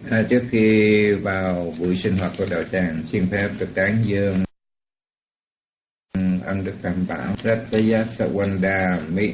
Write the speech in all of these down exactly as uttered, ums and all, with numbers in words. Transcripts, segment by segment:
À, trước khi vào buổi sinh hoạt của đạo tràng, xin phép được tán dương ân đức Tam Bảo Rataya Sawanda Mi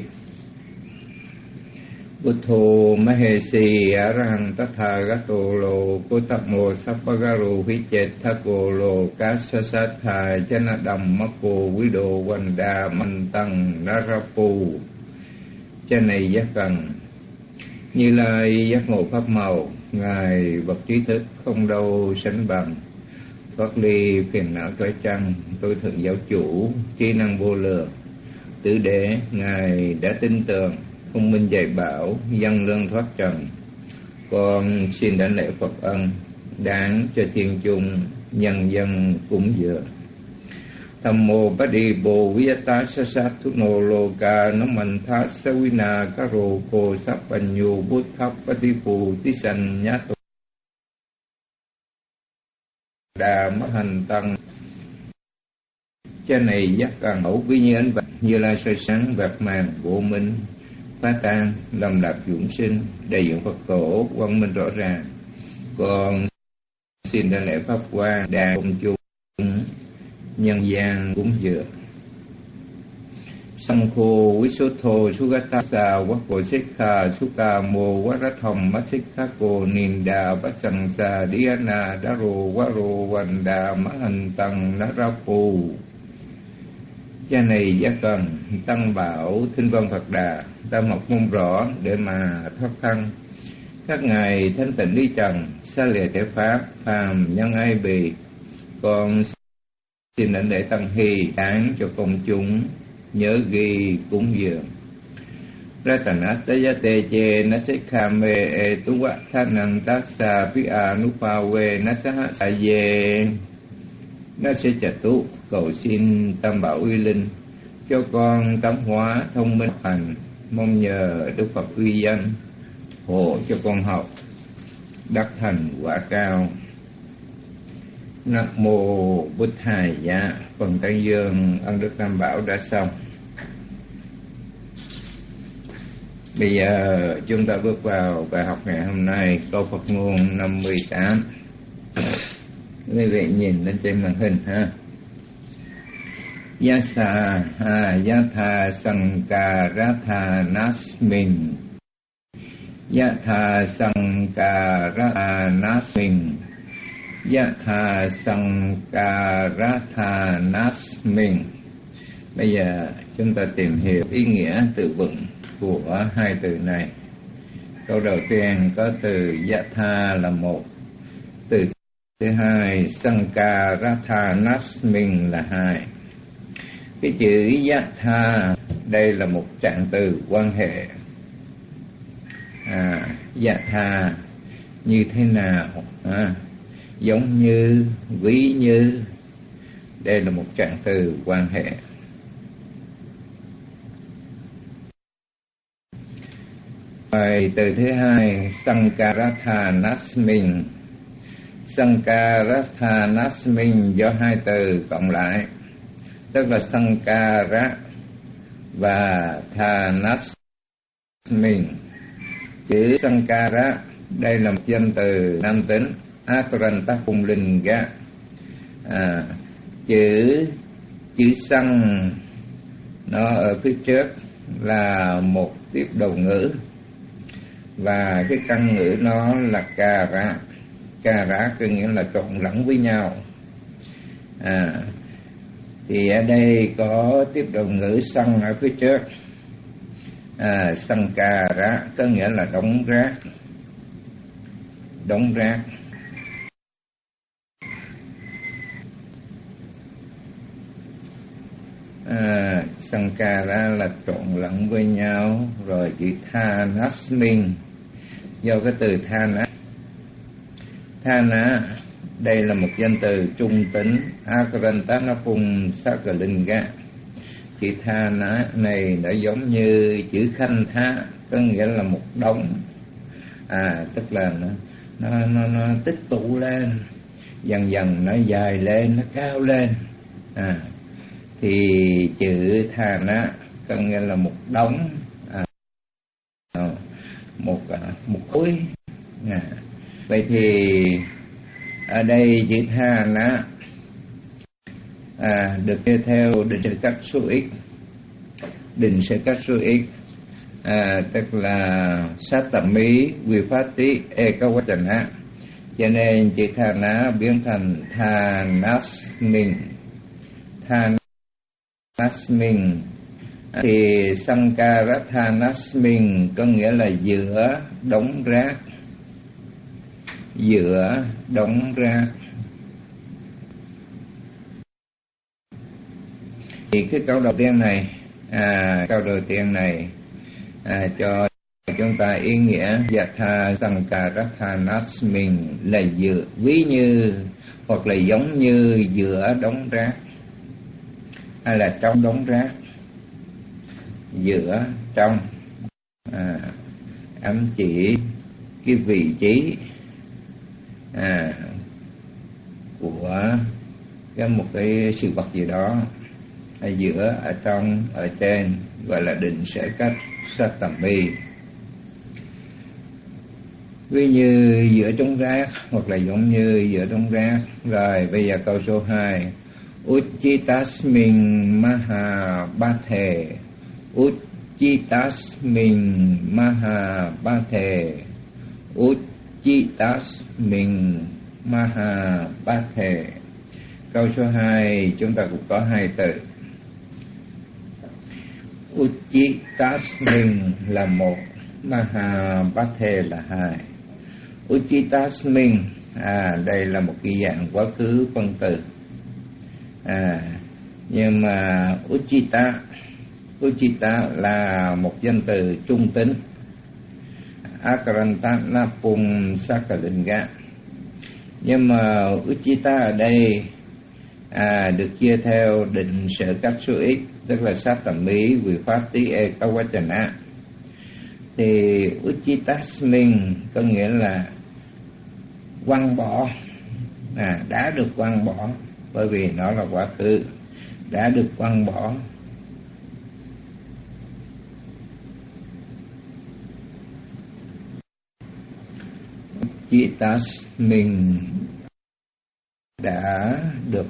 Buddho Mahesi Arahant Tathagato Lo Kotamo Sappagaru Vichetthako Lo Kasasatha Chanadam Mako Vido Wanda Mantang Narapu. Trên này giác cần Như Lai giác ngộ pháp màu, Ngài bậc trí thức không đâu sánh bằng, thoát ly phiền não trói chăng, tôi thượng giáo chủ trí năng vô lượng. Tứ đế Ngài đã tin tưởng, thông minh dạy bảo, dân lương thoát trần. Con xin đảnh lễ Phật ân, đáng cho thiên chung nhân dân cúng dường. Tham mô bát đi bồ viết-tá sát sát thu nô lô ca nó mạnh thá sa vi na ca rô cô sắp bành nhu bút thắp bát đi phù tí sanh nhát tổ đà mất hành tăng. Trên này giác càng hữu vi như ánh vàng, Như Lai soi sáng vạt màng vô minh phá tan lầm lạc dũng sinh, đại diện Phật tổ quang minh rõ ràng. Con xin đảnh lễ pháp hoa đà công chung nhân gian cúng dường. Sankho Visotho Sugatasa Wako Sikha Sukamo Waratham Masikako Ninda Vasangsa Dhyana Daro Waro Wanda Mahantang Narapu. Cha này giác cần tăng bảo thinh văn Phật Đà, ta mọc mong rõ để mà thoát thân. Các ngài thanh tịnh đi trần, xa lìa thể pháp, phàm nhân ai bì. Con xin đảnh lễ tăng hy đáng cho công chúng nhớ ghi cúng dường. Ratanatayate che nasekame e tuwa thanang tassa pi anupawe nasahasaye nasechatu. Cầu xin Tam Bảo uy linh cho con tấm hóa thông minh hành, mong nhờ Đức Phật uy danh hộ cho con học đắc thành quả cao. Nam mô Bụt Thầy Giá. Phần tán dương ân đức Tam Bảo đã xong. Bây giờ chúng ta bước vào bài học ngày hôm nay, câu Phật ngôn năm mươi tám. Quý vị nhìn lên trên màn hình ha. Yasa ha yatha sankaratha nasmin yatha sankaratha nasmin yatha sankaratha nasmin. Bây giờ chúng ta tìm hiểu ý nghĩa từ vựng của hai từ này. Câu đầu tiên có từ yatha là một, từ thứ hai sankaratha nasmin là hai. Cái chữ yatha đây là một trạng từ quan hệ. À, yatha như thế nào, à, giống như, ví như. Đây là một trạng từ quan hệ. Rồi từ thứ hai sankaratha nasmin. Sankaratha nasmin do hai từ cộng lại, tức là sankara và thanasmin. Chữ sankara đây là một danh từ nam tính akaranta phung linh ga. À, chữ chữ sang nó ở phía trước là một tiếp đầu ngữ, và cái căn ngữ nó là kara. Kara có nghĩa là trộn lẫn với nhau. À, thì ở đây có tiếp đầu ngữ sang ở phía trước. À, sankara có nghĩa là đống rác. Đống rác. À, sankara là trộn lẫn với nhau. Rồi chữ thanasmin do cái từ thana. Thana đây là một danh từ trung tính akarantanaphung sakalinga. Chữ thana này đã giống như chữ khanh tha, có nghĩa là một đống. À, tức là nó nó nó, nó tích tụ lên, dần dần nó dài lên, nó cao lên. À, thì chữ thana có nghĩa là một đống, à, một một khối. À, Vậy thì ở đây chữ tha ná à, được kê theo định sự cách số x. Định sự cách số x à, tức là sát tầm mí vi phát tí e cao quá trần á, cho nên chữ tha ná biến thành tha nás mình. Tha nás mình thì sankaratha nás mình có nghĩa là giữa đống rác. Giữa đống rác. Thì cái câu đầu tiên này à, câu đầu tiên này à, cho chúng ta ý nghĩa yatha sankaratha nasmin là giữa, ví như hoặc là giống như giữa đống rác, hay là trong đống rác. Giữa trong à, ám chỉ cái vị trí à, của cái một cái sự vật gì đó, ở giữa, ở trong, ở trên, gọi là định sở cách satami. Ví như giữa đống rác hoặc là giống như giữa đống rác. Rồi bây giờ câu số hai, Uchitasmin mahabhathe. Uchitasmin mahabhathe. Uchitasmin mahabhathe. Câu số hai chúng ta cũng có hai từ. Uchitasmin là một, mahabhathe là hai. Uchitasmin à, đây là một cái dạng quá khứ phân từ à, nhưng mà Uchita Uchita là một danh từ trung tính. Akaranta napum sakalinga. Nhưng mà Uchita ở đây à, được chia theo định sở cách số x, tức là sát tầm mí vì pháp tí e kawachana. Thì Uchitasmin có nghĩa là quăng bỏ à, đã được quăng bỏ, bởi vì nó là quá khứ, đã được quăng bỏ. Uchitasmin đã được.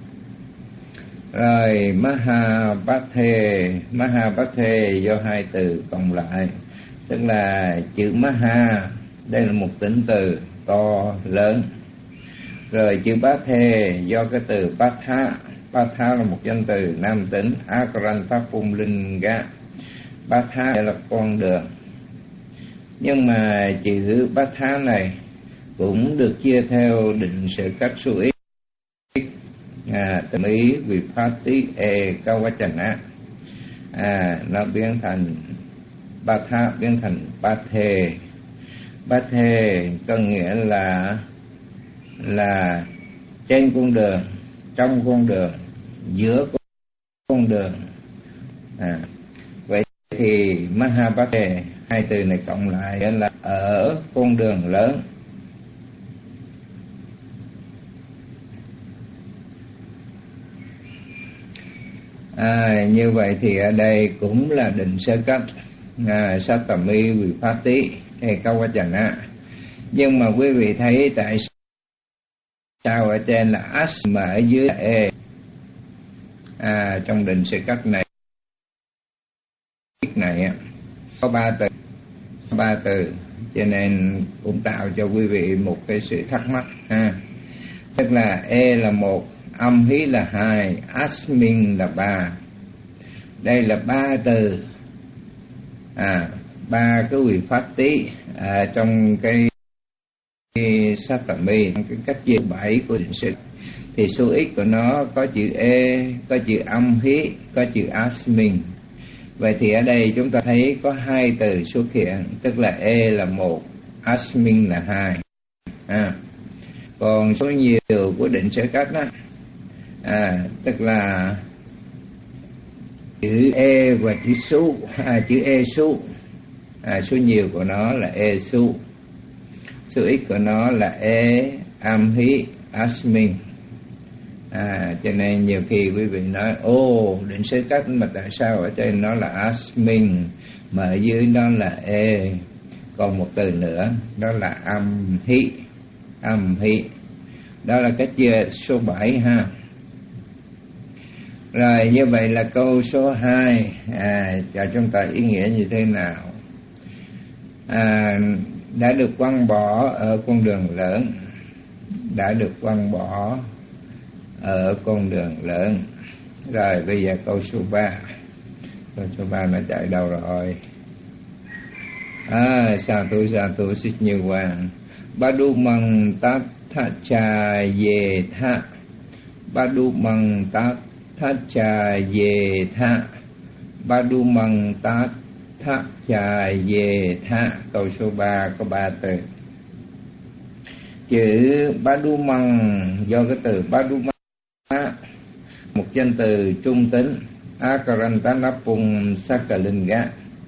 Rồi mahabhathe, mahabhathe do hai từ cộng lại, tức là chữ maha, đây là một tính từ to lớn. Rồi chữ bhathe do cái từ bhatha, bhatha là một danh từ nam tính. Akaranta pumlinga, bhatha là con đường. Nhưng mà chữ bhatha này cũng được chia theo định sở cách số x à, tầm ý vì phát tí e kawachana à, nó biến thành bhatha, biến thành bhathe. Bhathe có nghĩa là là trên con đường, trong con đường, giữa con đường à, vậy thì mahabhathe, hai từ này cộng lại là ở con đường lớn. À, như vậy thì ở đây cũng là định sơ cách à, satami vipatti e kawachana. Nhưng mà quý vị thấy tại sao ở trên là as mà ở dưới là e à, trong định sơ cách này này có ba từ, ba từ cho nên cũng tạo cho quý vị một cái sự thắc mắc ha. Tức là e là một, âm hí là hai, asmin là ba. Đây là ba từ à, ba cái vị pháp tí à, trong cái, cái satami, trong cái cách chia bảy của định sự. Thì số x của nó có chữ e, có chữ âm hí, có chữ asmin. Vậy thì ở đây chúng ta thấy có hai từ xuất hiện, tức là e là một, asmin là hai à. Còn số nhiều của định sở cách đó à, tức là chữ e và chữ su à, chữ e su à, số nhiều của nó là e su, số ít của nó là e âm hí asmin à, cho nên nhiều khi quý vị nói ô định sở cách mà tại sao ở trên nó là asmin mà ở dưới nó là e. Còn một từ nữa đó là âm hí âm hí. Đó là cách chia số bảy ha. Rồi như vậy là câu số hai, à, cho chúng ta ý nghĩa như thế nào? À, đã được quăng bỏ ở con đường lớn, đã được quăng bỏ ở con đường lớn. Rồi bây giờ câu số ba. Câu số ba nó chạy đâu rồi? À, sa tu sa tu xích như hoàng. Ba đu măng tát tha cha ye tha. Ba đu măng tát tha cha ye tha. Ba đu măng tát tha cha ye tha. Câu số ba có ba từ. Chữ ba đu măng do cái từ ba đu măng, một danh từ trung tính Akarantanapung Sakalinga.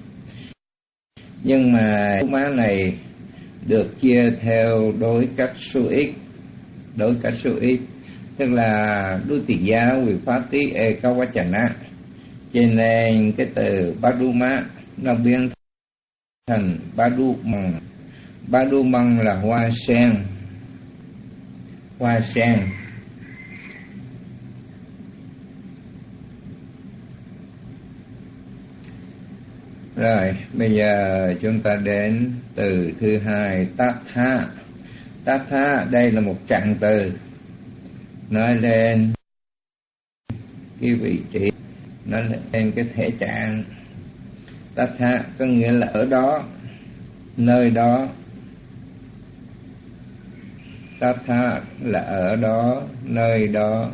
Nhưng mà má này được chia theo đối cách số ít, đối cách số ít, tức là đu tỳ giá quỳ phát tí e kawachana. Cho nên cái từ Baduma nó biến thành Badu măng. Badu măng là hoa sen, hoa sen. Rồi, bây giờ chúng ta đến từ thứ hai, tát tha. Tát tha đây là một trạng từ nói lên cái vị trí, nói lên cái thể trạng. Tát tha có nghĩa là ở đó, nơi đó. Tát tha là ở đó, nơi đó.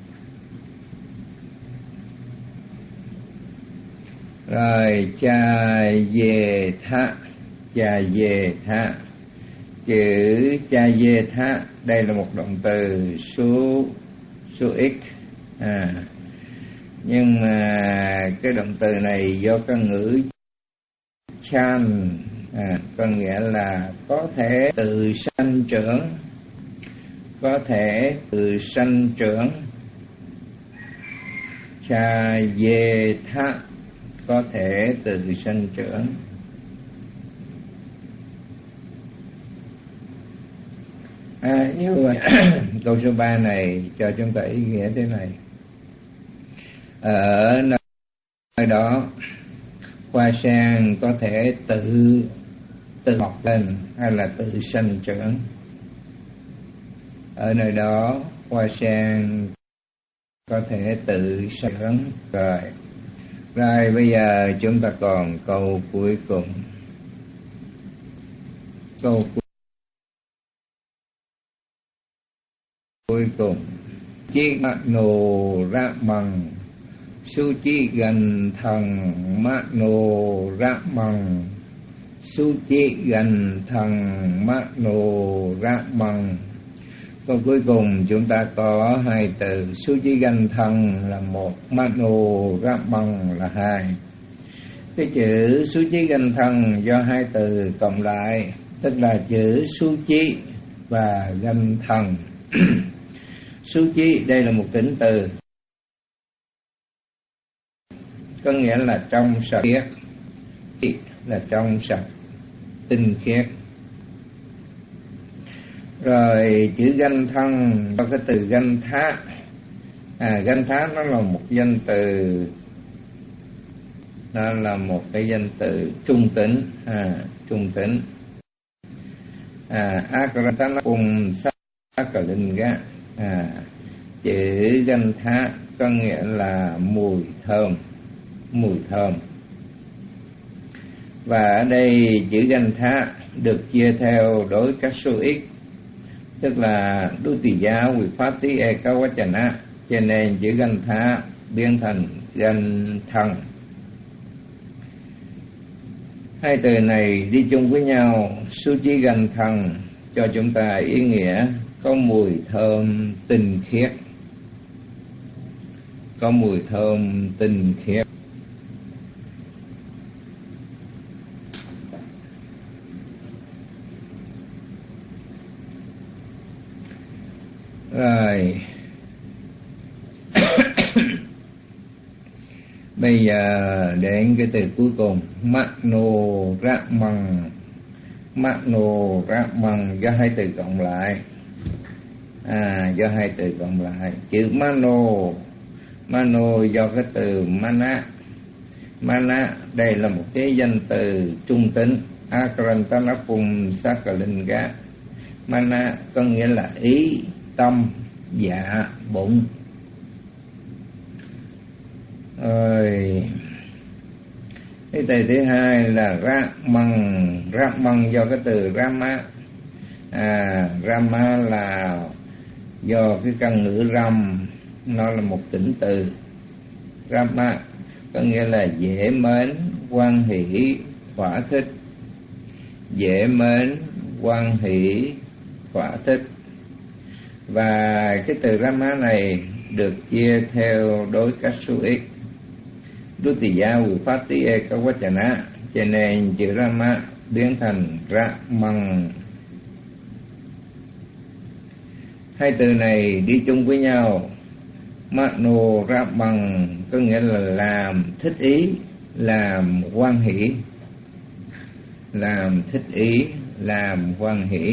Rồi cha về tha, cha về tha. Chữ cha về tha đây là một động từ số số ít, à, nhưng mà cái động từ này do căn ngữ chan, à, có nghĩa là có thể tự sanh trưởng, có thể tự sanh trưởng. Cha về tha có thể tự sanh trưởng. À, như vậy câu số ba này cho chúng ta ý nghĩa thế này. Ở nơi đó hoa sen có thể tự tự mọc lên hay là tự sanh trưởng. Ở nơi đó hoa sen có thể tự sanh trưởng. Rồi Rồi bây giờ chúng ta còn câu cuối cùng. Câu cuối cùng. Chi mát nô ra măng, su chi gần thần mát nô ra măng, su chi gần thần mát nô ra măng. Câu cuối cùng chúng ta có hai từ, Suchi Ganh Thân là một, Mano Rap Bằng là hai. Cái chữ Suchi Ganh Thân do hai từ cộng lại, tức là chữ Suchi và Ganh Thân. Suchi đây là một tính từ, có nghĩa là trong sạch khiết, là trong sạch, tinh khiết. Rồi chữ ganh thân do cái từ ganh thá, à, ganh thá nó là một danh từ, nó là một cái danh từ trung tính, à, trung tính. À, Akarantanapung Sakalinga, à, chữ ganh thá có nghĩa là mùi thơm, mùi thơm. Và ở đây chữ ganh thá được chia theo đối các số ít, tức là đu tỳ giá quỳ phát tí e kawachana, cho nên chữ ganh thá biến thành ganh thân. Hai từ này đi chung với nhau, suchi ganh thân cho chúng ta ý nghĩa có mùi thơm tinh khiết, có mùi thơm tinh khiết. Rồi bây giờ đến cái từ cuối cùng, Mano Ra Măng. Mano Ramang do hai từ cộng lại. À, do hai từ cộng lại. Chữ Mano, Mano do cái từ Mana. Mana đây là một cái danh từ trung tính. Akrantanapum Sakalinga. Mana có nghĩa là ý, tâm, dạ, bụng. Rồi cái từ thứ hai là Ramang. Ramang do cái từ Rama. À, Rama là do cái căn ngữ Ram, nó là một tĩnh từ. Rama có nghĩa là dễ mến, hoan hỷ, thỏa thích. Dễ mến, hoan hỷ, thỏa thích. Và cái từ Rama này được chia theo đối cách số ít. Dutiya Vipatti Ekavachana, cho nên chữ Rama biến thành Ramang. Hai từ này đi chung với nhau. Mano Ramang có nghĩa là làm thích ý, làm hoan hỷ. Làm thích ý, làm hoan hỷ.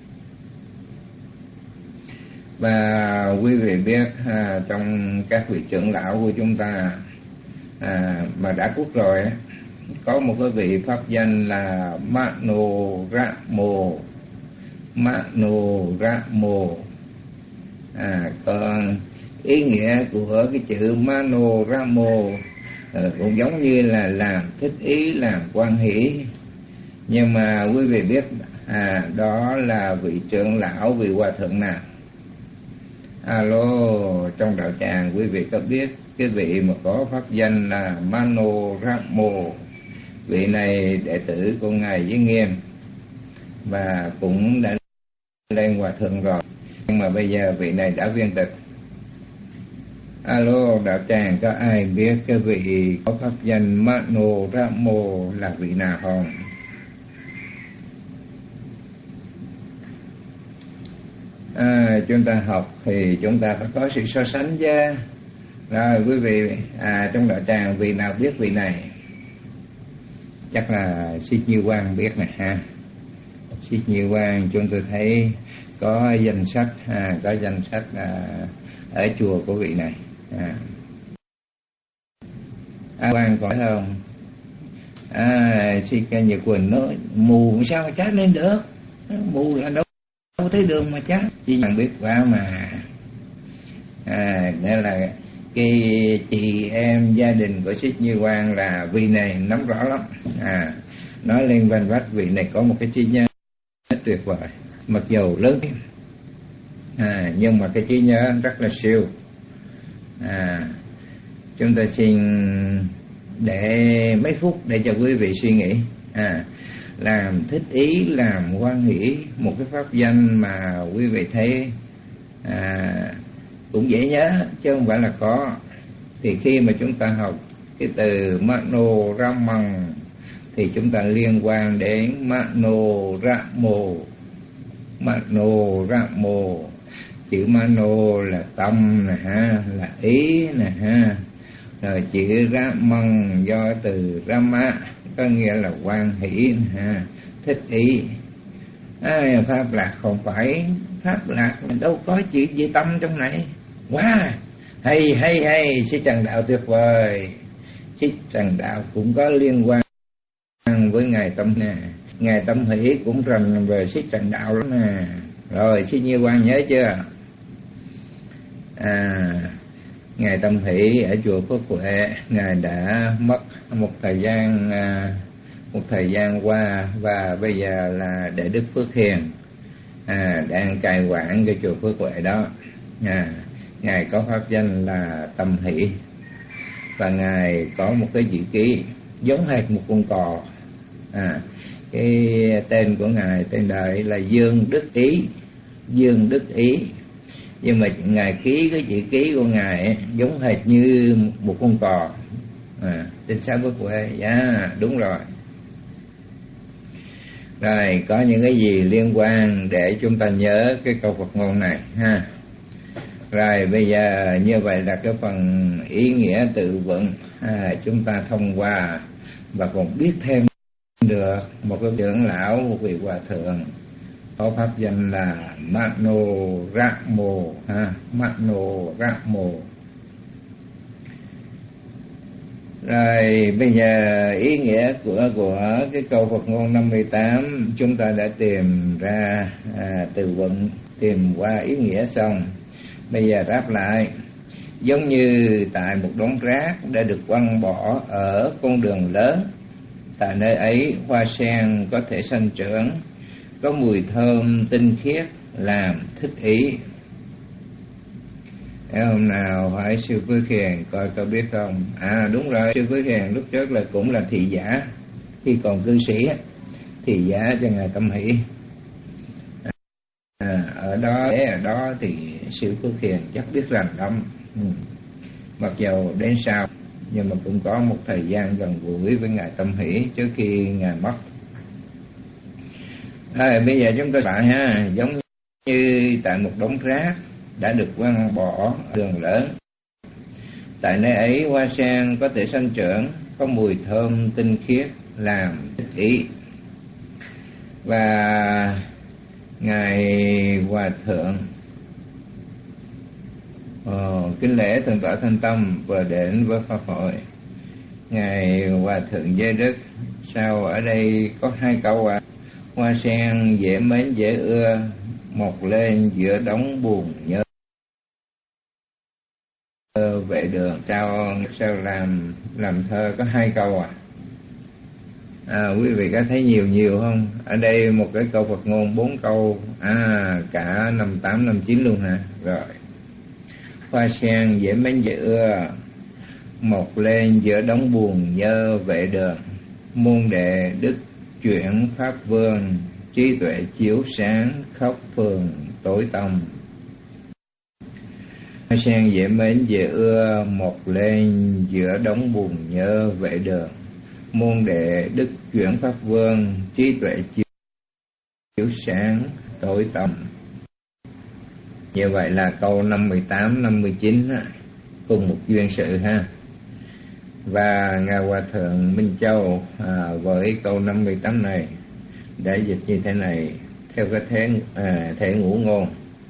Và quý vị biết à, trong các vị trưởng lão của chúng ta à, mà đã cút rồi, có một cái vị pháp danh là Mano Ramo. Mano Ramo. À, còn ý nghĩa của cái chữ Mano Ramo à, cũng giống như là làm thích ý, làm hoan hỷ. Nhưng mà quý vị biết à, đó là vị trưởng lão, vị hòa thượng nào? Alo, trong đạo tràng quý vị có biết cái vị mà có pháp danh là Mano Ramo? Vị này đệ tử của ngài Giới Nghiêm và cũng đã lên hòa thượng rồi, nhưng mà bây giờ vị này đã viên tịch. Alo, đạo tràng có ai biết cái vị có pháp danh Mano Ramo là vị nào không? À, chúng ta học thì chúng ta phải có sự so sánh chứ. Rồi quý vị à, trong đạo tràng vị nào biết vị này? Chắc là Xích Như Quang biết nè ha. Xích Như Quang chúng tôi thấy có danh sách à, có danh sách à, ở chùa của vị này. À, à Quang có không? À, Xích Như Quỳnh nói mù sao chát lên được? Mù là đâu đâu thấy đường mà chát. Chỉ nhận biết quá mà. À, nên là cái chị em gia đình của Xích Như Quang là vị này nắm rõ lắm. À, nói lên văn vách vị này có một cái trí nhớ rất tuyệt vời, mặc dù lớn à, nhưng mà cái trí nhớ rất là siêu. À, chúng ta xin để mấy phút để cho quý vị suy nghĩ. À, làm thích ý, làm hoan hỷ, một cái pháp danh mà quý vị thấy à, cũng dễ nhớ chứ không phải là khó. Thì khi mà chúng ta học cái từ Mano Ramang thì chúng ta liên quan đến Mano Ramo. Mano Ramo, chữ Mano là tâm nè ha, là ý nè ha. Rồi chữ Ramang do từ Rama có nghĩa là hoan hỷ nè ha, thích ý. À, pháp lạc không phải pháp lạc, đâu có chữ gì tâm trong này. Wow, hay hay hay, Xích Trần Đạo tuyệt vời. Xích Trần Đạo cũng có liên quan với ngài Tâm nè, ngài Tâm Hỷ cũng rành về Xích Trần Đạo lắm nè. Rồi Xích Như Quang nhớ chưa? À, ngài Tâm Hỷ ở chùa Phước Huệ, ngài đã mất một thời gian một thời gian qua và bây giờ là Đệ Đức Phước Hiền à, đang cai quản cái chùa Phước Huệ đó. À, ngài có pháp danh là Tâm Hỷ và ngài có một cái chữ ký giống hệt một con cò. À, cái tên của ngài tên đời là Dương Đức Ý. Dương Đức Ý, nhưng mà ngài ký cái chữ ký của ngài ấy, giống hệt như một con cò. À, tên sao Phước Huệ? Dạ yeah, đúng rồi. Rồi có những cái gì liên quan để chúng ta nhớ cái câu Phật ngôn này ha. Rồi bây giờ như vậy là cái phần ý nghĩa tự vựng à, chúng ta thông qua và còn biết thêm được được một cái trưởng lão, một vị hòa thượng có pháp danh là Mano Ramo ha, Mano Ramo. Rồi bây giờ ý nghĩa của của cái câu Phật ngôn năm mươi tám chúng ta đã tìm ra à, từ vựng, tìm qua ý nghĩa xong. Bây giờ đáp lại, giống như tại một đống rác đã được quăng bỏ ở con đường lớn, tại nơi ấy hoa sen có thể sanh trưởng, có mùi thơm tinh khiết làm thích ý. Để hôm nào hỏi sư Phước Hiền coi có biết không? À đúng rồi, sư Phước Hiền lúc trước là cũng là thị giả, khi còn cư sĩ thị giả cho ngài Tâm Hỷ. À, ở đó ở đó thì sư Phước Hiền chắc biết rành lắm. Ừ. Mặc dầu đến sau nhưng mà cũng có một thời gian gần gũi với ngài Tâm Hỷ trước khi ngài mất. À, bây giờ chúng ta lại ha, giống như tại một đống rác đã được quăng bỏ đường lớn, tại nơi ấy hoa sen có thể sanh trưởng, có mùi thơm tinh khiết làm thích ý. Và ngài hòa thượng ờ, kính lễ thượng tọa Thanh Tâm vừa đến với pháp hội. Ngài hòa thượng Giới Đức, sao ở đây có hai câu à? Hoa sen dễ mến dễ ưa, mọc lên giữa đống buồn nhớ vệ đường. Sao sao làm làm thơ có hai câu à? À, quý vị có thấy nhiều nhiều không? Ở đây một cái câu Phật ngôn bốn câu, à cả năm tám năm chín luôn hả? Rồi. Hoa sen dễ mến dễ ưa, mọc lên giữa đống buồn nhớ vệ đường, môn đệ đức chuyển pháp vương, trí tuệ chiếu sáng khắp phường tối tăm. Hoa sen dễ mến dễ ưa, mọc lên giữa đống buồn nhớ vệ đường, môn đệ đức chuyển pháp vương, trí tuệ chiếu sáng tối tăm. Như vậy là câu năm mươi tám, năm mươi chín á, cùng một duyên sự ha. Và ngài hòa thượng Minh Châu à, với câu năm mươi tám này đã dịch như thế này theo cái thế à, thể ngũ ngôn: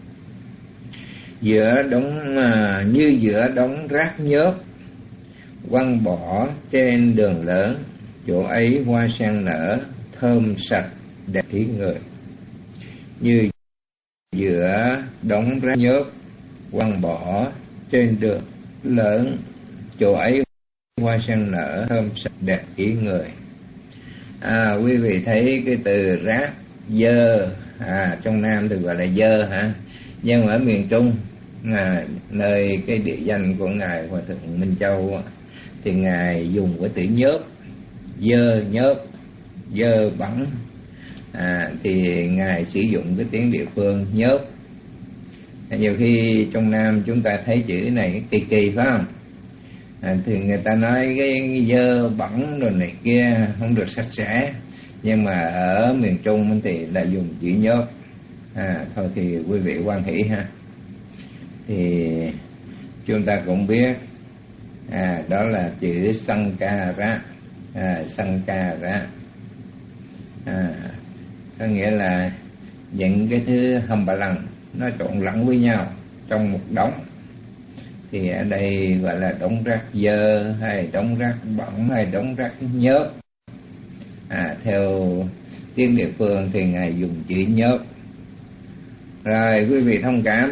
giữa đống à, như giữa đống rác nhớp quăng bỏ trên đường lớn, chỗ ấy hoa sen nở thơm sạch đẹp ý người. Như giữa đống rác nhớp quăng bỏ trên đường lớn, chỗ ấy hoa sen nở thơm sạch đẹp ý người. À, quý vị thấy cái từ rác dơ, à trong Nam thì gọi là dơ hả, nhưng ở miền Trung à, nơi cái địa danh của ngài hòa thượng Minh Châu thì ngài dùng cái từ nhớp, dơ nhớp, dơ bẩn, à, thì ngài sử dụng cái tiếng địa phương nhớp. Nhiều khi trong Nam chúng ta thấy chữ này kỳ kỳ phải không? À, thì người ta nói cái dơ bẩn rồi này kia không được sạch sẽ, nhưng mà ở miền Trung thì là dùng chữ nhớp. À, thôi thì quý vị quan hỷ ha. Thì chúng ta cũng biết à, đó là chữ Sankara, à, Sankara, à, có nghĩa là những cái thứ hầm bà lằng nó trộn lẫn với nhau trong một đống. Thì ở đây gọi là đống rác dơ hay đống rác bẩn hay đống rác nhớp. À, theo tiếng địa phương thì ngài dùng chữ nhớp. Rồi quý vị thông cảm.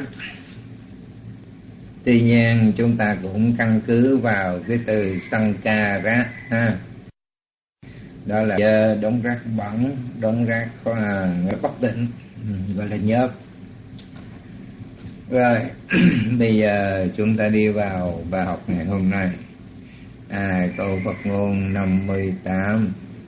Tuy nhiên chúng ta cũng căn cứ vào cái từ Sankara ha. Đó là dơ, đống rác bẩn, đống rác à, bất tịnh, gọi là nhớp. Rồi, bây giờ chúng ta đi vào bài học ngày hôm nay. À, câu Phật ngôn năm mươi tám.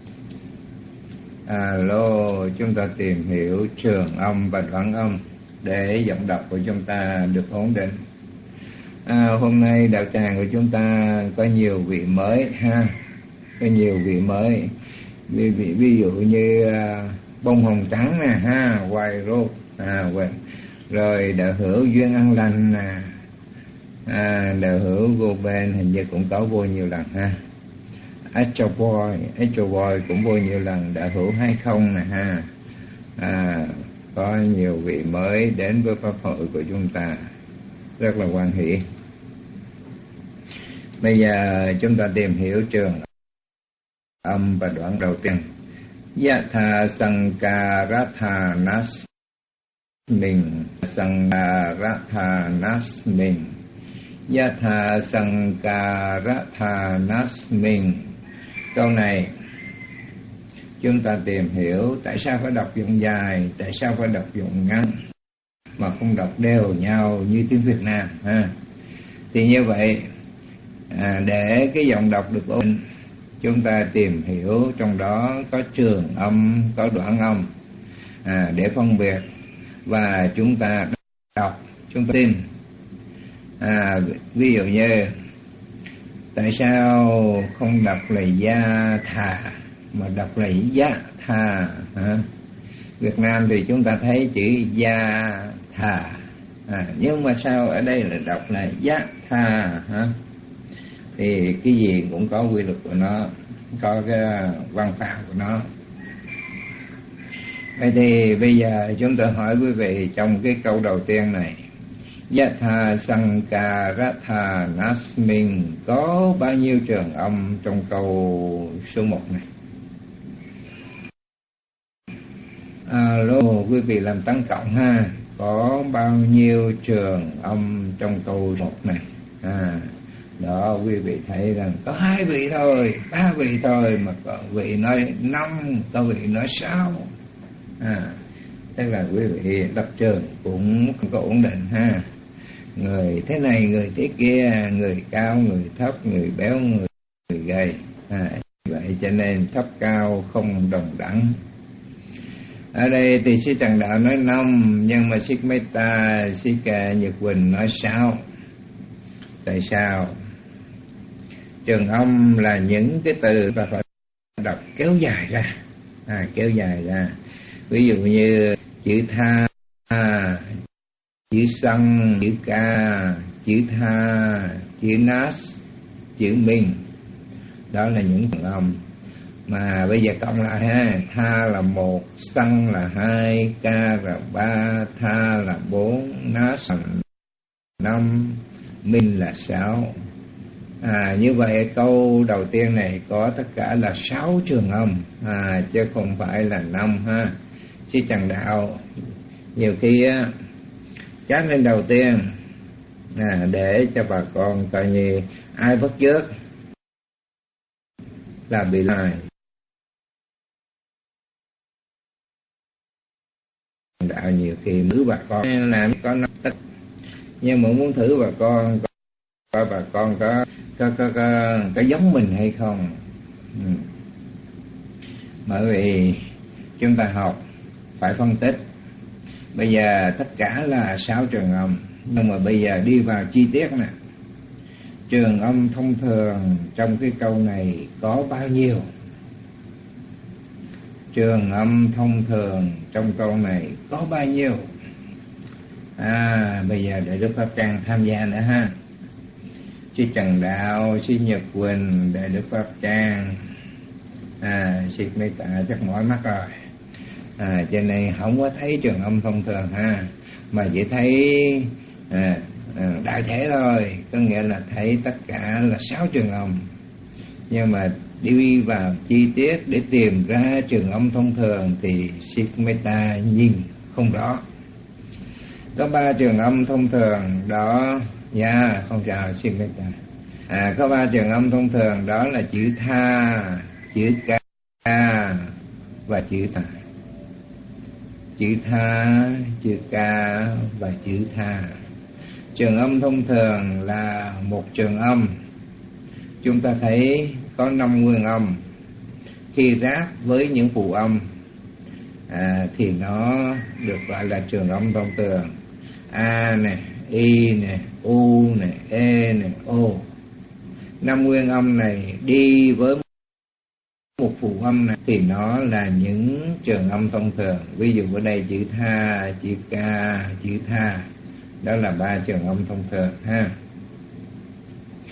Alo, chúng ta tìm hiểu trường âm và đoạn âm để giọng đọc của chúng ta được ổn định. À, hôm nay đạo tràng của chúng ta có nhiều vị mới ha, có nhiều vị mới. Ví, ví, ví dụ như uh, bông hồng trắng nè ha, hoài rô, à, hoài. Rồi đạo hữu duyên an lành nè, à, đạo hữu vô bên hình như cũng có vô nhiều lần ha. ếch cho voi, ếch cho voi cũng vô nhiều lần đã hữu hay không nè ha. À, có nhiều vị mới đến với pháp hội của chúng ta, rất là hoan hỷ. Bây giờ chúng ta tìm hiểu trường âm và đoạn đầu tiên. Yatha Sankaratha Nasmin Sankaratha Nasmin Yatha Sankaratha Nasmin. Câu này chúng ta tìm hiểu tại sao phải đọc giọng dài, tại sao phải đọc giọng ngắn mà không đọc đều nhau như tiếng Việt Nam ha. Thì như vậy à, để cái giọng đọc được ổn, chúng ta tìm hiểu trong đó có trường âm, có đoạn âm à, để phân biệt, và chúng ta đọc, chúng ta tin. À, ví dụ như tại sao không đọc là gia thà mà đọc là giá thà hả? Việt Nam thì chúng ta thấy chữ gia thà à, nhưng mà sao ở đây là đọc là giá thà hả? Thì cái gì cũng có quy luật của nó, có cái văn phạm của nó. Vậy thì bây giờ chúng tôi hỏi quý vị trong cái câu đầu tiên này, Yatha Sankaratha Nasmin, có bao nhiêu trường âm trong câu số một này? Alo, quý vị làm tăng cộng ha. Có bao nhiêu trường âm trong câu số một này? À, đó, quý vị thấy rằng có hai vị thôi, ba vị thôi, mà có vị nói năm, có vị nói sáu. À, tức là quý vị lập trường cũng không có ổn định ha. Người thế này, người thế kia, người cao, người thấp, người béo, người, người gầy. À, vậy cho nên thấp cao không đồng đẳng. Ở đây thì sư Trần Đạo nói năm, nhưng mà Sikh Metta, Sikh Nhật Quỳnh nói sáu. Tại sao? Trường âm là những cái từ ta phải đọc kéo dài ra, à, kéo dài ra. Ví dụ như chữ tha, chữ sân, chữ ca, chữ tha, chữ nas, chữ minh. Đó là những trường âm. Mà bây giờ cộng lại ha, tha là một, sân là hai, ca là ba, tha là bốn, nas là năm, minh là sáu. À, như vậy câu đầu tiên này có tất cả là sáu trường âm, à, chứ không phải là năm ha. Sư Trần Đạo nhiều khi á chát lên đầu tiên à, để cho bà con coi như ai bắt chước là bị lại. Đạo nhiều khi thử bà con làm có nó tích, nhưng mà muốn thử bà con coi bà con có có có có, có giống mình hay không. Ừ. Bởi vì chúng ta học phải phân tích. Bây giờ tất cả là sáu trường âm, nhưng mà bây giờ đi vào chi tiết nè. Trường âm thông thường trong cái câu này có bao nhiêu? Trường âm thông thường trong câu này có bao nhiêu? À, bây giờ để Đức Pháp Trang tham gia nữa ha. Sư Trần Đạo, sư Nhật Quỳnh, để Đức Pháp Trang, à, sư Metta chắc mỏi mắt rồi. À, cho nên không có thấy trường âm thông thường ha, mà chỉ thấy à, à, đại thể thôi, có nghĩa là thấy tất cả là sáu trường âm. Nhưng mà đi vào chi tiết để tìm ra trường âm thông thường thì Sikh Metta nhìn không rõ. Có ba trường âm thông thường đó, dạ yeah, không chào Sikh Metta. À, có ba trường âm thông thường đó là chữ tha, chữ ca và chữ tha. Chữ tha, chữ ca và chữ tha. Trường âm thông thường là một trường âm. Chúng ta thấy có năm nguyên âm. Khi ráp với những phụ âm à, thì nó được gọi là trường âm thông thường. A này, I này, U này, E này, O. Năm nguyên âm này đi với một phụ âm này thì nó là những trường âm thông thường. Ví dụ ở đây chữ tha, chữ ca, chữ tha, đó là ba trường âm thông thường ha.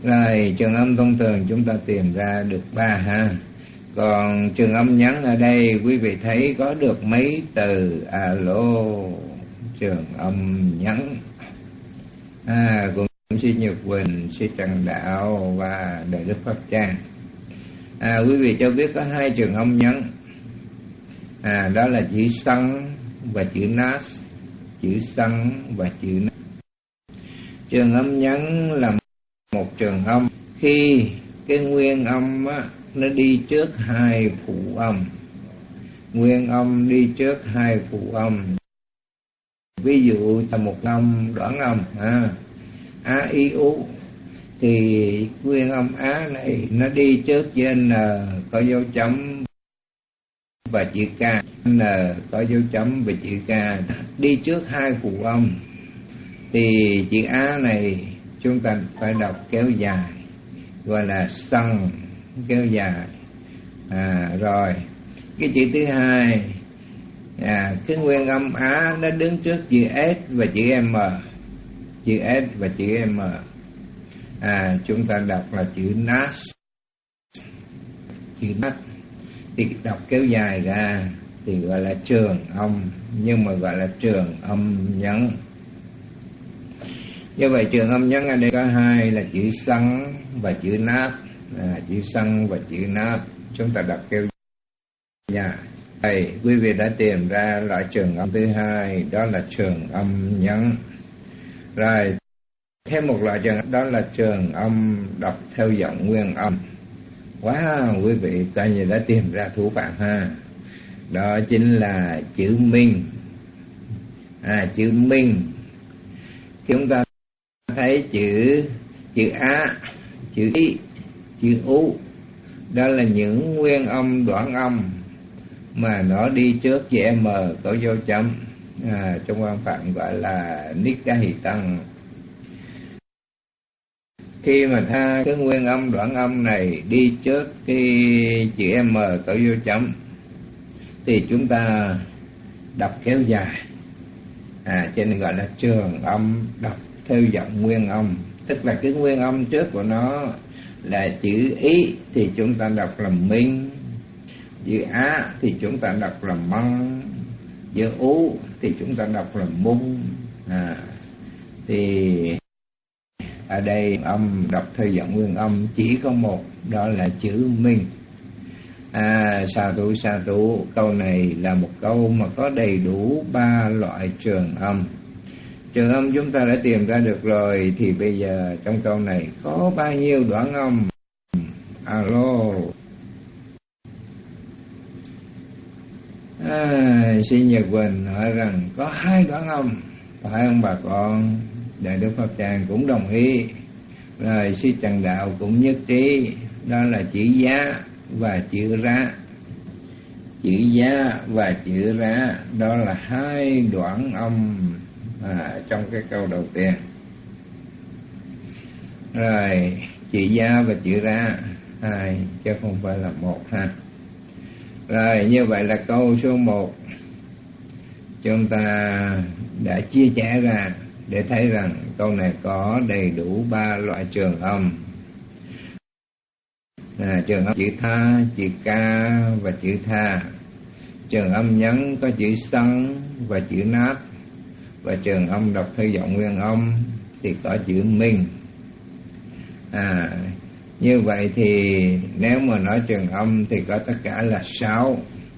Rồi trường âm thông thường chúng ta tìm ra được ba ha. Còn trường âm nhắn ở đây quý vị thấy có được mấy từ? Alo, trường âm nhắn. À, cũng sư Nhật Quỳnh, sư Trần Đạo và Đại Đức Pháp Trang. À, quý vị cho biết có hai trường âm nhắn. À, đó là chữ sân và chữ nát. Chữ sân và chữ nát. Trường âm nhắn là một trường âm khi cái nguyên âm á, nó đi trước hai phụ âm. Nguyên âm đi trước hai phụ âm. Ví dụ là một âm đoạn âm à, a i u, thì nguyên âm á này nó đi trước với n có dấu chấm và chữ k, n có dấu chấm và chữ k, đi trước hai phụ âm, thì chữ á này chúng ta phải đọc kéo dài, gọi là sân, kéo dài. À, rồi cái chữ thứ hai, à, cái nguyên âm á nó đứng trước chữ s và chữ m, chữ s và chữ m. À, chúng ta đọc là chữ nas, chữ nát, thì đọc kéo dài ra thì gọi là trường âm, nhưng mà gọi là trường âm nhấn. Như vậy trường âm nhấn ở đây có hai là chữ sân và chữ nát. À, chữ sân và chữ nát chúng ta đọc kéo dài. Đây, quý vị đã tìm ra loại trường âm thứ hai, đó là trường âm nhấn. Rồi thêm một loại trường đó là trường âm đọc theo giọng nguyên âm. Wow, quý vị coi như đã tìm ra thủ phạm ha. Đó chính là chữ minh. À, chữ minh. Chúng ta thấy chữ chữ á, chữ y, chữ u, đó là những nguyên âm đoạn âm mà nó đi trước chữ m có dấu chấm. À, trong văn phạm gọi là nikahitang. Khi mà tha cái nguyên âm đoạn âm này đi trước cái chữ m có dấu chấm thì chúng ta đọc kéo dài. À, cho nên gọi là trường âm đọc theo giọng nguyên âm, tức là cái nguyên âm trước của nó là chữ ý thì chúng ta đọc là minh, chữ á thì chúng ta đọc là măng, chữ ú thì chúng ta đọc là mung. À, thì ở đây âm đọc theo giọng nguyên âm chỉ có một, đó là chữ minh. À, sa thủ sa thủ, câu này là một câu mà có đầy đủ ba loại trường âm. Trường âm chúng ta đã tìm ra được rồi, thì bây giờ trong câu này có bao nhiêu đoạn âm? Alo. À, xin Nhật Quỳnh hỏi rằng có hai đoạn âm, phải không bà con? Đại Đức Pháp Tràng cũng đồng ý. Rồi sư Trần Đạo cũng nhất trí, đó là chữ giá và chữ ra. Chữ giá và chữ ra đó là hai đoạn âm à, trong cái câu đầu tiên. Rồi chữ giá và chữ ra hai, chứ không phải là một ha. Rồi như vậy là câu số một chúng ta đã chia sẻ ra để thấy rằng câu này có đầy đủ ba loại trường âm. À, trường âm chữ tha, chữ ca và chữ tha. Trường âm nhấn có chữ sân và chữ nát. Và trường âm đọc theo giọng nguyên âm thì có chữ minh. À, như vậy thì nếu mà nói trường âm thì có tất cả là sáu.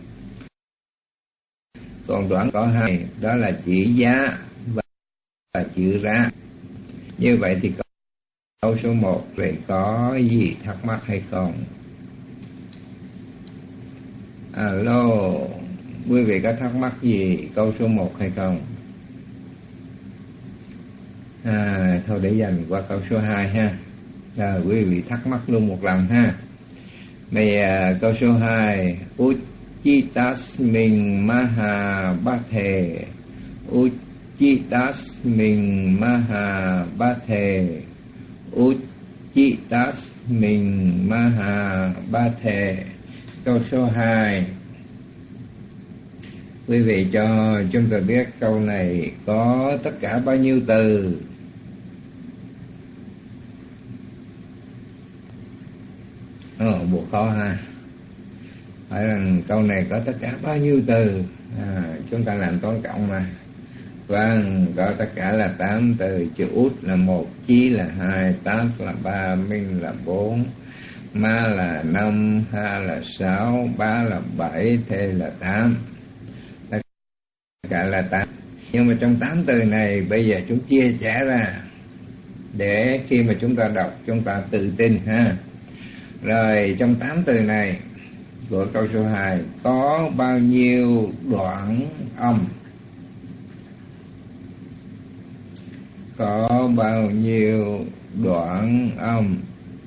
Còn đoạn có hai, đó là chữ giá và, và chữ ra. Như vậy thì câu số một vậy có gì thắc mắc hay không? Alo, quý vị có thắc mắc gì câu số một hay không? À, thôi để dành qua câu số hai ha. À, quý vị thắc mắc luôn một lần ha. Bây giờ câu số hai, Uchitasmin Maha Bhathe. Uchitasmin Maha Bhathe. Uchitasmin Maha Bhathe. Câu số hai, quý vị cho chúng ta biết câu này có tất cả bao nhiêu từ? Ồ, bộ khó ha. Hỏi rằng câu này có tất cả bao nhiêu từ? À, chúng ta làm toán cộng mà. Vâng, có tất cả là tám từ. Chữ út là một, chí là hai, tát là ba, minh là bốn, ma là năm, ha là sáu, ba là bảy, thê là tám. Tất cả là tám. Nhưng mà trong tám từ này bây giờ chúng chia sẻ ra để khi mà chúng ta đọc chúng ta tự tin ha. Rồi trong tám từ này của câu số hai có bao nhiêu đoạn âm? Có bao nhiêu đoạn âm?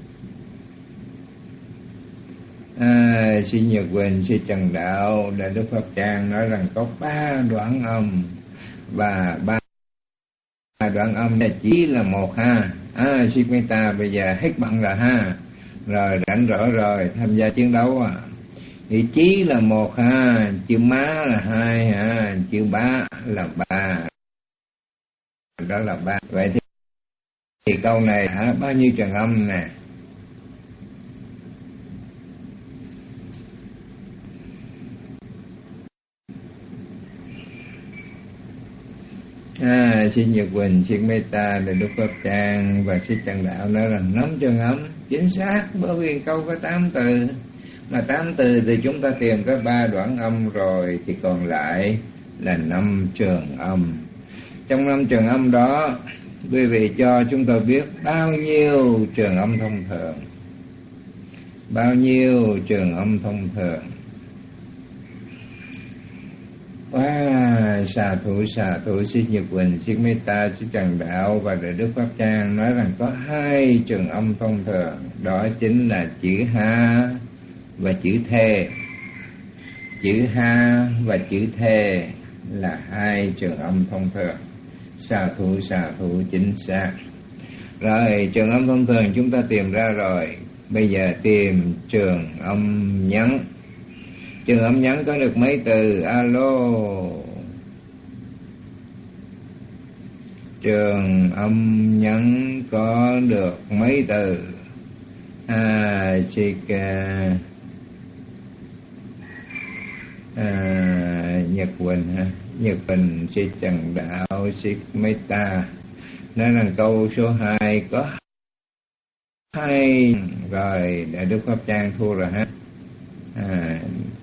À, sư Nhật Quỳnh, sư Trần Đạo, Đại Đức Pháp Trang nói rằng có ba đoạn âm, và ba đoạn âm là chỉ là một ha. À, sư Meta bây giờ hết bận rồi ha. Rồi rảnh rỗi rồi, tham gia chiến đấu à. Thì chí là một ha, chữ má là hai ha, chữ bá là ba. Đó là ba. Vậy thì, thì câu này hả, bao nhiêu trường âm nè? À, xin Nhật Quỳnh, xin Meta, Đại Đức Pháp Trang và xin Trần Đạo nói rằng năm trường âm. Chính xác, bởi vì câu có tám từ. Mà tám từ thì chúng ta tìm có ba đoạn âm rồi, thì còn lại là năm trường âm. Trong năm trường âm đó, quý vị cho chúng tôi biết bao nhiêu trường âm thông thường. Bao nhiêu trường âm thông thường? Wow, xà thủ xà thủ sư Nhật Quỳnh, sư Meta, sư Trần Đạo và Đại Đức Pháp Trang nói rằng có hai trường âm thông thường, đó chính là chữ ha và chữ thê. Chữ ha và chữ thê là hai trường âm thông thường. Xà thủ xà thủ chính xác. Rồi trường âm thông thường chúng ta tìm ra rồi. Bây giờ tìm trường âm nhấn. Trường âm nhấn có được mấy từ? Alo. Trường âm nhấn có được mấy từ? À, chị à, à, Nhật Quỳnh ha, Nhật Quỳnh, chị Trần Đạo, chị Meta nói rằng câu số hai có hai. Rồi Đại Đức Pháp Trang thua rồi ha. À,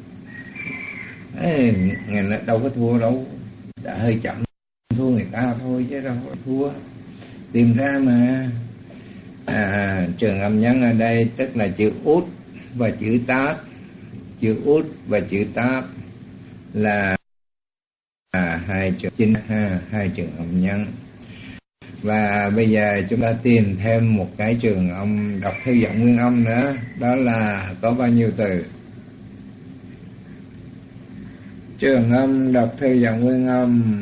ê, ngày nó đâu có thua đâu, đã hơi chậm thua người ta thôi chứ đâu có thua, tìm ra mà. À, trường âm nhấn ở đây tức là chữ út và chữ tát. Chữ út và chữ tát là à, hai trường chính ha, hai trường âm nhấn. Và bây giờ chúng ta tìm thêm một cái trường âm đọc theo giọng nguyên âm nữa, đó là có bao nhiêu từ? Trường âm đọc theo giọng nguyên âm.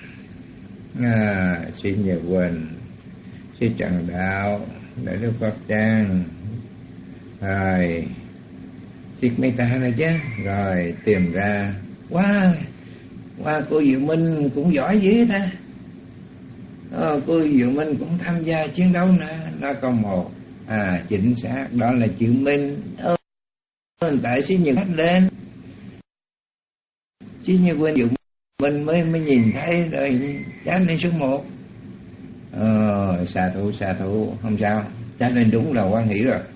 À, xin Nhật Quỳnh, xin Trần Đạo, Đại Đức Pháp Trang, rồi xin Meta rồi chứ. Rồi tìm ra. Wow, wow, cô Diệu Minh cũng giỏi dữ ta. Ờ, cô Diệu Minh cũng tham gia chiến đấu nữa. Nó có một. À, chính xác, đó là chữ Minh. Ơ, tại xin Nhật khách lên, xin Nhật Quỳnh Diệu Minh mới mới nhìn thấy rồi chát lên số một. Ờ, xà thủ xà thủ, không sao, chát lên đúng là quan hỷ rồi.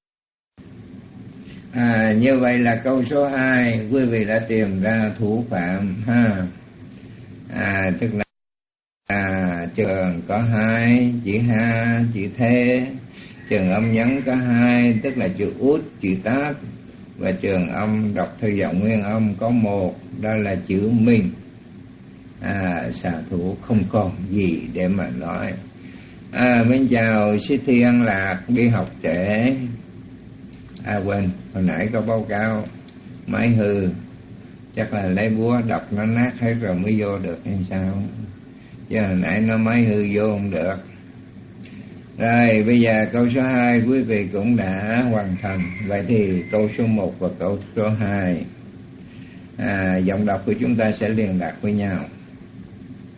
À, như vậy là câu số hai quý vị đã tìm ra thủ phạm ha. À, tức là à, trường có hai, chữ ha, chữ thê. Trường âm nhấn có hai, tức là chữ út, chữ tát. Và trường âm đọc theo giọng nguyên âm có một, đó là chữ minh. À, xạ thủ không còn gì để mà nói. À, bên chào sư Thi An Lạc, đi học trễ. À quên, hồi nãy có báo cáo máy hư, chắc là lấy búa đập nó nát hết rồi mới vô được hay sao, chứ hồi nãy nó máy hư vô không được. Rồi bây giờ câu số hai quý vị cũng đã hoàn thành. Vậy thì câu số một và câu số hai à, giọng đọc của chúng ta sẽ liên lạc với nhau.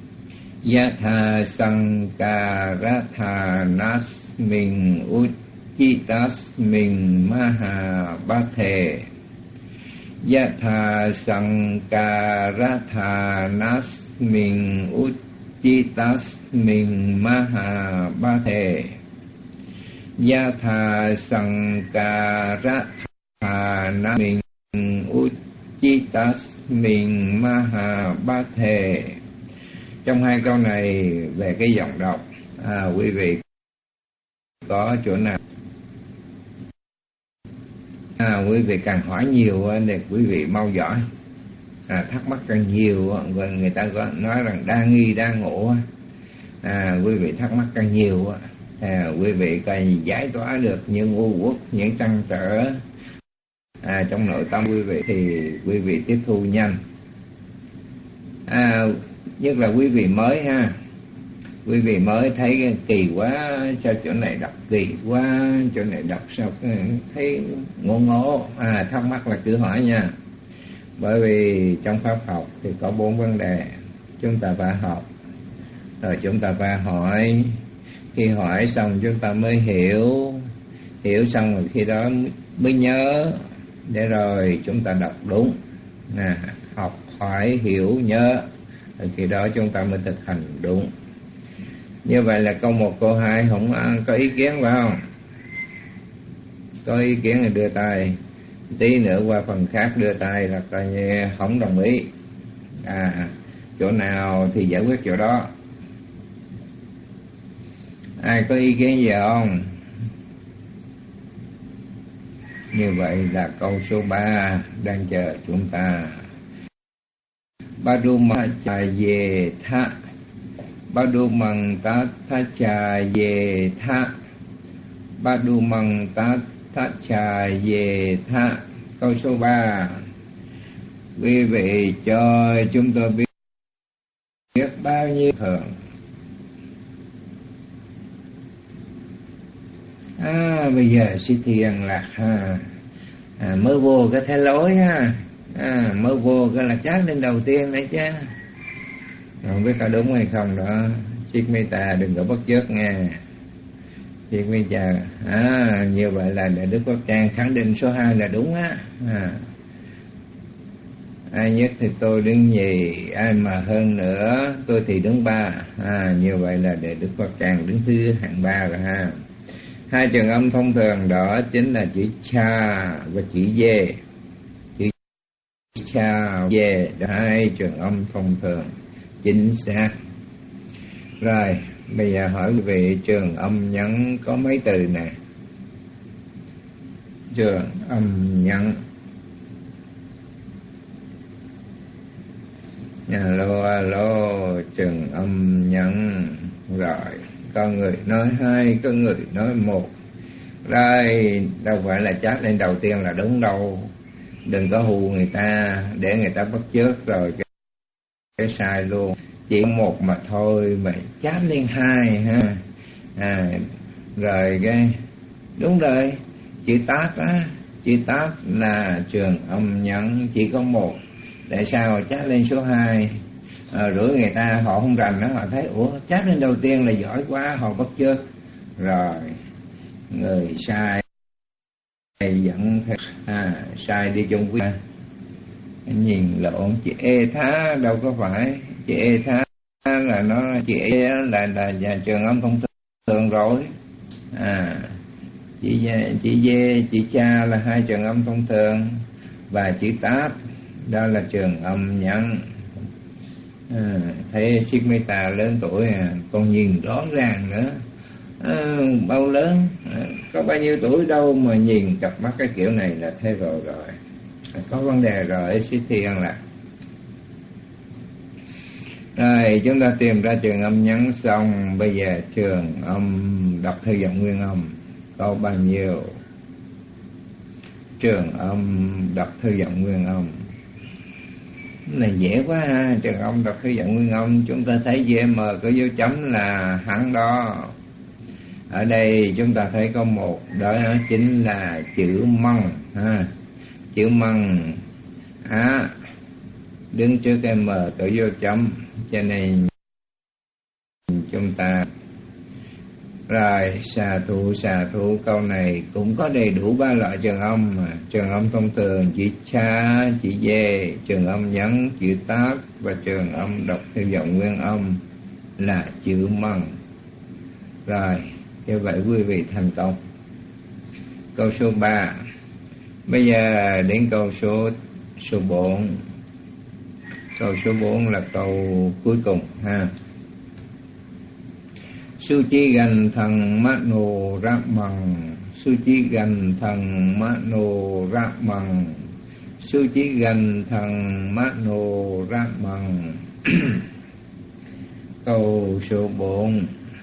Yatha Sankaratha Nasmin Ut Uchchitasmin Mahabhathe Yatha Sankarathanasmin Uchchitasmin Mahabhathe Yatha Sankarathanasmin Uchchitasmin Mahabhathe. Trong hai câu này về cái giọng đọc, à, quý vị có chỗ nào à, quý vị càng hỏi nhiều để quý vị mau giỏi, à, thắc mắc càng nhiều, và người ta có nói rằng đa nghi đa ngộ, à, quý vị thắc mắc càng nhiều, à, quý vị càng giải tỏa được những u uất, những trăn trở à, trong nội tâm quý vị thì quý vị tiếp thu nhanh. À, nhất là quý vị mới ha, quý vị mới thấy kỳ quá, sao chỗ này đọc kỳ quá, chỗ này đọc sao thấy ngộ ngộ, à, thắc mắc là cứ hỏi nha. Bởi vì trong pháp học thì có bốn vấn đề chúng ta phải học, rồi chúng ta phải hỏi, khi hỏi xong chúng ta mới hiểu, hiểu xong rồi khi đó mới nhớ, để rồi chúng ta đọc đúng, à, học hỏi hiểu nhớ, rồi khi đó chúng ta mới thực hành đúng. Như vậy là câu một câu hai không có ý kiến phải không? Có ý kiến thì đưa tay, tí nữa qua phần khác đưa tay là coi như không đồng ý, à, chỗ nào thì giải quyết chỗ đó. Ai có ý kiến gì không? Như vậy là câu số ba đang chờ chúng ta. Baduma cha ye tha, Badumang ta tha cha ye tha, Badumang ta tha cha ye tha. Câu số ba, quý vị cho chúng tôi biết, biết bao nhiêu thường. À, bây giờ sĩ thiền lạc ha, à, mới vô cái thế lối ha, à, mới vô cái là chát lên đầu tiên đấy chứ, không biết có đúng hay không đó. Siết Meta đừng có bất chợt nghe. Siết Meta, à, như vậy là để Đức Pháp Trang khẳng định số hai là đúng á. À, ai nhất thì tôi đứng nhì, ai mà hơn nữa tôi thì đứng ba. À, như vậy là để Đức Pháp Trang đứng thứ hạng ba rồi ha. Hai trường âm thông thường đó chính là chữ cha và chữ dê. Chữ cha dê là hai trường âm thông thường chính xác. Rồi, bây giờ hỏi quý vị, trường âm nhấn có mấy từ nè? Trường âm nhấn. Alo, alo, trường âm nhấn. Rồi, có người nói hai, có người nói một. Rồi, đâu phải là chát lên đầu tiên là đúng đâu. Đừng có hù người ta, để người ta bắt chước rồi cái, cái sai luôn. Chỉ một mà thôi mà chát lên hai ha. À, rồi cái đúng rồi, chữ tát á, chữ tát là trường âm nhấn chỉ có một. Tại sao chát lên số hai? À, rủi người ta họ không rành đó, họ thấy ủa chát lên đầu tiên là giỏi quá, họ bắt chước rồi người sai dẫn theo, à, sai đi chung với nhìn lộn. Chữ e thá đâu có phải, chữ e thá là nó chữ e là là, là trường âm thông thường rồi. À, chữ chữ dê chữ cha là hai trường âm thông thường, và chữ tát đó là trường âm nhấn. À, thấy Siết Meta lớn tuổi à, còn nhìn rõ ràng nữa. À, bao lớn à, có bao nhiêu tuổi đâu mà nhìn cặp mắt cái kiểu này là thế rồi rồi à, có vấn đề rồi. Siết Thiên là rồi chúng ta tìm ra trường âm nhấn xong, bây giờ trường âm đọc theo giọng nguyên âm có bao nhiêu? Trường âm đọc theo giọng nguyên âm này dễ quá ha. Trường âm đọc theo giọng nguyên âm, chúng ta thấy giê em có dấu chấm là hắn đó. Ở đây chúng ta thấy có một, đó chính là chữ măng ha. Chữ măng á, đứng trước cái M có dấu chấm, cho nên chúng ta Rồi, xà thủ, xà thủ, câu này cũng có đầy đủ ba loại trường âm mà. Trường âm thông thường chữ cha, chữ dê, trường âm nhấn, chữ tát và trường âm đọc theo giọng nguyên âm là chữ măng. Rồi, như vậy quý vị thành công. Câu số ba. Bây giờ đến câu số số bốn. Câu số bốn là câu cuối cùng ha. Su chi gần thần mát nô rác mằng, su chi gần thần mát nô rác mằng, su chi gần thần mát nô rác mằng. Câu số bốn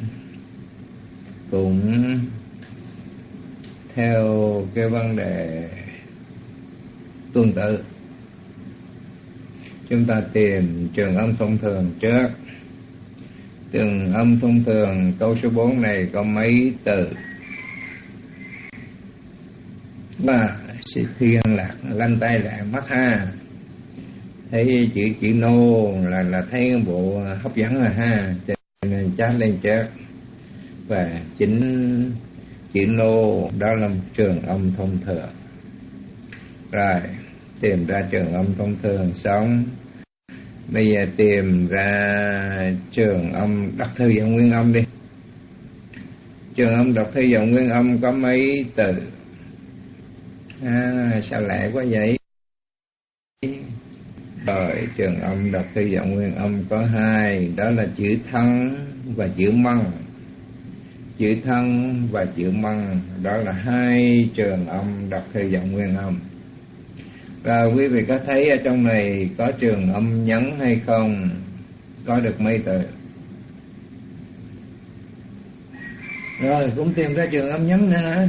cũng theo cái vấn đề tương tự. Chúng ta tìm trường âm thông thường trước. Trường âm thông thường câu số bốn này có mấy từ? Ba, sĩ thiên lạc, lanh tay lại mắt ha. Thấy chữ chữ nô là là thấy bộ hấp dẫn rồi ha, cho nên chát lên trước. Và chính chữ nô đó là một trường âm thông thường. Rồi, tìm ra trường âm thông thường xong, bây giờ tìm ra trường âm đọc theo giọng nguyên âm đi. Trường âm đọc theo giọng nguyên âm có mấy từ? À, sao lẹ quá vậy? Rồi, trường âm đọc theo giọng nguyên âm có hai, đó là chữ thân và chữ măng. Chữ thân và chữ măng, đó là hai trường âm đọc theo giọng nguyên âm. Rồi quý vị có thấy ở trong này có trường âm nhấn hay không? Có được mấy từ? Rồi cũng tìm ra trường âm nhấn nữa.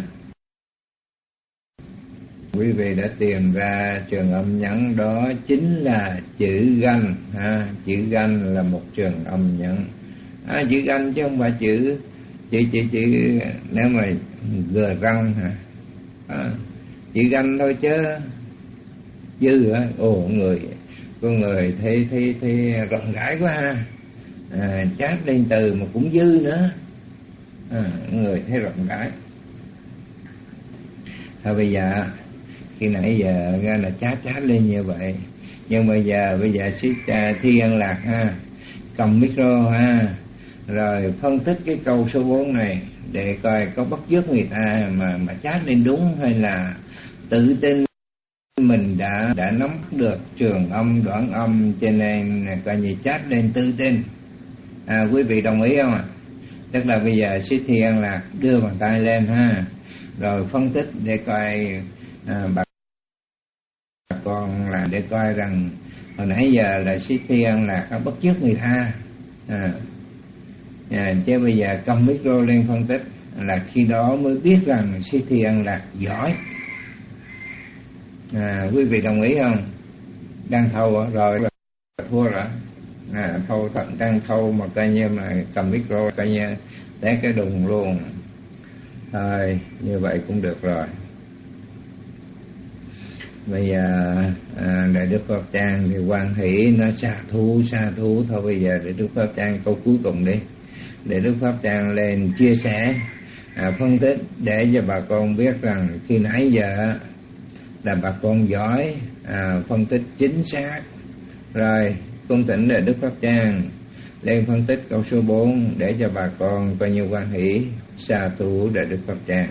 Quý vị đã tìm ra trường âm nhấn, đó chính là chữ ganh ha. Chữ ganh là một trường âm nhấn. À, chữ ganh chứ không phải chữ chữ chữ chữ nếu mà gờ răng hả? À, chữ ganh thôi chứ dư á. Ồ, người con người thấy thấy thấy rộng rãi quá ha. À, chát lên từ mà cũng dư nữa. À, người thấy rộng rãi. Thôi bây giờ khi nãy giờ ra là chát chát lên như vậy, nhưng bây giờ bây giờ siết Thi An Lạc ha, cầm micro ha, rồi phân tích cái câu số bốn này để coi có bắt chước người ta mà mà chát lên đúng, hay là tự tin mình đã đã nắm được trường âm đoạn âm cho nên coi như chát lên tự tin. À, quý vị đồng ý không ạ? Tức là bây giờ siết Thi An Lạc đưa bàn tay lên ha, rồi phân tích để coi à, bà con là để coi rằng hồi nãy giờ là siết Thi An Lạc nó bắt chước người ta. À, à, chứ bây giờ cầm micro lên phân tích là khi đó mới biết rằng siết Thi An Lạc giỏi. À, quý vị đồng ý không? Đang thâu rồi thua rồi. À, thâu thật đang thâu mà coi như mà cầm micro coi như té cái đùng luôn. Thôi như vậy cũng được rồi. Bây giờ à, Đại Đức Pháp Trang thì quan hỷ nó xa thú xa thú thôi. Bây giờ Đại Đức Pháp Trang câu cuối cùng đi, để Đức Pháp Trang lên chia sẻ à, phân tích để cho bà con biết rằng khi nãy giờ là bà con giỏi à, phân tích chính xác. Rồi cung thỉnh Đại Đức Pháp Trang lên phân tích câu số bốn để cho bà con coi như quan hỷ xa thú Đại Đức Pháp Trang.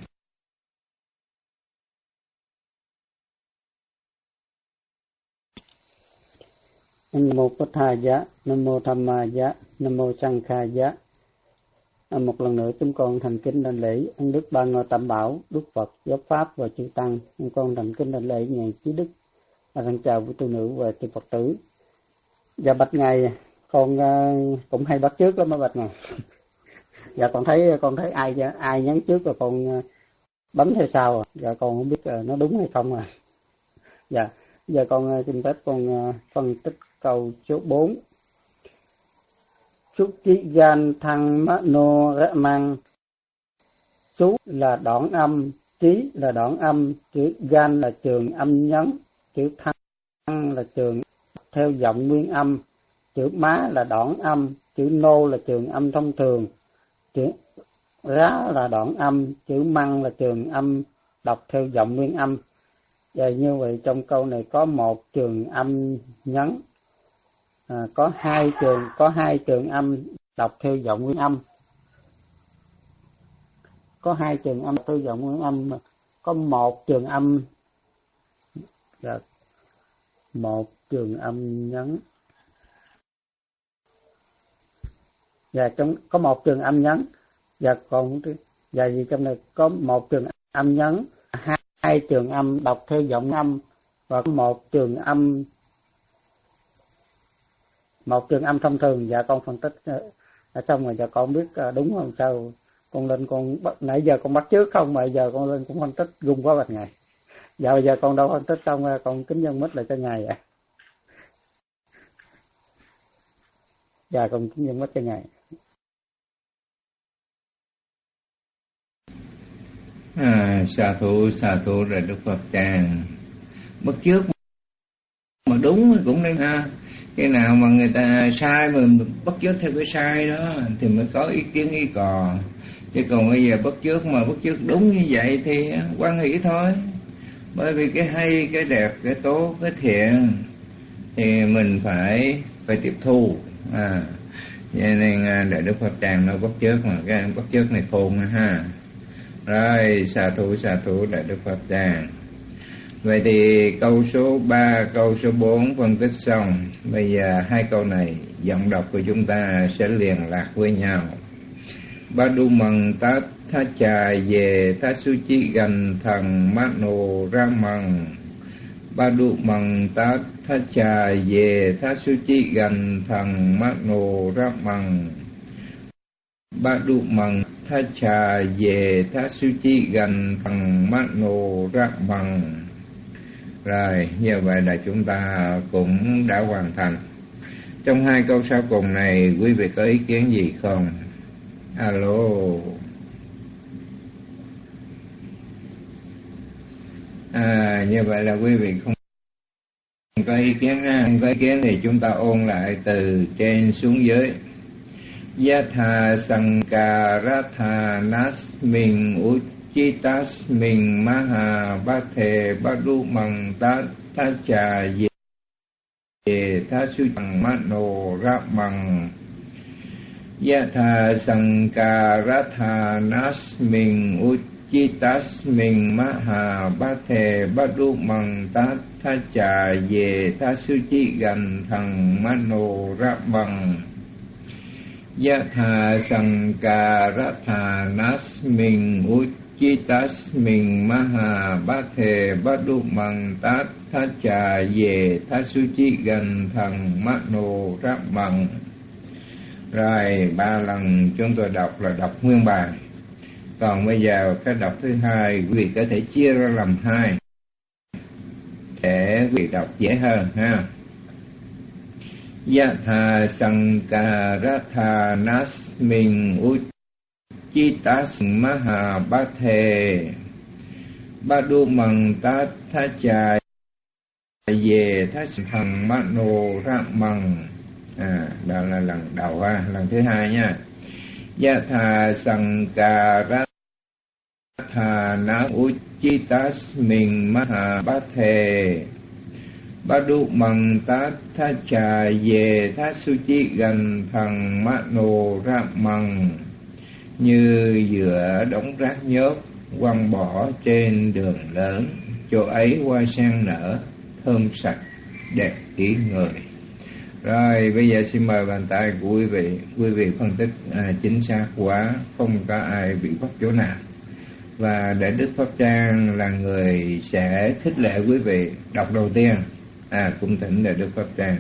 Nam mô Phật Thà Giá, Nam mô Tham Ma Giá, Nam mô Sang Kha Giá. Một lần nữa chúng con thành kính đảnh lễ ân đức ba ngôi Tam Bảo, Đức Phật, Giáo Pháp và chư Tăng. Chúng con thành kính đảnh lễ ngài Chí Đức và thân chào quý tu nữ và chư Phật tử. Dạ bạch ngài, con uh, cũng hay bắt trước lắm á bạch ngài. Dạ con thấy con thấy ai ai nhắn trước rồi con uh, bấm theo sau à. Dạ con không biết uh, nó đúng hay không à. Dạ giờ con uh, xin phép con uh, phân tích câu số bốn. Xúc chí gan thăng mát nô rã mang. Xúc là đoạn âm, chí là đoạn âm, chữ gan là trường âm nhấn, chữ thăng là trường theo giọng nguyên âm, chữ má là đoạn âm, chữ nô là trường âm thông thường, chữ rá là đoạn âm, chữ măng là trường âm đọc theo giọng nguyên âm. Và như vậy trong câu này có một trường âm nhấn, à, có hai trường có hai trường âm đọc theo giọng nguyên âm, có hai trường âm theo giọng nguyên âm, có một trường âm là một trường âm nhấn, và trong có một trường âm nhấn, và còn và gì trong này có một trường âm nhấn, hai, hai trường âm đọc theo giọng âm, và một trường âm một trường âm thông thường. Dạ con phân tích ở xong rồi, dạ con biết đúng không? Sao con lên con nãy giờ con bắt chước không mà giờ con lên cũng phân tích gung quá bạch ngài. Dạ bây giờ con đâu phân tích xong rồi con kính dân mít lại cho ngài vậy. Dạ con kính dân mít cho ngài. À, xà thủ xà thủ rồi Đức Phật tràng bất chước mà đúng cũng nên ha. Cái nào mà người ta sai mà bất chước theo cái sai đó thì mới có ý kiến ý cò, chứ còn bây giờ bất chước mà bất chước đúng như vậy thì quan hỷ thôi. Bởi vì cái hay, cái đẹp, cái tốt, cái thiện thì mình phải phải tiếp thu. À, vậy nên Đại Đức Phật tràng nó bất chước mà cái bất chước này khôn ha. Rồi, xà thủ xà thủ Đại Đức Phật tràng. Vậy thì câu số ba, câu số bốn phân tích xong. Bây giờ hai câu này giọng đọc của chúng ta sẽ liền lạc với nhau. Ba đu mần tát tha trà về tha su chi gần thần mát nô ra mần. Ba đu mần tát tha trà về tha su chi gần thần mát nô ra mần. Ba đu mần tha trà về tha su chi gần thần mát nô ra mần. Rồi, như vậy là chúng ta cũng đã hoàn thành. Trong hai câu sau cùng này, quý vị có ý kiến gì không? Alo. À, như vậy là quý vị không có ý kiến ha. Không có ý kiến thì chúng ta ôn lại từ trên xuống dưới. Yatha sankaratha nasmin ut Chitasmin maha bhathe badu mang tát tha trà ye tha su chẳng mano ra bằng. Yatha sankaratha nasmin uchitasmin maha bhathe badu mang tát tha trà ye tha su chi gần thằng mano ra bằng. Yatha sankaratha nasmin Chitasmin maha bhathe badu mang tát tha trà về tha su chi gần thần mano ráp bằng. Rồi ba lần chúng tôi đọc là đọc nguyên bài. Còn bây giờ cái đọc thứ hai quý vị có thể chia ra làm hai để quý vị đọc dễ hơn ha. Yatha sankaratha nasmin ut Chitas maha bhathe badu mang tát tha trà về tha thần mano ra măng. À, đó là lần đầu ha. Lần thứ hai nha. Yatha sankaratha na uchitas min maha bhathe badu mang tát tha trà về tha su chi gần thần mano ra măng. Như giữa đống rác nhớt quăng bỏ trên đường lớn, chỗ ấy hoa sen nở thơm sạch đẹp ý người. Rồi bây giờ xin mời bàn tay của quý vị. Quý vị phân tích à, chính xác quá, không có ai bị bắt chỗ nào. Và Đại Đức Pháp Trang là người sẽ khích lệ quý vị đọc đầu tiên. À, cung thỉnh Đại Đức Pháp Trang.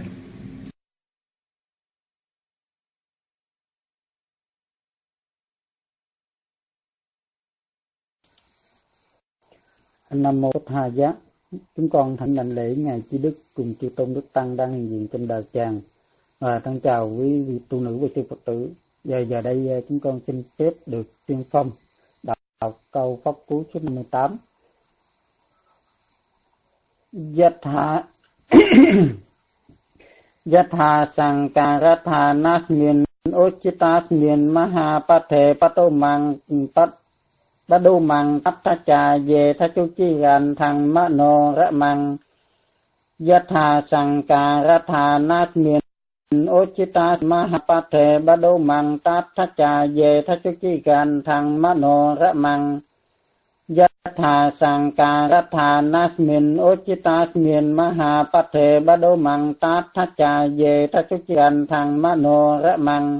Nam mô Bổn Thầy Giá. Chúng con thành đảnh lễ ngài Chư Đức cùng chư tôn đức tăng đang hiện diện trong đạo tràng. Và thân chào quý vị tu nữ và chư Phật tử. Giờ giờ đây chúng con xin phép được tiên phong đọc câu pháp cú số năm mươi tám. Yatha Yatha sankaratha nasmin Uchitasmin maha pate patomang pat padomang tattacha ye thachuchi gan thang mano ramang yatha sankaratha nasmin Uchitas maha pate padomang tattacha ye thachuchi gan thang mano ramang Yatha sankaratha nasmin Uchitasmin maha pate padomang tattacha ye thachuchi gan thang mano ramang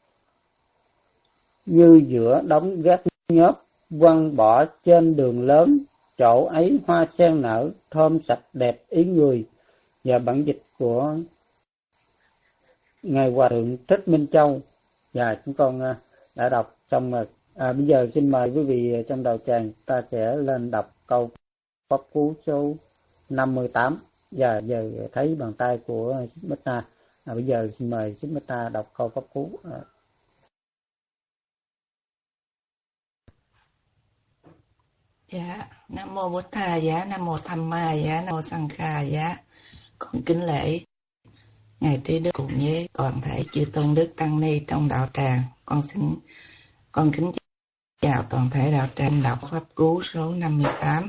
Như giữa đống gác nhớt quăng bỏ trên đường lớn, chỗ ấy hoa sen nở, thơm sạch đẹp ý người. Và bản dịch của Ngài Hòa Thượng Thích Minh Châu. Và chúng con đã đọc xong rồi. À, bây giờ xin mời quý vị trong đầu tràng ta sẽ lên đọc câu pháp cú số năm mươi tám. Và giờ thấy bàn tay của Smita. À, bây giờ xin mời Smita đọc câu pháp cú. À. Dạ, Nam Mô Bổn Thà Giá, Nam Mô Tham Ma Giá, Nam Mô Sang Kha Giá. Con kính lễ Ngài Trí Đức cùng với toàn thể chư tôn đức tăng ni trong đạo tràng. Con xin con kính chào toàn thể đạo tràng đọc pháp cú số năm mươi tám.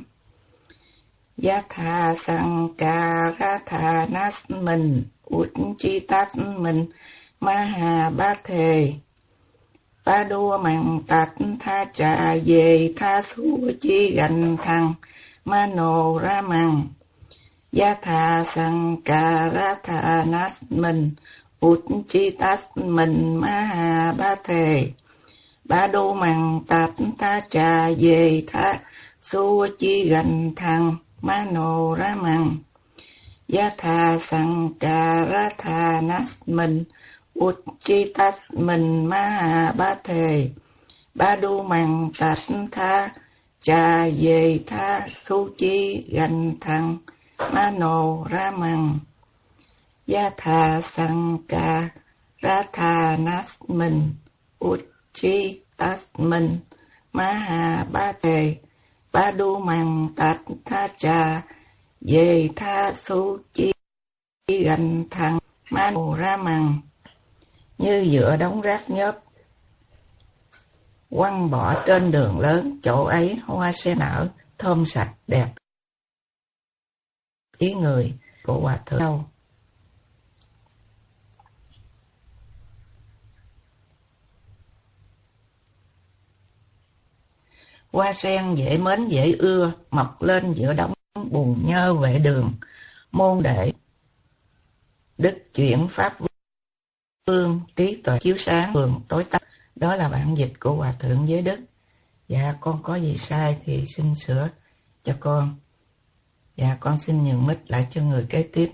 Yatha Sankaratha Nasmin Uchitasmin Maha Bhathe Ba đua mạng tạch tha trà về tha xua chi gành thằng mano ra mằng Yatha Sankaratha Nasmin Uchitasmin Maha Bhathe Ba đua mạng tạch tha trà về tha xua chi gành thằng mano ra mằng Yatha Sankaratha Nasmin Uchitasmin maha bhathe ba đu mằng tạch tha trà về tha su chi gành thằng mano ra mằng Yatha Sankaratha Nasmin Uchitasmin maha bhathe ba đu mằng tạch tha trà về tha su chi gành thằng mano ra mằng Như giữa đống rác nhớp quăng bỏ trên đường lớn, chỗ ấy hoa sen nở, thơm sạch đẹp ý người của Hòa Thượng Châu. Hoa sen dễ mến dễ ưa, mọc lên giữa đống bùn nhơ vệ đường, môn đệ đức chuyển pháp phương trí tuệ chiếu sáng vườn tối tăm. Đó là bản dịch của Hòa Thượng Giới Đức. Dạ con có gì sai thì xin sửa cho con. Dạ con xin nhường mic lại cho người kế tiếp.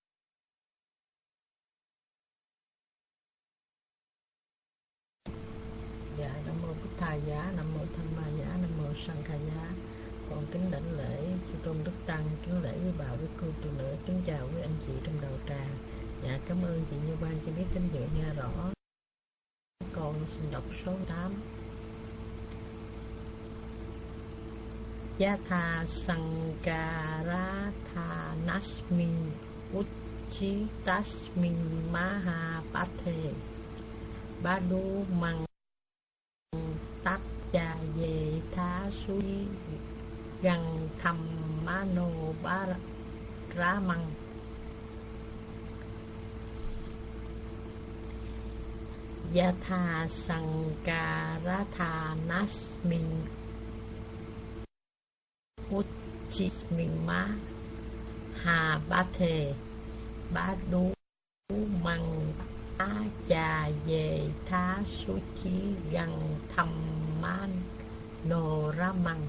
Dạ Nam Mô Bổn Thà Giá, Nam Mô Tham Ma Giá, Nam Mô Sang Kha Giá. Con kính đảnh lễ chư tôn đức tăng, kính lễ với bà với cô tu nữ, kính chào quý anh chị trong đạo tràng. Dạ cảm ơn chị Như Ban cho biết tín hiệu nghe rõ. Con xin đọc số tám. Yatha Sankaratha Nasmin Uchitasmin Maha Bhathe Ba đu mằng tát cha về tha suy gần thầm mano ba ra măng Yatha Sankaratha Nasmin Uchitasmin Maha Bhathe Ba đu mằng tát cha về tha su chi gần thầm man nô ra măng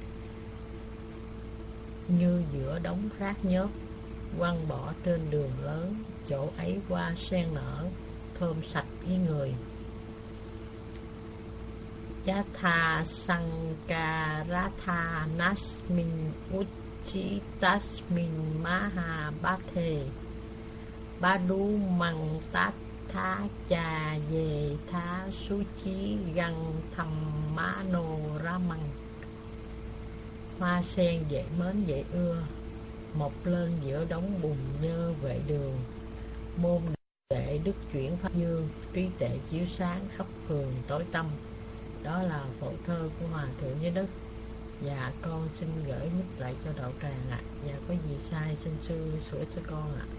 Như giữa đống rác nhớp quăng bỏ trên đường lớn, chỗ ấy hoa sen nở, thơm sạch với người. Yatha Sankaratha Nasmin Uchitasmin Maha Bhathe Ba đu mằng tát tha trà về tha su chi gần thầm ma nô ra măng Hoa sen dễ mến dễ ưa, mọc lên giữa đống bùn nhơ vệ đường, môn đệ đức chuyển pháp dương, trí tuệ chiếu sáng khắp phường tối tăm. Đó là phổ thơ của Hòa Thượng Giới Đức. Dạ con xin gửi mít lại cho đạo tràng ạ. Dạ có gì sai xin sư sửa cho con ạ.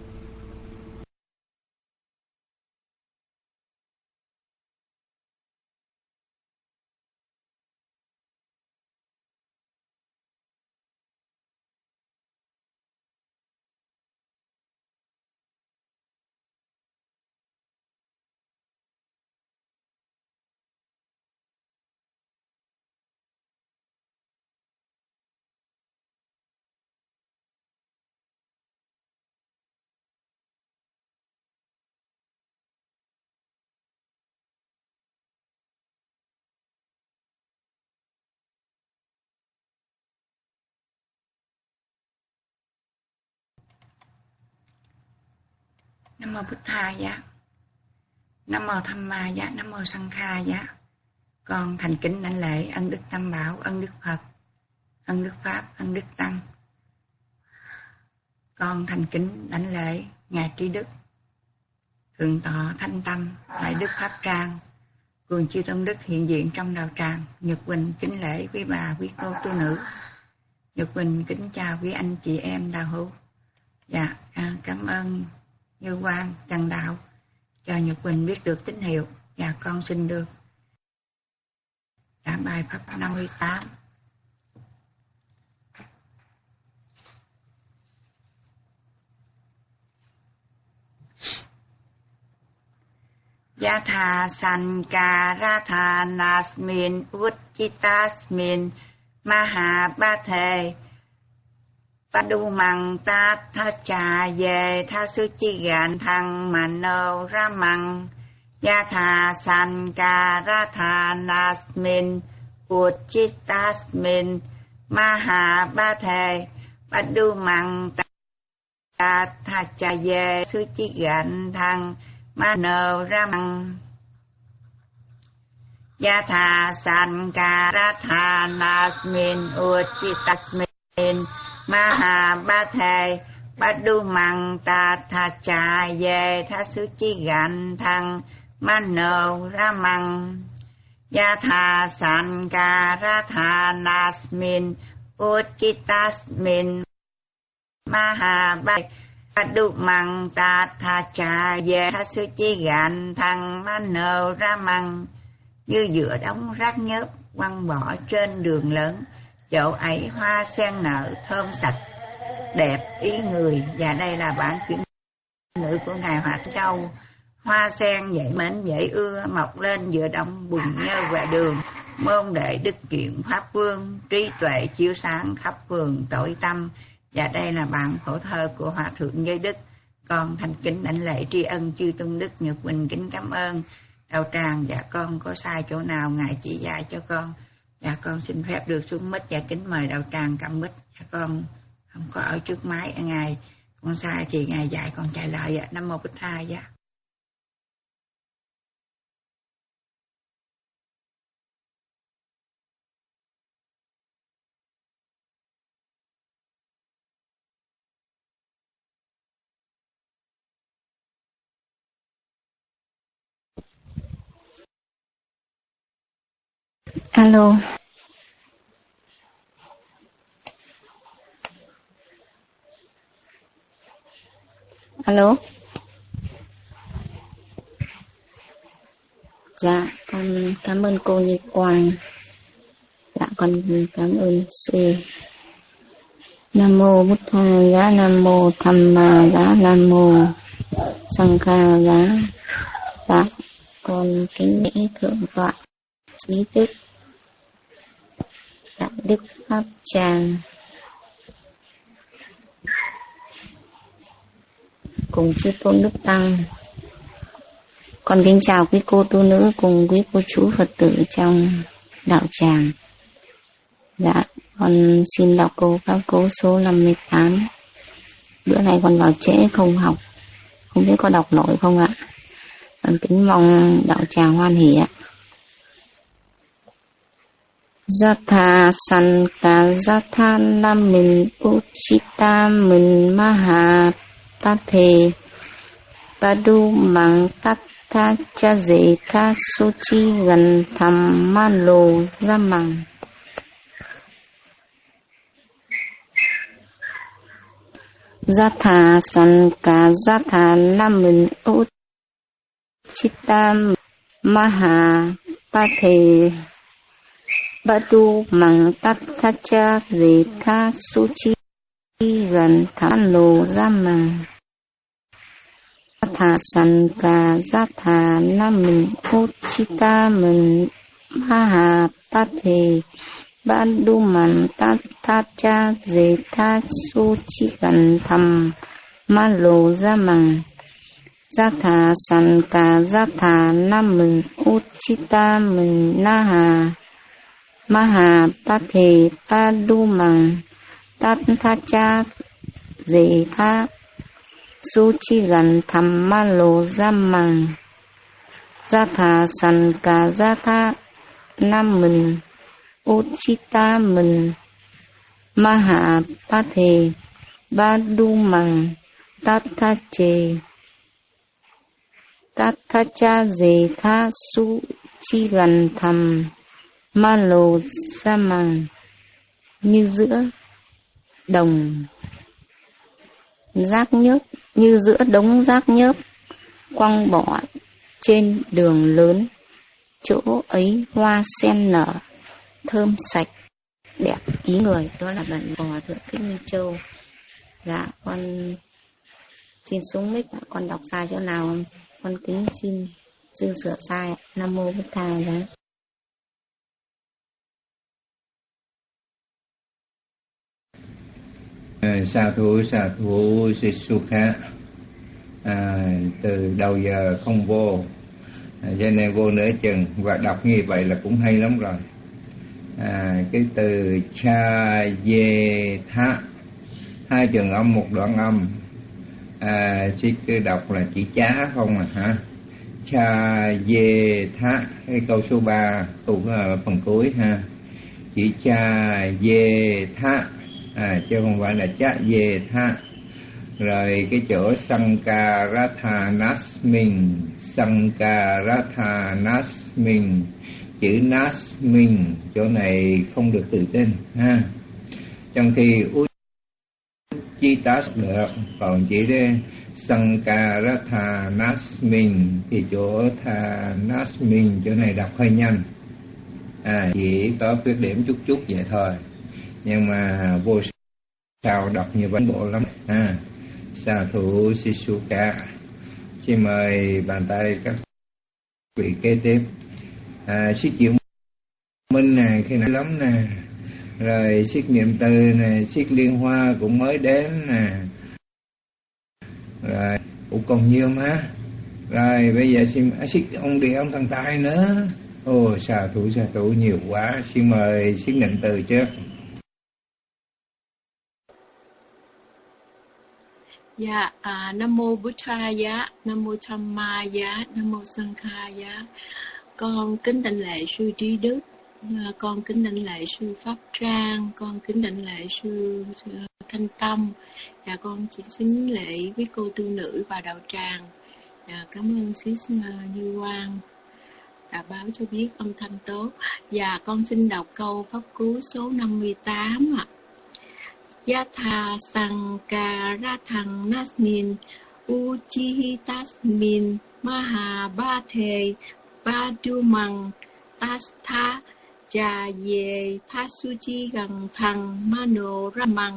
Nam mô Bụt Tha Giá, Nam mô Tham Ma Giá, Nam mô Sang Kha Giá. Con thành kính đảnh lễ ân đức Tam Bảo, ân đức Phật, ân đức Pháp, ân đức Tăng. Con thành kính đảnh lễ ngài Trí Đức, Thượng tọa Thanh Tâm, Đại Đức Pháp Trang, cùng chư tôn đức hiện diện trong đạo tràng. Nhật Quỳnh kính lễ quý bà, quý cô tu nữ. Nhật Quỳnh kính chào quý anh chị em đạo hữu. Dạ, à, cảm ơn Như Quang, Trần Đạo cho Nhật Quỳnh biết được tín hiệu. Và con xin được trả bài pháp năm mươi tám. Yatha sankara nasmin utchitasmin mahabhathe Padumang tathacha ye thasuchi gan thang mano ramang Yatha sankara nasmin utchitasmin mahabhathe Padumang tathacha ye thasuchi gan thang mano ramang Yatha sankara nasmin utchitasmin Mahabhathe Padumang tathacha ye thasuchi gan thang mano ramang Yatha sankara nasmin utchitasmin Mahabhathe Padumang tathacha ye thasuchi gan thang mano ramang. Như giữa đống rác nhớp quăng bỏ trên đường lớn, chỗ ấy hoa sen nở thơm sạch đẹp ý người. Và đây là bản chuyển ngữ của ngài Hòa Châu. Hoa sen dễ mến dễ ưa, mọc lên giữa đống bùn nhơ và đường. Môn đệ đức chuyển pháp vương, trí tuệ chiếu sáng khắp phường tối tăm. Và đây là bản phổ thơ của Hòa Thượng Giới Đức. Con thành kính đảnh lễ tri ân chư tôn đức. Nhật Quỳnh kính cảm ơn đạo tràng. Dạ con có sai chỗ nào ngài chỉ dạy cho con. Dạ con xin phép được xuống mic và kính mời đạo tràng cầm mic. Dạ con không có ở trước máy ngài. Con sai thì ngài dạy con trả lời. Dạ. Nam mô Bụt Tha Giá. Alo. Alo. Dạ, con cảm ơn cô Như Quang. Dạ, con cảm ơn sư. Nam mô Bụt Tha Giá, Nam mô Tham Ma Giá, Nam mô Sang Kha Giá. Dạ, con kính lễ thượng tọa Trí Đức, Đại Đức Pháp Tràng, cùng chư tôn đức tăng. Con kính chào quý cô tu nữ cùng quý cô chú Phật tử trong đạo tràng. Dạ, con xin đọc câu pháp cú số năm mươi tám. Bữa nay con vào trễ không học, không biết có đọc nổi không ạ? Con kính mong đạo tràng hoan hỷ ạ. Yatha sankara namin uchita min mahabhathe Badu Mang Tattha Cha Dễ Tha Suchi Gần Tham Ma Lô Gia Mang. Gia Thà San Ca Gia Thà Nam Mình Út Chita Maha Pa Thề Badu Mang Tattha Cha Dễ Tha Suchi Gần Tham Ma Lô Gia Mang. Thà san ca giác thà nam mình uchita mình maha pa thề ban du man ta tha cha dễ tha su chi gần thầm ma lô ra mằng. Giác thà san ca giác thà nam mình uchita mình naha maha pa thề pa du man ta tha cha dễ tha su chi gần thầm ma lô ra mằng. Gia thà san ca gia tha nam mình uchita mình maha pa thề ba du mằng tát tha chê tát tha cha dề tha su chi gần thầm ma lô ra mằng. Như giữa đồng rác nhớp, như giữa đống rác nhớp quăng bỏ trên đường lớn, chỗ ấy hoa sen nở thơm sạch đẹp ý người. Đó là bản Hòa Thượng Thích Minh Châu. Dạ con xin xuống mic, con đọc sai chỗ nào con kính xin sư sửa sai. Nam mô Bổn Thầy. Dạ. Sa thú sa thú Sisukha. À, từ đầu giờ không vô, à, cho nên vô nửa chừng, và đọc như vậy là cũng hay lắm rồi. À, cái từ cha dê tha, hai trường âm một đoạn âm, à, chỉ cứ đọc là chỉ chá không à hả? Cha dê tha, cái câu số ba, câu ở phần cuối ha, chỉ cha dê tha. À, chứ không phải là chá dê tha. Rồi cái chỗ Sankaratha Nasmin, Sankaratha Nasmin, chữ Nasmin chỗ này không được tự tin ha. Trong khi Uchitas được, còn chỉ đây Sankaratha Nasmin thì chỗ tha Nasmin chỗ này đọc hơi nhanh. À, chỉ có khuyết điểm chút chút vậy thôi. Nhưng mà vô sao đọc như vậy bộ lắm ha. Sa thủ Sisuka. Xin mời bàn tay các vị kế tiếp. À, siết diệu minh nè, khi nãy lắm nè. Rồi siết niệm từ nè, siết liên hoa cũng mới đến nè. Rồi cũng còn nhiều mà. Rồi bây giờ xin à, siết ông địa ông thần tài nữa. Ồ, sa thủ sa thủ nhiều quá. Xin mời siết niệm từ trước. Dạ, à, Nam Mô Bụt Thaya, Nam Mô Dhammaya, Nam Mô Sankhaya. Con kính đảnh lễ sư Trí Đức, con kính đảnh lễ sư Pháp Trang, con kính đảnh lễ sư Thanh Tâm. Dạ, con chỉ xin lễ với cô tu nữ và đạo tràng. Dạ, cảm ơn Sis Như Quang đã báo cho biết âm thanh tốt. Dạ, con xin đọc câu pháp cú số năm mươi tám ạ. Yatha Sankarathang Nasmin Uchihitasmin Mahabhate Padumang Tastha Jaye Thasuchi Gang Thang Manoramang.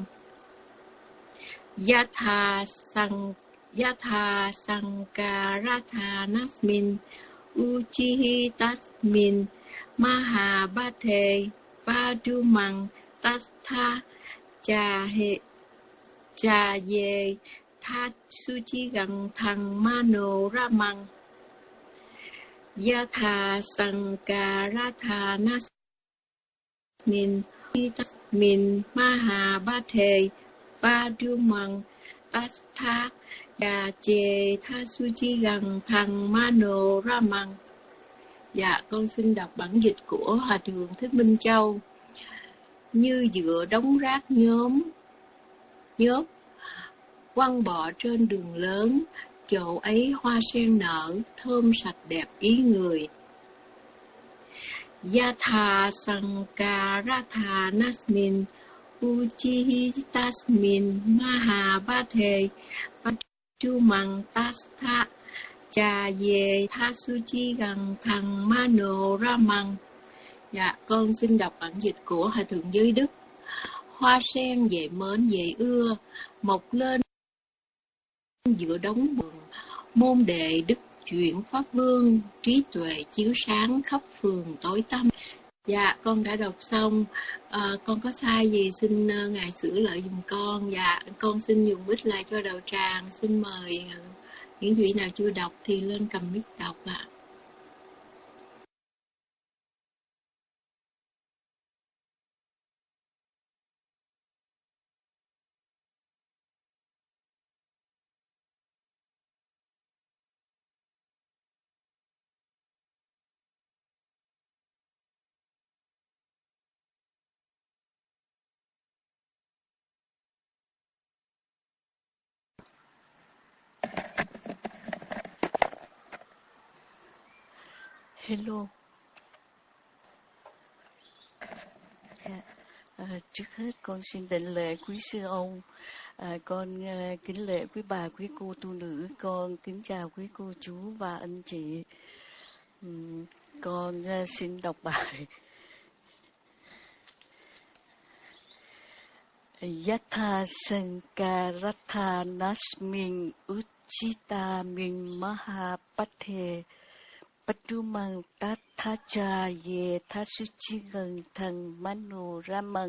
Yatha Sang Yatha Sankaratha Nasmin Uchihitasmin Mahabhate Padumang Tastha Cha hệ cha ye tha suchi gang thang manoramang. Yatha Sankaratha Nasmin Tasmin Mahabhate Padumang Tastha Cha ye tha suchi gang thang manoramang. Dạ, con xin đọc bản dịch của Hòa Thượng Thích Minh Châu. Như giữa đống rác nhóm nhớp quăng bỏ trên đường lớn, chỗ ấy hoa sen nở, thơm sạch đẹp ý người. Yatha Sankaratha Nasmin Uchitasmin Mahabate Pachumang Tastha Cha Ye Thasuchi Gần Thằng Manoramang. Dạ, con xin đọc bản dịch của Hòa Thượng Giới Đức. Hoa sen dễ mến dễ ưa, mọc lên giữa đống bùn, môn đệ đức chuyển pháp vương, trí tuệ chiếu sáng khắp phường tối tăm. Dạ, con đã đọc xong. À, con có sai gì xin uh, ngài sửa lại giùm con. Dạ, con xin dùng mic lại cho đạo tràng. Xin mời uh, những vị nào chưa đọc thì lên cầm mic đọc ạ. À. Hello. À, à, trước hết con xin đảnh lễ quý sư ông, à, con à, kính lễ quý bà, quý cô tu nữ, con kính chào quý cô chú và anh chị. Uhm, con à, xin đọc bài. Yatha Sankaratha Nasmin Uchita Min Mahapathe Patumang Tathacha Ye Thasuchi Gần Thằng Manoramang.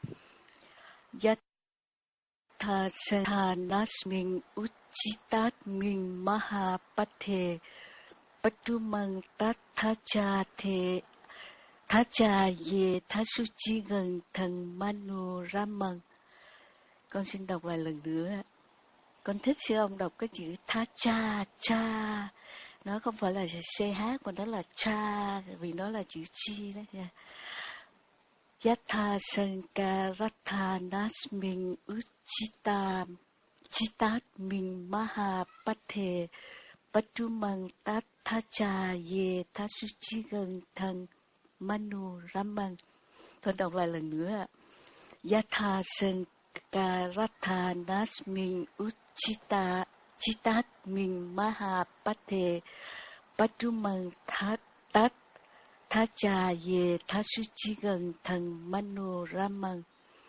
Yatha Sankaratha Nasmin Uchitat Min Mahapathe Patumang Tathacha The Thacha Ye Thasuchi Gần Thằng Manoramang. Con xin đọc lại lần nữa. Con thích sư ông đọc cái chữ Thacha cha. Nó không phải là xê hát mà nó là cha, vì nó là chữ chi đó nha. Yatha Sankaratha Nasmin Uchita Chitat Min Mahapathe Patumang Tathacha Ye Thasuchi Gần Thằng Manoramang. Thôi đọc lại lần nữa. Yatha Sankaratha Nasmin Uchita Chitat Min Mahapathe Patumang Tat Thacha Ye Thasuchi Gần Thằng Manoramang.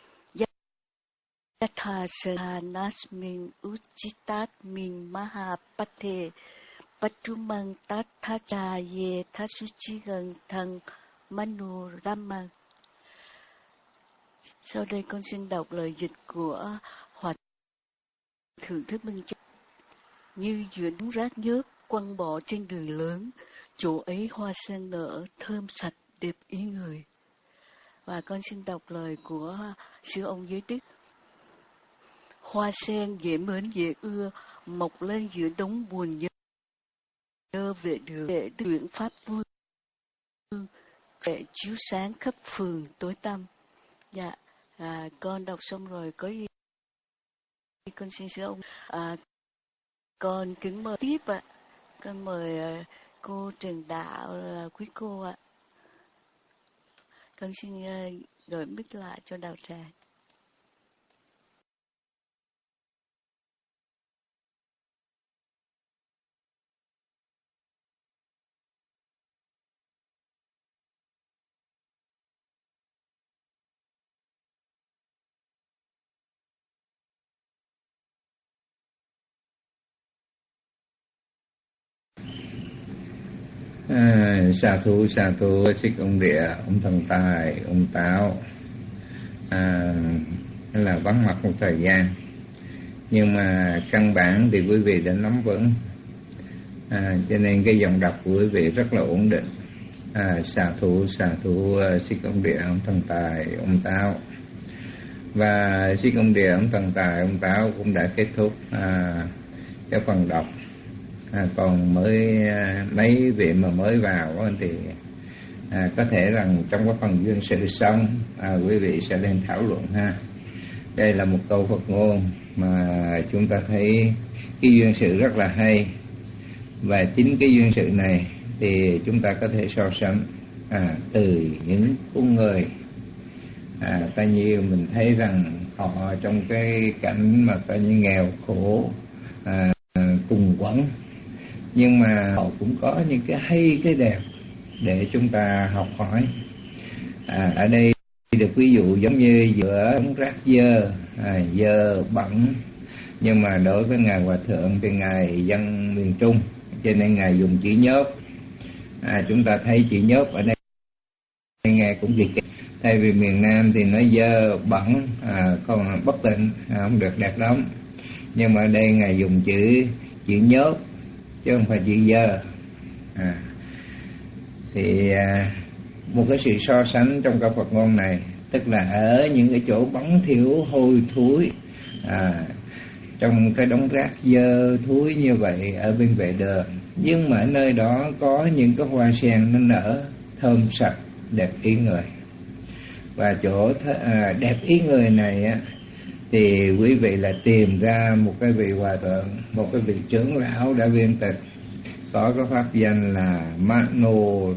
Yatha Sankaratha Nasmin Uchitat Min Mahapathe Patumang Thacha Ye Thasuchi Gần Thằng Manoramang. Sau đây con xin đọc lời dịch của Hòa Thượng Thích Minh Châu. Như giữa đống rác nhớt quăng bỏ trên đường lớn, chỗ ấy hoa sen nở, thơm sạch, đẹp ý người. Và con xin đọc lời của sư ông Giới Đức. Hoa sen dễ mến dễ ưa, mọc lên giữa đống buồn nhơ, nhơ vệ đường, để tuyển pháp vương, để chiếu sáng khắp phường tối tăm. Dạ, à, con đọc xong rồi, có gì con xin sư ông. À, con kính mời tiếp ạ. À. Con mời uh, cô Trần Đạo, uh, quý cô ạ. À. Con xin uh, gửi mic lại cho đạo tràng. À, xà thủ xà thủ xích ông địa, ông thần tài, ông táo à, là vắng mặt một thời gian, nhưng mà căn bản thì quý vị đã nắm vững, à, cho nên cái dòng đọc của quý vị rất là ổn định. À, xà thủ xà thủ xích ông địa, ông thần tài, ông táo, và xích ông địa, ông thần tài, ông táo cũng đã kết thúc à, cái phần đọc. À, còn mới à, mấy vị mà mới vào thì à, có thể rằng trong cái phần duyên sự xong à, quý vị sẽ lên thảo luận ha. Đây là một câu Phật ngôn mà chúng ta thấy cái duyên sự rất là hay, và chính cái duyên sự này thì chúng ta có thể so sánh à, từ những con người à, ta nhiều mình thấy rằng họ trong cái cảnh mà coi như nghèo khổ à, cùng quẫn, nhưng mà họ cũng có những cái hay cái đẹp để chúng ta học hỏi. À, ở đây được ví dụ giống như giữa đống rác dơ, à, dơ bẩn, nhưng mà đối với ngài Hòa Thượng thì ngài dân miền Trung, cho nên ngài dùng chữ nhớp. À, chúng ta thấy chữ nhớp ở đây nghe cũng kỳ kỳ. Thay vì miền Nam thì nó dơ bẩn, à, không bất tịnh, à, không được đẹp lắm. Nhưng mà ở đây ngài dùng chữ chữ nhớp chứ không phải chữ dơ. À, thì à, một cái sự so sánh trong câu Phật ngôn này, tức là ở những cái chỗ bẩn thỉu hôi thối, à, trong cái đống rác dơ thúi như vậy ở bên vệ đường, nhưng mà ở nơi đó có những cái hoa sen nó nở thơm sạch đẹp ý người. Và chỗ th- à, đẹp ý người này á, thì quý vị là tìm ra một cái vị hòa thượng, một cái vị trưởng lão đã viên tịch, có cái pháp danh là Mano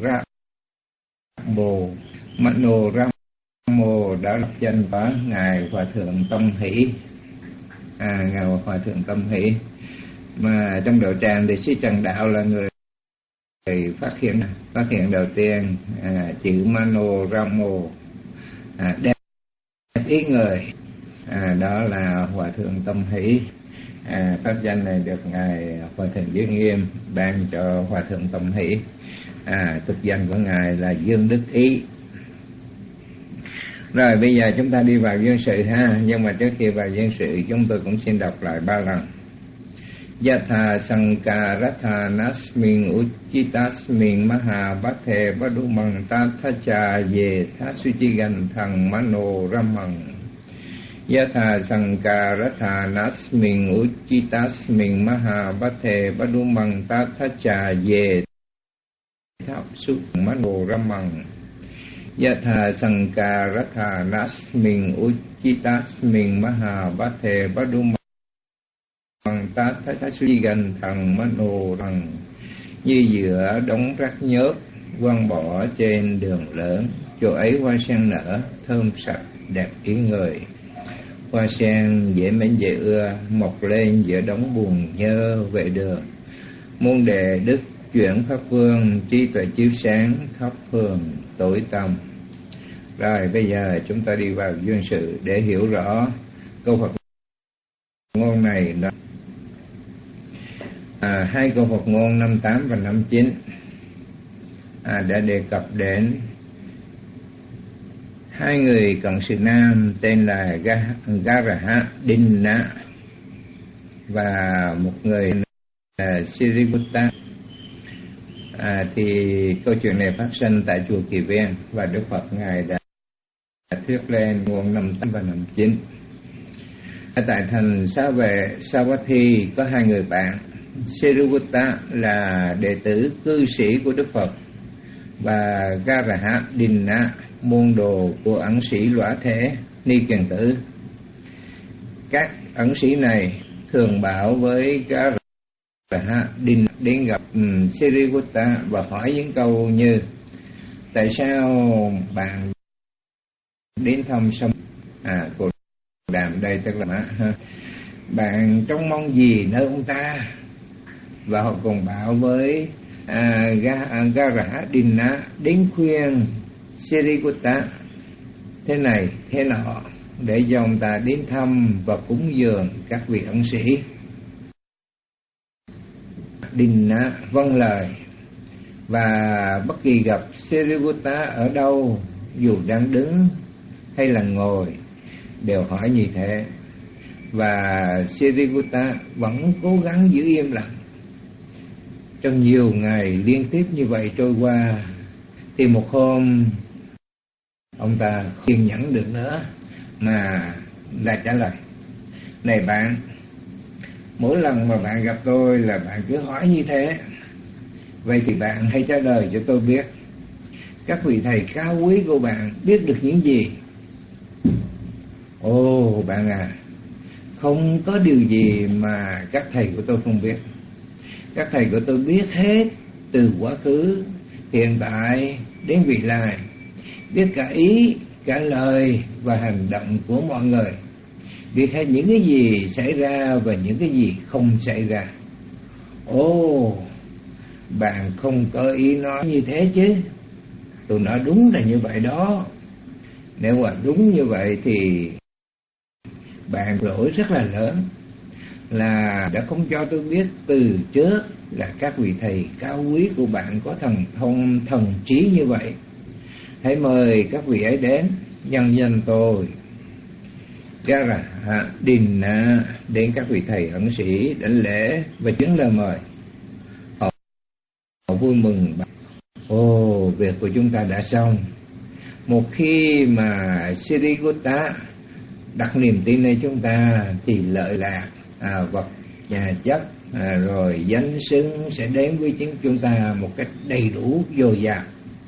Ramo. Mano Ramo đã lập danh của ngài Hòa Thượng Tâm Hỷ. À, ngài Hòa Thượng Tâm Hỷ, mà trong đạo tràng thì sư Trần Đạo là người phát hiện phát hiện đầu tiên à, chữ Mano Ramo, à, đẹp ý người, à, đó là Hòa Thượng Tâm Hỷ. À, pháp danh này được ngài Hòa Thượng Giới Nghiêm ban cho Hòa Thượng Tâm Hỷ. À, tục danh của ngài là Dương Đức Ý. Rồi bây giờ chúng ta đi vào duyên sự ha, nhưng mà trước khi vào duyên sự chúng tôi cũng xin đọc lại ba lần. Yatha sankaratha nasmin uchitasmin maha bhathe vadumang tathacha ye thasuchigan thang mano ramang. Yatha sankaratha nasmin uchitasmin maha bhathe vadumang tathacha ye thasuchigan mano ramang. Yatha sankaratha nasmin uchitasmin maha bhathe vadumang ta thái thái suy gần thần mano rằng, như giữa đống rác nhớp quăng bỏ trên đường lớn, chỗ ấy hoa sen nở thơm sạch đẹp ý người. Hoa sen dễ mến dễ ưa mọc lên giữa đống bùn nhơ vệ đường, môn đề đức chuyển pháp vương, trí tuệ chiếu sáng khắp phương tối tâm. Rồi bây giờ chúng ta đi vào duyên sự để hiểu rõ câu Phật ngôn này đó. À, hai câu Phật ngôn năm tám và năm chín à, đã đề cập đến hai người cận sự nam tên là Garaha Dinna và một người là Siriputta. À, thì câu chuyện này phát sinh tại chùa Kỳ Viên, và Đức Phật ngài đã thuyết lên ngôn năm tám và năm chín. Ở tại thành Sa Vệ Savatthi có hai người bạn. Siriputta là đệ tử cư sĩ của Đức Phật, và Garaha Dinna môn đồ của ẩn sĩ Lõa Thể Ni Kiền Tử. Các ẩn sĩ này thường bảo với Garaha Dinna đến gặp um, Siriputta và hỏi những câu như: tại sao bạn đến thăm sông à Cồ Đàm, đây tức là Mã ha, bạn trông mong gì nơi ông ta? Và họ còn bảo với à, Garaha Dinna đến khuyên Siriputta thế này thế nọ để cho ông ta đến thăm và cúng dường các vị ẩn sĩ. Dinna vâng lời, và bất kỳ gặp Siriputta ở đâu, dù đang đứng hay là ngồi, đều hỏi như thế. Và Siriputta vẫn cố gắng giữ im lặng. Trong nhiều ngày liên tiếp như vậy trôi qua, thì một hôm ông ta không kiên nhẫn được nữa mà lại trả lời: này bạn, mỗi lần mà bạn gặp tôi là bạn cứ hỏi như thế, vậy thì bạn hãy trả lời cho tôi biết, các vị thầy cao quý của bạn biết được những gì? Ồ bạn à, không có điều gì mà các thầy của tôi không biết. Các thầy của tôi biết hết, từ quá khứ, hiện tại đến vị lai, biết cả ý, cả lời và hành động của mọi người, biết hết những cái gì xảy ra và những cái gì không xảy ra. Ồ, bạn không có ý nói như thế chứ? Tôi nói đúng là như vậy đó. Nếu mà đúng như vậy thì bạn lỗi rất là lớn, là đã không cho tôi biết từ trước là các vị thầy cao quý của bạn có thần thông thần trí như vậy. Hãy mời các vị ấy đến nhân danh tôi. Gara Đình đến các vị thầy ẩn sĩ đảnh lễ và chứng lời mời. Họ, họ vui mừng. Ồ, việc của chúng ta đã xong. Một khi mà Sirigutta đặt niềm tin nơi chúng ta thì lợi lạc, à, vật nhà chất, à, rồi danh xưng sẽ đến với chính chúng ta một cách đầy đủ dồi dào.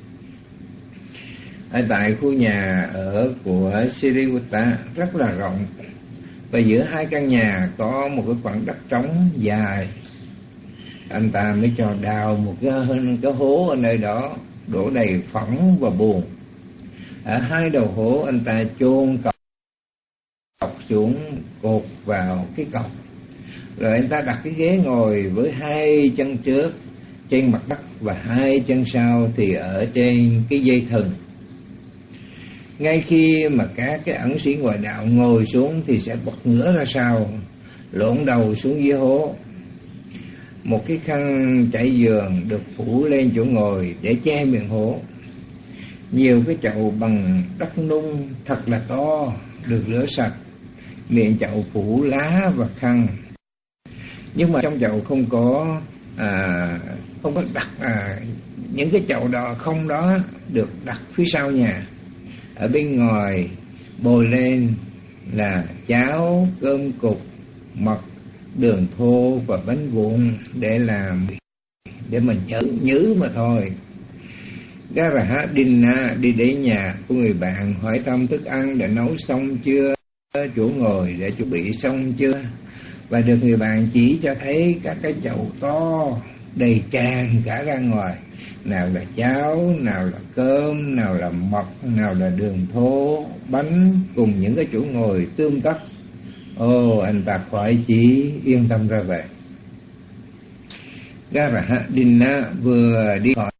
Ở tại khu nhà ở của Sirigutta rất là rộng, và giữa hai căn nhà có một cái khoảng đất trống dài. Anh ta mới cho đào một cái, cái hố ở nơi đó, đổ đầy phẳng và buồn. Ở hai đầu hố anh ta chôn cọc, cọc xuống, cột vào cái cọc. Rồi anh ta đặt cái ghế ngồi với hai chân trước trên mặt đất và hai chân sau thì ở trên cái dây thừng. Ngay khi mà các cái ẩn sĩ ngoại đạo ngồi xuống thì sẽ bật ngửa ra sau, lộn đầu xuống dưới hố. Một cái khăn trải giường được phủ lên chỗ ngồi để che miệng hố. Nhiều cái chậu bằng đất nung thật là to được rửa sạch, miệng chậu phủ lá và khăn. Nhưng mà trong chậu không có à, không có đặt à, những cái chậu đó không đó được đặt phía sau nhà. Ở bên ngoài bồi lên là cháo, cơm cục, mật, đường thô và bánh vụn để làm để mình nhớ nhứ mà thôi. Gara Dinna đi đến nhà của người bạn hỏi thăm thức ăn đã nấu xong chưa, chỗ ngồi đã chuẩn bị xong chưa, và được người bạn chỉ cho thấy các cái chậu to đầy tràn cả ra ngoài. Nào là cháo, nào là cơm, nào là mật, nào là đường thô, bánh cùng những cái chỗ ngồi tươm tất. Ồ, anh ta khỏi chỉ yên tâm ra về. Gara Dinna vừa đi khỏi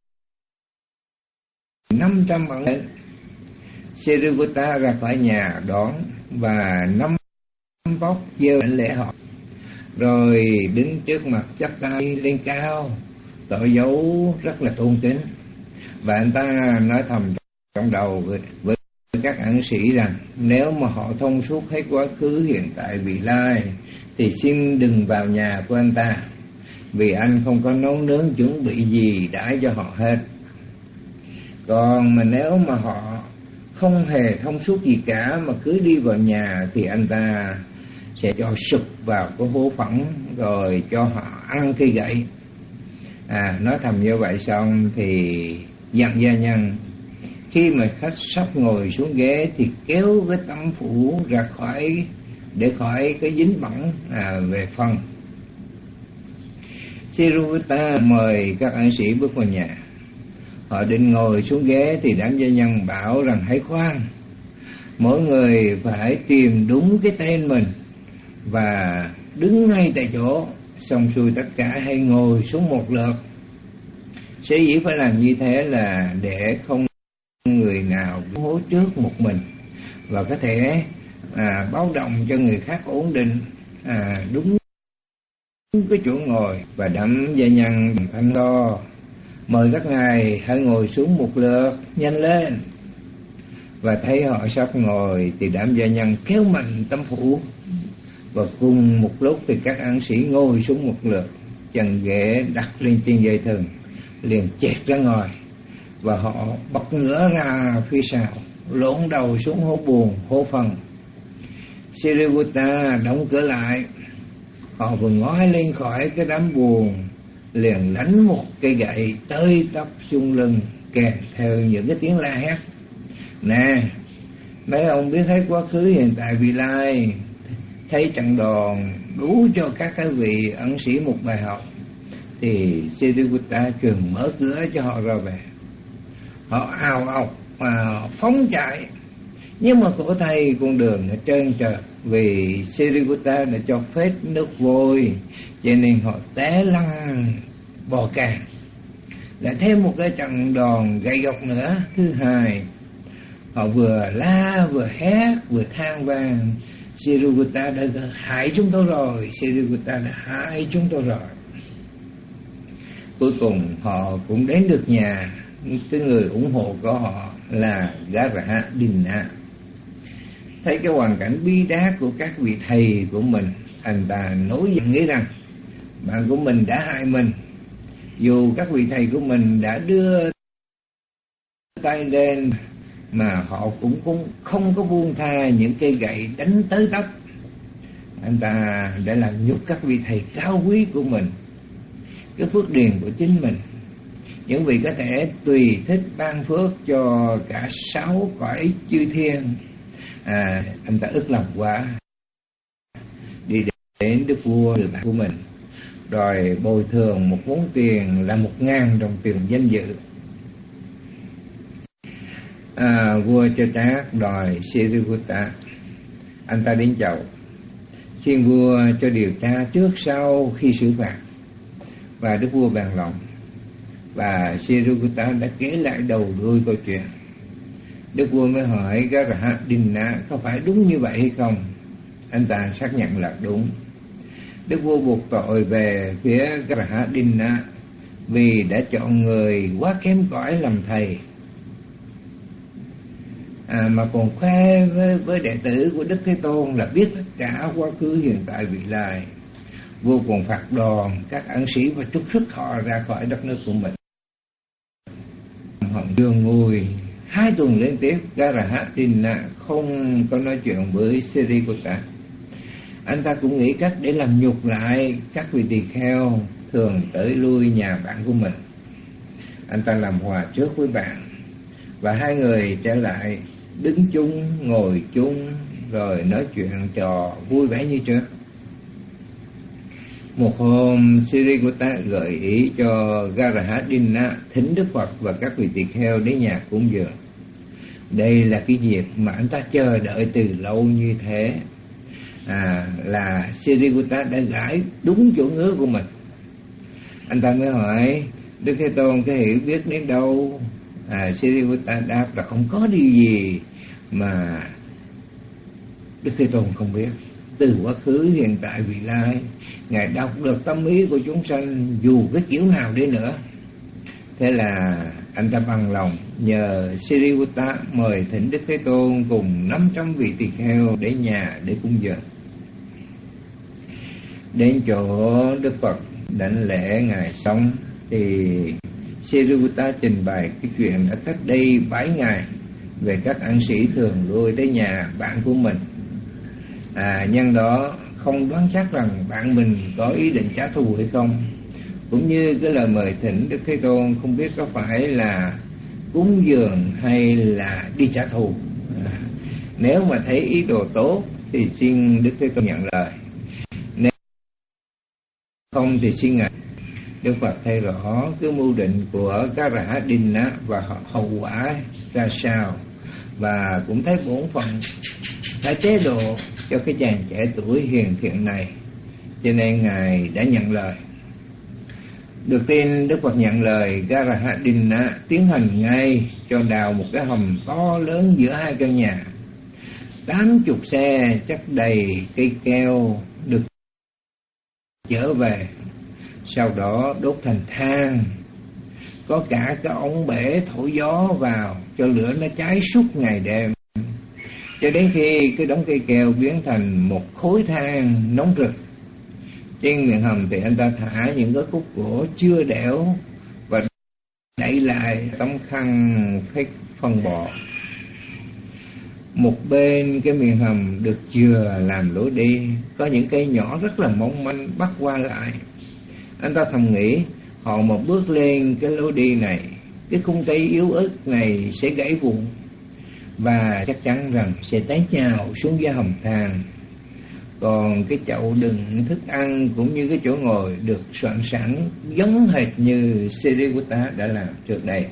năm trăm bằng lên, Sirigutta ra khỏi nhà đón và năm vóc giơ lễ họ, rồi đứng trước mặt chắp tay lên cao, tỏ dấu rất là tôn kính. Và anh ta nói thầm trong đầu với, với các ẩn sĩ rằng nếu mà họ thông suốt hết quá khứ, hiện tại, vị lai thì xin đừng vào nhà của anh ta, vì anh không có nấu nướng chuẩn bị gì đãi cho họ hết. Còn mà nếu mà họ không hề thông suốt gì cả mà cứ đi vào nhà thì anh ta sẽ cho sụp vào cái hố phẳng rồi cho họ ăn cây gậy. À, nói thầm như vậy xong thì dặn gia nhân khi mà khách sắp ngồi xuống ghế thì kéo cái tấm phủ ra khỏi để khỏi cái dính bẩn à, về phần. Sirigutta mời các ẩn sĩ bước vào nhà. Họ định ngồi xuống ghế thì đám gia nhân bảo rằng hãy khoan, mỗi người phải tìm đúng cái tên mình và đứng ngay tại chỗ. Xong xuôi tất cả hãy ngồi xuống một lượt. Sở dĩ phải làm như thế là để không người nào hố trước một mình, và có thể à, báo động cho người khác ổn định à, đúng cái chỗ ngồi. Và đám gia nhân thanh to mời các ngài hãy ngồi xuống một lượt, nhanh lên. Và thấy họ sắp ngồi thì đám gia nhân kéo mạnh tấm phủ, và cùng một lúc thì các ẩn sĩ ngồi xuống một lượt, chân ghế đặt lên trên dây thừng liền chẹt ra ngoài, và họ bật ngửa ra phía sau, lộn đầu xuống hố buồn, hố phần. Sirigutta đóng cửa lại. Họ vừa ngói lên khỏi cái đám buồn liền đánh một cây gậy tới tấp xung lưng, kèm theo những cái tiếng la hét: Nè, Mấy ông biết thấy quá khứ hiện tại vị lai, thấy trận đòn đủ cho các cái vị ẩn sĩ một bài học, thì Siddhiputta trường mở cửa cho họ ra về. Họ ào ào mà phóng chạy, nhưng mà khổ thay con đường ở trơn trượt, vì Siddhiputta đã cho phết nước vôi, cho nên họ té lăn bò càng. Lại thêm một cái trận đòn gay gộc nữa. Thứ hai, họ vừa la vừa hét vừa than vang: Siddhiputta đã hại chúng tôi rồi, Siddhiputta đã hại chúng tôi rồi. Cuối cùng họ cũng đến được nhà. Cái người ủng hộ của họ là Garahadinna. Thấy cái hoàn cảnh bi đát của các vị thầy của mình, anh ta nổi giận nghĩ rằng bạn của mình đã hại mình. Dù các vị thầy của mình đã đưa tay lên, mà họ cũng, cũng không có buông tha những cây gậy đánh tới tấp. Anh ta đã làm nhục các vị thầy cao quý của mình, cái phước điền của chính mình. Những vị có thể tùy thích ban phước cho cả sáu cõi chư thiên. À, anh ta ức lòng quá, đi đến đức vua người bạn của mình, đòi bồi thường một món tiền là một ngàn đồng tiền danh dự. À, vua cho trác đòi Siddhiputta. Anh ta đến chầu, xin vua cho điều tra trước sau khi xử phạt. Và đức vua bằng lòng, và Siddhiputta đã kể lại đầu đuôi câu chuyện. Đức vua mới hỏi Garahadinna có phải đúng như vậy hay không. Anh ta xác nhận là đúng. Đức vua buộc tội về phía Garahadinna vì đã chọn người quá kém cỏi làm thầy, à, mà còn khoe với, với đệ tử của Đức Thế Tôn là biết tất cả quá khứ hiện tại vị lai. Vua còn phạt đòn các ẩn sĩ và trục xuất họ ra khỏi đất nước của mình. Họ dương ngồi hai tuần liên tiếp, Garahadinna không có nói chuyện với Siddhiputta. Anh ta cũng nghĩ cách để làm nhục lại các vị tỳ kheo thường tới lui nhà bạn của mình. Anh ta làm hòa trước với bạn, và hai người trở lại đứng chung, ngồi chung, rồi nói chuyện trò vui vẻ như trước. Một hôm, Siddhiputta gợi ý cho Garahadinna thỉnh Đức Phật và các vị tỳ kheo đến nhà cúng dường. Đây là cái dịp mà anh ta chờ đợi từ lâu như thế. À, là Siddhiputta đã gãi đúng chỗ ngứa của mình. Anh ta mới hỏi Đức Thế Tôn cái hiểu biết đến đâu. À, Siddhiputta đáp là không có điều gì mà Đức Thế Tôn không biết. Từ quá khứ, hiện tại, vị lai, Ngài đọc được tâm ý của chúng sanh dù cái kiểu nào đi nữa. Thế là anh ta bằng lòng nhờ Siddhiputta mời thỉnh Đức Thế Tôn cùng năm trăm vị tỳ kheo đến nhà để cúng dường. Đến chỗ Đức Phật đảnh lễ Ngài xong thì Siddhiputta trình bày cái chuyện đã cách đây bảy ngày về các ẩn sĩ thường lui tới nhà bạn của mình. À, nhân đó không đoán chắc rằng bạn mình có ý định trả thù hay không, cũng như cái lời mời thỉnh Đức Thế Tôn không biết có phải là cúng dường hay là đi trả thù. À, nếu mà thấy ý đồ tốt thì xin Đức Thế Tôn nhận lời, nếu không thì xin Ngài. Đức Phật thấy rõ cái mưu định của Garahadinna và hậu quả ra sao, và cũng thấy bổn phận phải chế độ cho cái chàng trẻ tuổi hiền thiện này, cho nên Ngài đã nhận lời. Được tin Đức Phật nhận lời, Garahadinna tiến hành ngay cho đào một cái hầm to lớn giữa hai căn nhà. Tám chục xe chất đầy cây keo được chở về, sau đó đốt thành than. Có cả cái ống bể thổi gió vào cho lửa nó cháy suốt ngày đêm, cho đến khi cái đống cây keo biến thành một khối than nóng rực. Trên miệng hầm thì anh ta thả những cái khúc gỗ chưa đẽo và đậy lại tấm khăn phết phân bò. Một bên cái miệng hầm được chừa làm lối đi, có những cây nhỏ rất là mong manh bắt qua lại. Anh ta thầm nghĩ, họ mà bước lên cái lối đi này, cái khung cây yếu ớt này sẽ gãy vụn. và chắc chắn rằng sẽ té nhào xuống dưới hầm than. Còn cái chậu đựng thức ăn cũng như cái chỗ ngồi được soạn sẵn giống hệt như Sariputta đã làm trước đây.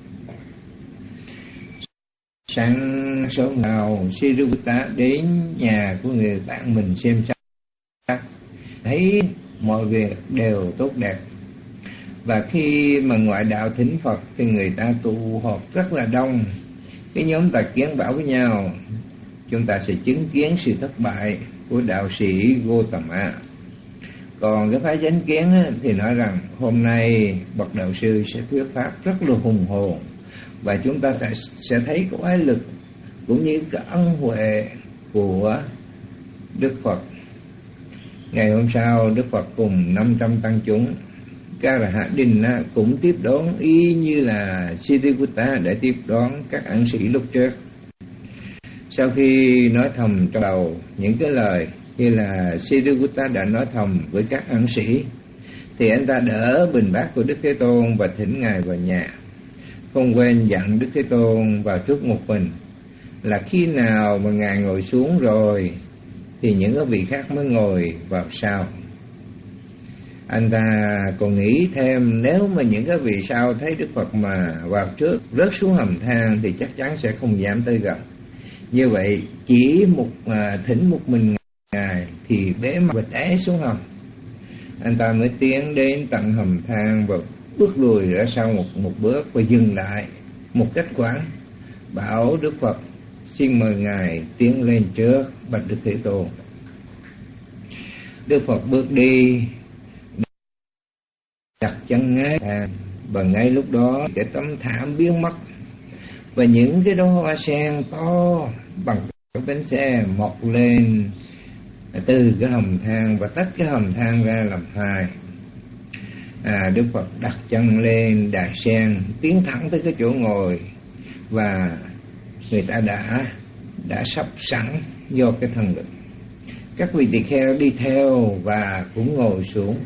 Sáng sớm nào Sariputta đến nhà của người bạn mình xem xét, thấy mọi việc đều tốt đẹp. Và khi mà ngoại đạo thỉnh Phật thì người ta tụ họp rất là đông. Cái nhóm tà kiến bảo với nhau, chúng ta sẽ chứng kiến sự thất bại của đạo sĩ Gotama. Còn cái phái chánh kiến thì nói rằng hôm nay bậc đạo sư sẽ thuyết pháp rất là hùng hồn, và chúng ta sẽ thấy có ái lực cũng như cái ân huệ của Đức Phật. Ngày hôm sau, Đức Phật cùng năm trăm tăng chúng Karahadinna cũng tiếp đón y như là Sariputta đã tiếp đón các ẩn sĩ lúc trước. Sau khi nói thầm trong đầu những cái lời như là Sariputta đã nói thầm với các ẩn sĩ, thì anh ta đỡ bình bát của Đức Thế Tôn và thỉnh Ngài vào nhà. Không quên dặn Đức Thế Tôn vào trước một mình là khi nào mà Ngài ngồi xuống rồi thì những cái vị khác mới ngồi vào sau. Anh ta còn nghĩ thêm, nếu mà những cái vị sau thấy Đức Phật mà vào trước rớt xuống hầm than thì chắc chắn sẽ không dám tới gần. Như vậy chỉ một à, thỉnh một mình Ngài thì bế mặt và té xuống hầm. Anh ta mới tiến đến tận hầm than và bước lùi ra sau một một bước và dừng lại một cách quán, bảo Đức Phật xin mời Ngài tiến lên trước bạch Đức Thế Tôn. Đức Phật bước đi, đặt chân ngay thang, và ngay lúc đó cái tấm thảm biến mất và những cái đóa hoa sen to bằng cái bánh xe mọc lên từ cái hầm than và tách cái hầm than ra làm hai. À, Đức Phật đặt chân lên đài sen, tiến thẳng tới cái chỗ ngồi, và người ta đã đã sắp sẵn do cái thần lực. Các vị tỳ kheo đi theo và cũng ngồi xuống.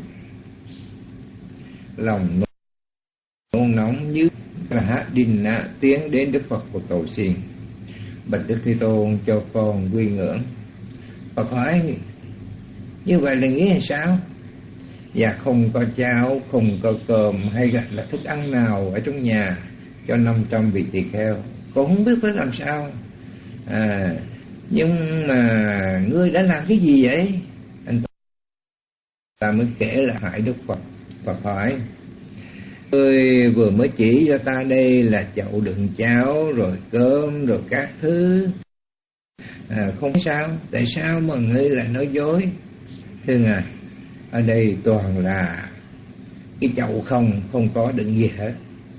Lòng nôn nóng như là hát đinh nạ tiến đến Đức Phật và cầu xin: bạch Đức Thế Tôn, cho con quy ngưỡng. Phật hỏi: như vậy là nghĩa là sao? Dạ không có cháo, không có cơm hay gọi là thức ăn nào ở trong nhà cho năm trăm vị tỳ kheo, con không biết phải làm sao. À, nhưng mà ngươi đã làm cái gì vậy? Anh ta mới kể lại hại Đức Phật. Phật hỏi: ngươi vừa mới chỉ cho ta đây là chậu đựng cháo rồi cơm rồi các thứ, à, không sao, tại sao mà ngươi lại nói dối? Thưa Ngài, ở đây toàn là cái chậu không, không có đựng gì hết.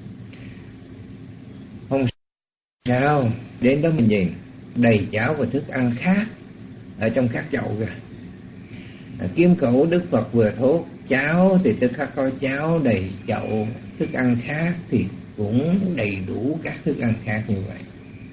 Không sao, đến đó mình nhìn đầy cháo và thức ăn khác ở trong các chậu kìa. À, Kim Cẩu Đức Phật vừa thốt cháo thì tức khắc có cháo đầy chậu, thức ăn khác thì cũng đầy đủ các thức ăn khác như vậy.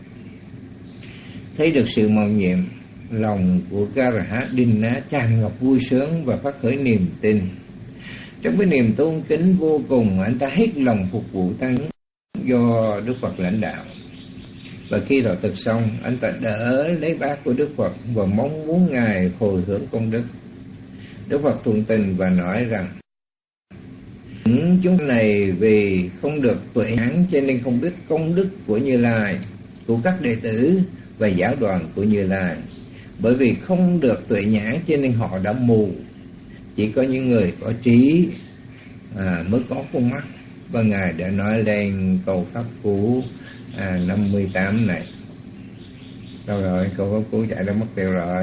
Thấy được sự mầu nhiệm, lòng của Karahadinna tràn ngập vui sướng và phát khởi niềm tin. Trong cái niềm tôn kính vô cùng, anh ta hết lòng phục vụ tăng do Đức Phật lãnh đạo. Và khi thọ thực xong, anh ta đỡ lấy bát của Đức Phật và mong muốn Ngài hồi hướng công đức. Đức Phật thuận tình và nói rằng: chúng này vì không được tuệ nhãn cho nên không biết công đức của Như Lai, của các đệ tử và giáo đoàn của Như Lai. Bởi vì không được tuệ nhãn cho nên họ đã mù. Chỉ có những người có trí à, mới có con mắt. Và Ngài đã nói lên câu pháp cú à, năm mươi tám này. Đâu rồi, câu pháp cú chạy ra mất tiêu rồi.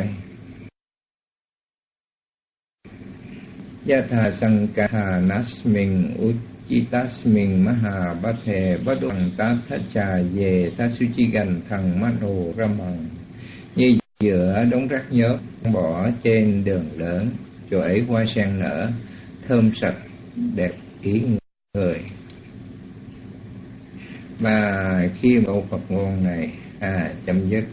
Yatha sankaha nasmin uchitasmin maha bhathe badung tathacha ye tasuchi gan thằng mano ramang. Như giữa đống rác nhớt bỏ trên đường lớn, chỗ ấy hoa sen nở, thơm sạch, đẹp ý người. Và khi mà Phật ngôn này à, chấm dứt,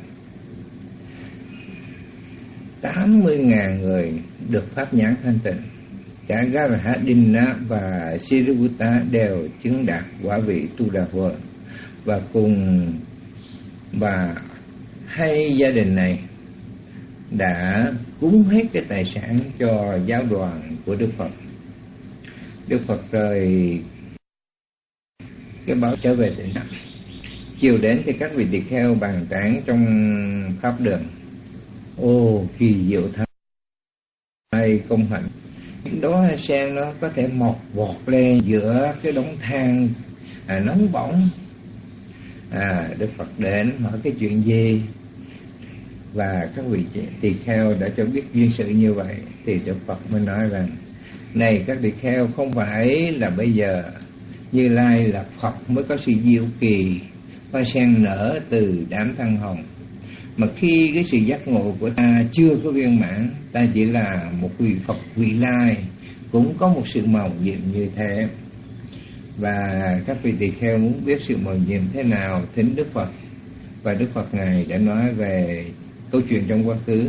tám mươi ngàn người được pháp nhãn thanh tịnh. Cả Karahadinna và Sariputta đều chứng đạt quả vị Tu Đà Vợ, và cùng Và hai gia đình này đã cúng hết cái tài sản cho giáo đoàn của Đức Phật. Đức Phật rời cái báo trở về tỉnh. Chiều đến thì các vị tỳ kheo bàn tán trong pháp đường: ô, kỳ diệu thay công hạnh, những đóa hoa sen nó có thể mọc vọt lên giữa cái đống than à, nóng bỏng. À, Đức Phật đến hỏi cái chuyện gì, và các vị tỳ kheo đã cho biết duyên sự như vậy. Thì Đức Phật mới nói rằng: này các tỳ kheo, không phải là bây giờ Như Lai là Phật mới có sự diệu kỳ hoa sen nở từ đám than hồng, mà khi cái sự giác ngộ của ta chưa có viên mãn, ta chỉ là một vị Phật vị lai cũng có một sự màu nhiệm như thế. Và các vị tỳ kheo muốn biết sự màu nhiệm thế nào, thính Đức Phật. Và Đức Phật Ngài đã nói về câu chuyện trong quá khứ,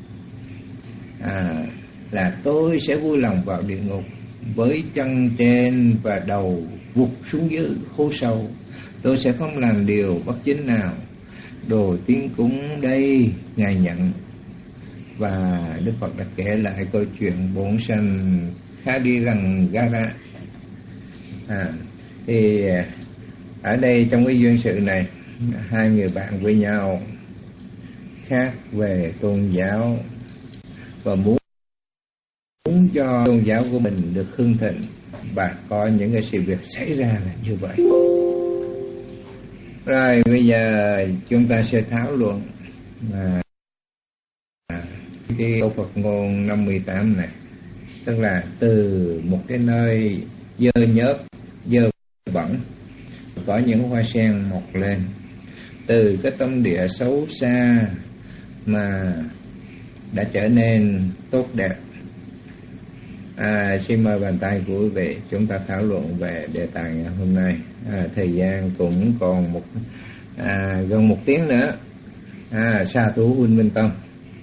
à, là tôi sẽ vui lòng vào địa ngục với chân trên và đầu vụt xuống dưới hố sâu. Tôi sẽ không làm điều bất chính nào. Đồ tiến cúng đây Ngài nhận. Và Đức Phật đã kể lại câu chuyện bổn sanh khá đi rằng Gara. À, thì ở đây trong cái duyên sự này, hai người bạn với nhau khác về tôn giáo và muốn muốn cho tôn giáo của mình được hưng thịnh, và có những cái sự việc xảy ra là như vậy. Rồi bây giờ chúng ta sẽ thảo luận à, cái câu Phật ngôn năm mươi tám này, tức là từ một cái nơi dơ nhớp, dơ bẩn có những hoa sen mọc lên, từ cái tâm địa xấu xa mà đã trở nên tốt đẹp. À, xin mời bàn tay của quý vị, chúng ta thảo luận về đề tài ngày hôm nay. À, thời gian cũng còn một à, gần một tiếng nữa. À, sa thú Huynh Minh Tâm.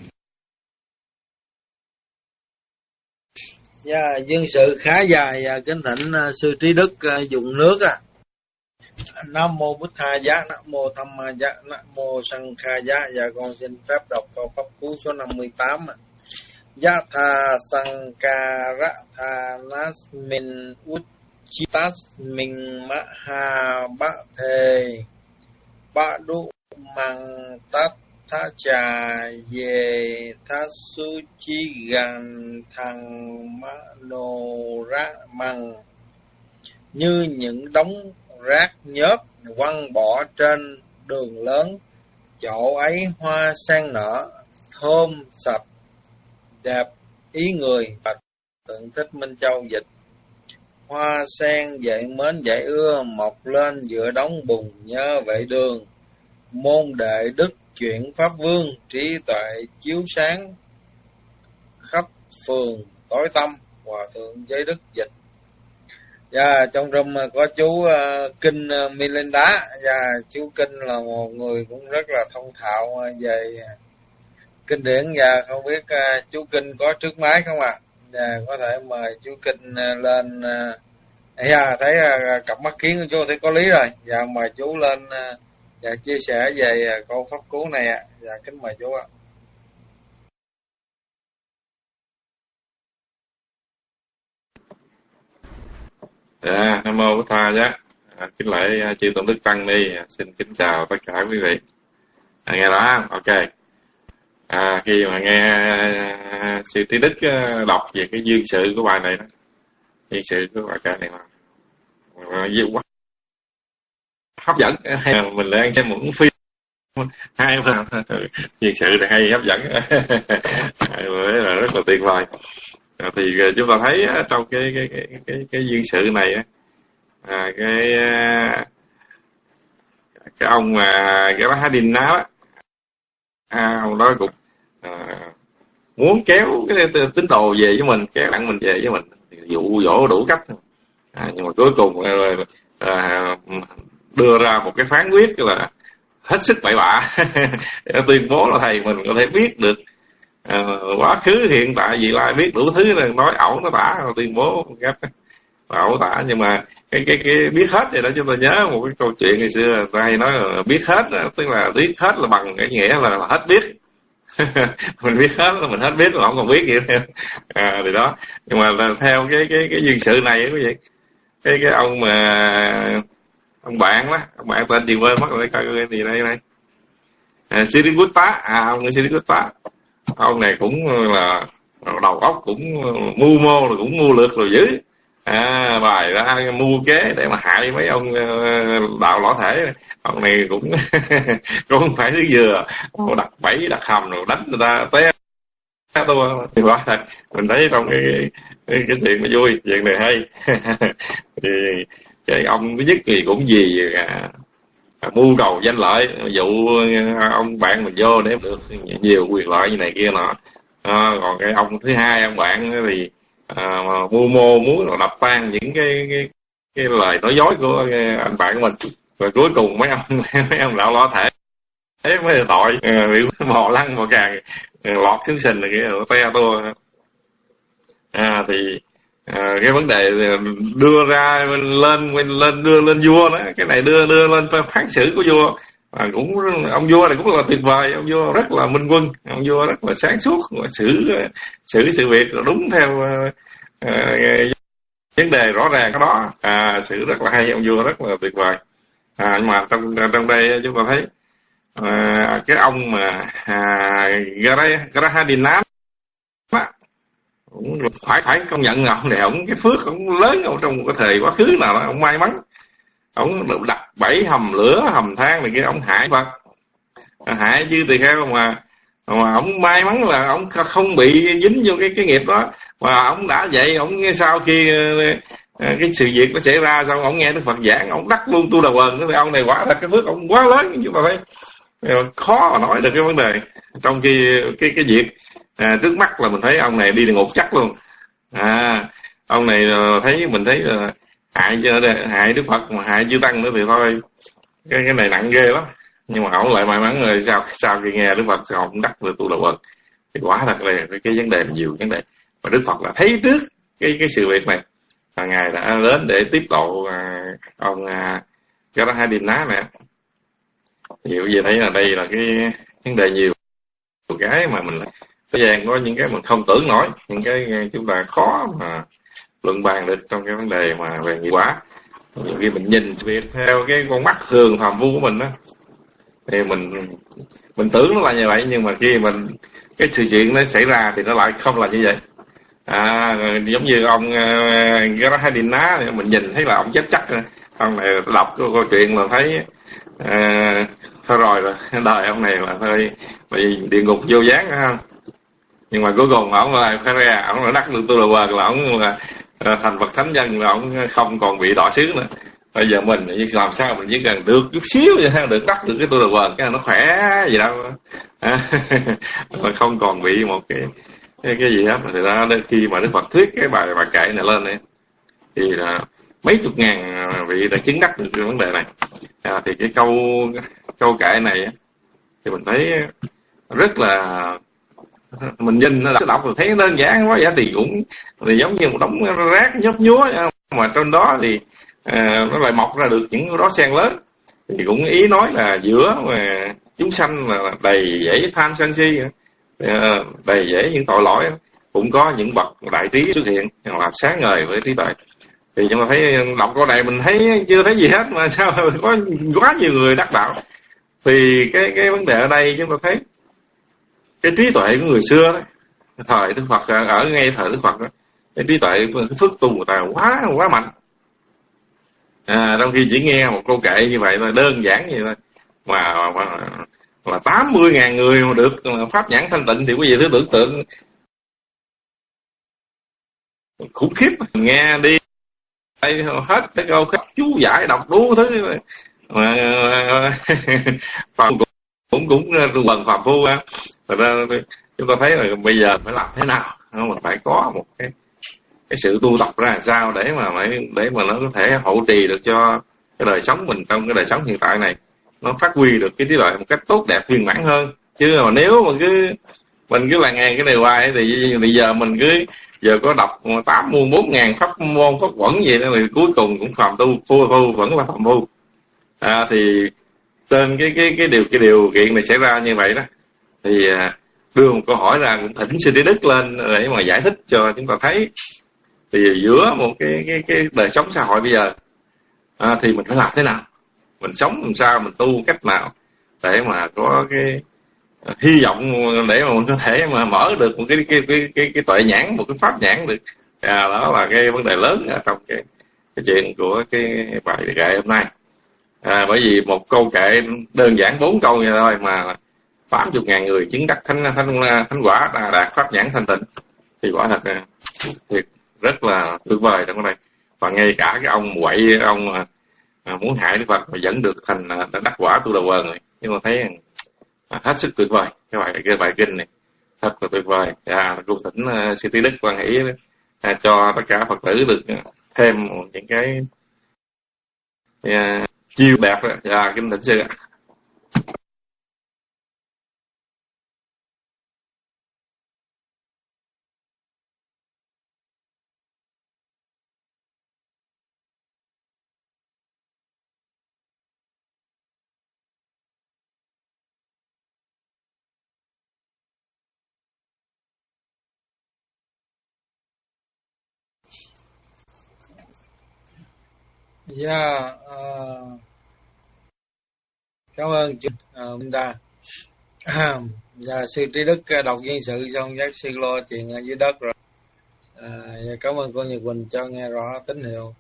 Dạ, dân sự khá dài, kính thỉnh sư Trí Đức dùng nước à. Nam mô Bụt Tha Giá, Nam mô Tham Ma Giá, Nam mô Sang Kha Giá. Dạ, con xin phép đọc câu pháp cú số năm mươi tám. Yatha Sankara Thanasmin Uchitasmin Maha Bhathe Badu Mang Tatha Cha Ye Thasuchi Gan Thằng Manora Măng, như những đống rác nhớp quăng bỏ trên đường lớn, chỗ ấy hoa sen nở thơm sạch đẹp ý người. Phật Tượng Thích Minh Châu dịch: hoa sen dậy mến dậy ưa, mọc lên giữa đống bùn nhơ vệ đường, môn đệ đức chuyển pháp vương, trí tuệ chiếu sáng khắp phường tối tâm. Hòa thượng Giới Đức dịch. Và trong room có chú uh, Kinh uh, Melinda. Và chú Kinh là một người cũng rất là thông thạo uh, về uh, kinh điển. Và không biết uh, chú Kinh có trước máy không ạ? À? Và có thể mời chú Kinh uh, lên. Uh, à, thấy uh, cặp mắt kiến của chú thấy có lý rồi. Và mời chú lên uh, và chia sẻ về uh, câu pháp cú này ạ. À. Và kính mời chú ạ. À. Dạ, Nam mô Bụt Tha Giá. À, kính lễ chư tôn đức tăng ni. À, xin kính chào tất cả quý vị. À, nghe đó, ok. À, khi mà nghe uh, sư Trí Đức uh, đọc về cái duyên sự của bài này đó, duyên sự của bài kệ này mà uh, quá hấp dẫn, hay là mình đang xem một phim hay mà duyên sự này hay hấp dẫn, là rất là tuyệt vời. À, thì chúng ta thấy uh, trong cái cái cái cái cái duyên sự này à, cái uh, cái ông mà cái bác Hadin Ná đó, à, ông đó cũng à, muốn kéo cái tín đồ về với mình, kéo đặng mình về với mình, dụ dỗ đủ cách, à, nhưng mà cuối cùng à, à, đưa ra một cái phán quyết là hết sức bậy bạ để tuyên bố là thầy mình có thể biết được à, quá khứ hiện tại vị lai, biết đủ thứ, là nói ẩu nó tả, tuyên bố ẩu tả, nhưng mà cái cái cái biết hết vậy đó. Chúng tôi nhớ một cái câu chuyện ngày xưa người ta hay nói là biết hết đó, tức là biết hết là bằng cái nghĩa là, là hết biết. Mình biết hết là mình hết biết mà không còn biết gì nữa. À, thì đó, nhưng mà là theo cái cái cái duyên sự này quý vị, cái cái ông mà ông bạn đó, ông bạn tên gì quên mất rồi, coi cái gì đây đây, à, Sirigutta, à ông Sirigutta, ông này cũng là đầu óc cũng mưu mô rồi, cũng mưu lược rồi dữ, à, bài ra mưu kế để mà hại mấy ông đạo lõ thể. Ông này cũng cũng không phải thứ vừa, ông đặt bẫy đặt hầm rồi đánh người ta té tôi. Thì quá thật, mình thấy trong cái cái, cái chuyện nó vui, chuyện này hay. Thì cái ông thứ nhất thì cũng gì à, mưu cầu danh lợi, dụ ông bạn mình vô để được nhiều quyền lợi như này kia nọ. À, còn cái ông thứ hai, ông bạn thì à, mưu mô muốn là đập tan những cái cái cái lời nói dối của anh bạn của mình, rồi cuối cùng mấy ông mấy ông đạo lõ thể thế mới là tội, bị bò lăn bò càng lọt xuống sình này kia, te tua. À thì à, cái vấn đề đưa ra lên lên đưa lên vua đó, cái này đưa đưa lên phán xử của vua. À, cũng ông vua này cũng là tuyệt vời, ông vua rất là minh quân, ông vua rất là sáng suốt, xử xử sự việc đúng theo uh, vấn đề rõ ràng cái đó, à, xử rất là hay, ông vua rất là tuyệt vời. À, nhưng mà trong trong đây chúng ta thấy uh, cái ông mà uh, Grahadinat cũng phải phải công nhận là ông này, ông cái phước ông lớn ông trong một cái thời quá khứ nào đó, ông may mắn. Ông được đặt bẫy hầm lửa hầm than này kia, ông hại Phật, hại chư tỳ kheo, mà mà ông may mắn là ông không bị dính vô cái cái nghiệp đó, mà ông đã vậy. Ông sau khi cái sự việc nó xảy ra, xong ông nghe Đức Phật giảng, ông đắc luôn tu đà quần. Thì ông này quả là cái phước ông quá lớn, chúng ta thấy khó mà nói được cái vấn đề. Trong khi cái cái việc à, trước mắt là mình thấy ông này đi địa ngục chắc luôn. À, ông này thấy mình thấy là hại hại Đức Phật mà hại chư tăng nữa thì thôi, cái cái này nặng ghê lắm. Nhưng mà ông lại may mắn rồi, sau sau khi nghe Đức Phật sao ông đắc được tu đà quần. Thì quả thật là cái, cái vấn đề là nhiều vấn đề, và Đức Phật là thấy trước cái cái sự việc này, và ngài đã đến để tiếp độ à, ông à, Grahadinat nè. Thì bây giờ thấy là đây là cái vấn đề nhiều cái mà mình thế gian có những cái mình không tưởng nổi, những cái chúng ta khó mà luận bàn được trong cái vấn đề mà về nghiệp quả. Nhiều khi mình nhìn việc theo cái con mắt thường phàm phu của mình đó, thì mình mình tưởng nó là như vậy, nhưng mà khi mình cái sự chuyện nó xảy ra thì nó lại không là như vậy. À, giống như ông uh, Grahadinat, mình nhìn thấy là ông chết chắc. Ông này đọc cái câu chuyện là thấy uh, thôi rồi rồi đời ông này là thôi bị địa ngục vô gián không. Nhưng mà cuối cùng ông là khai ra, ông là đắc được tu đà quần, là ông là uh, thành Phật thánh nhân, là ông không còn bị đọa xứ nữa. Bây giờ mình làm sao mình chỉ cần được chút xíu vậy thôi, được đắc được cái tu đà quần, cái nó khỏe gì đâu, à, mà không còn bị một cái cái, cái gì hết. Thì đó, khi mà Đức Phật thuyết cái bài bài kệ này lên ấy, thì là mấy chục ngàn vị đã chứng đắc được cái vấn đề này. À, thì cái câu câu kệ này thì mình thấy rất là, mình nhìn nó đọc rồi thấy đơn giản quá vậy, thì cũng thì giống như một đống rác nhấp nhúa, mà trong đó thì à, nó lại mọc ra được những đó sen lớn. Thì cũng ý nói là giữa mà chúng sanh là đầy dẫy tham sân si, đầy dẫy những tội lỗi, cũng có những bậc đại trí xuất hiện làm sáng ngời với trí tuệ. Thì chúng ta thấy đọc câu này mình thấy chưa thấy gì hết, mà sao có quá nhiều người đắc đạo. Thì cái cái vấn đề ở đây chúng ta thấy cái trí tuệ của người xưa đó, thời Đức Phật, ở ngay thời Đức Phật đó, cái trí tuệ, cái phước tu của ta quá quá mạnh. À, trong khi chỉ nghe một câu kệ như vậy là đơn giản như vậy thôi, mà, mà là tám mươi ngàn người mà được pháp nhãn thanh tịnh, thì quý vị thử tưởng tượng khủng khiếp. Nghe đi đây hết cái câu khách chú giải đọc đủ thứ mà phạm cũng cũng quần phạm phu á. Thật ra chúng ta thấy là bây giờ phải làm thế nào, mình phải có một cái cái sự tu tập ra làm sao để mà để mà nó có thể hỗ trì được cho cái đời sống mình trong cái đời sống hiện tại này, nó phát huy được cái trí tuệ một cách tốt đẹp viên mãn hơn. Chứ mà nếu mà cứ mình cứ là nghe cái này hoài thì bây giờ mình cứ giờ có đọc tám mươi bốn ngàn pháp môn pháp quẩn gì đó thì cuối cùng cũng phàm tu, phu phu vẫn là phàm phu. À, thì trên cái cái cái điều cái điều kiện này xảy ra như vậy đó, thì đưa một câu hỏi ra, cũng thỉnh sư Trí Đức lên để mà giải thích cho chúng ta thấy, thì giữa một cái cái cái đời sống xã hội bây giờ, à, thì mình phải làm thế nào, mình sống làm sao, mình tu cách nào để mà có cái hy vọng để mà mình có thể mà mở được một cái cái cái cái, cái tuệ nhãn, một cái pháp nhãn được. À, đó là cái vấn đề lớn ở trong cái cái chuyện của cái bài kệ hôm nay. À, bởi vì một câu kệ đơn giản bốn câu như thôi mà tám chục ngàn người chứng đắc thánh thánh thánh quả, đạt pháp nhãn thanh tịnh, thì quả thật thiệt rất là tuyệt vời trong đây. Và ngay cả cái ông quậy, ông à, muốn hại Đức Phật mà vẫn được thành à, đắc quả tu đầu quần rồi. Nhưng mà thấy à, hết sức tuyệt vời cái bài cái bài kinh này, thật là tuyệt vời. À, cô thỉnh uh, sư Trí Đức quan hỷ à, cho tất cả Phật tử được uh, thêm những cái uh, chiêu đẹp đó. À, kính thỉnh sư ạ. Dạ, yeah, uh, cảm ơn chú uh, Minh Đa. À, dạ, sư Trí Đức đọc viên sự xong giác sư lo chuyện ở dưới đất rồi. À, dạ, cảm ơn cô Nhật Quỳnh cho nghe rõ tín hiệu.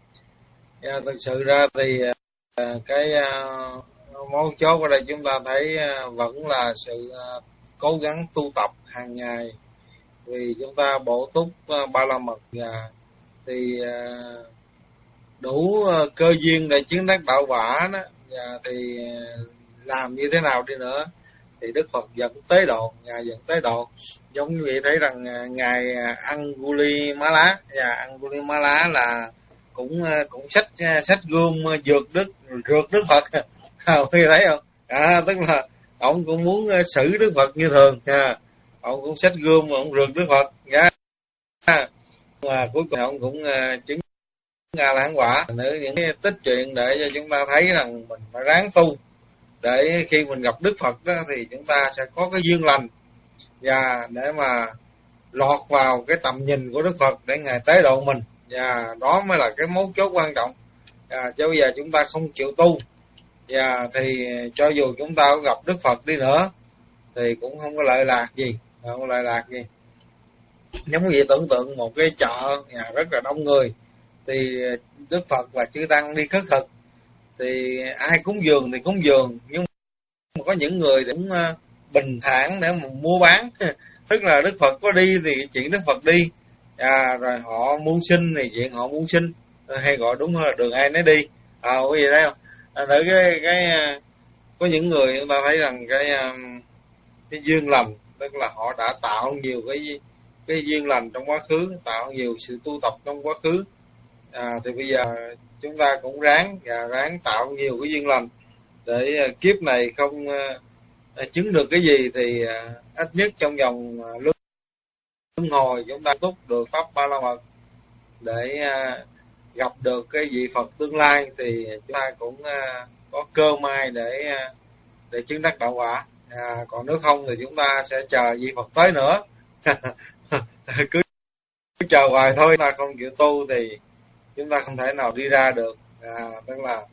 Dạ, thực sự ra thì uh, cái uh, mấu chốt ở đây chúng ta thấy uh, vẫn là sự uh, cố gắng tu tập hàng ngày, vì chúng ta bổ túc uh, ba la mật, và thì uh, đủ uh, cơ duyên để chứng đắc đạo quả đó, và thì uh, làm như thế nào đi nữa thì Đức Phật dẫn tới độ, ngài dẫn tới độ. Giống như vậy thấy rằng uh, ngài Angulimala, và Angulimala là cũng uh, cũng xách xách gươm uh, vượt Đức rượt Đức Phật. Không thấy không? À, tức là ông cũng muốn uh, xử Đức Phật như thường, à, ông cũng xách gươm mà ông rượt Đức Phật. Yeah. À, mà cuối cùng ông cũng uh, chứng A La Hán quả. Nữa những cái tích truyện để cho chúng ta thấy rằng mình phải ráng tu, để khi mình gặp Đức Phật đó thì chúng ta sẽ có cái duyên lành, và để mà lọt vào cái tầm nhìn của Đức Phật để ngài tế độ mình, và đó mới là cái mấu chốt quan trọng. À, chứ bây giờ chúng ta không chịu tu, và thì cho dù chúng ta có gặp Đức Phật đi nữa thì cũng không có lợi lạc gì, không có lợi lạc gì. Giống như vậy, tưởng tượng một cái chợ nhà rất là đông người, thì Đức Phật và chư tăng đi khất thực, thì ai cúng dường thì cúng dường, nhưng mà có những người cũng bình thản để mà mua bán. Tức là Đức Phật có đi thì chuyện Đức Phật đi, à, rồi họ mưu sinh thì chuyện họ mưu sinh, hay gọi đúng hơn là đường ai nấy đi. À, có gì đấy không? À, thử cái cái có những người chúng ta thấy rằng cái cái duyên lành, tức là họ đã tạo nhiều cái cái duyên lành trong quá khứ, tạo nhiều sự tu tập trong quá khứ. À, thì bây giờ chúng ta cũng ráng và ráng tạo nhiều cái duyên lành để uh, kiếp này không uh, chứng được cái gì thì uh, ít nhất trong vòng uh, luân hồi chúng ta túc được pháp ba la mật, để uh, gặp được cái vị Phật tương lai, thì chúng ta cũng uh, có cơ may để uh, để chứng đắc đạo quả. À, còn nếu không thì chúng ta sẽ chờ vị Phật tới nữa. cứ, cứ chờ hoài thôi, ta không chịu tu thì chúng ta không thể nào đi ra được. À, tức là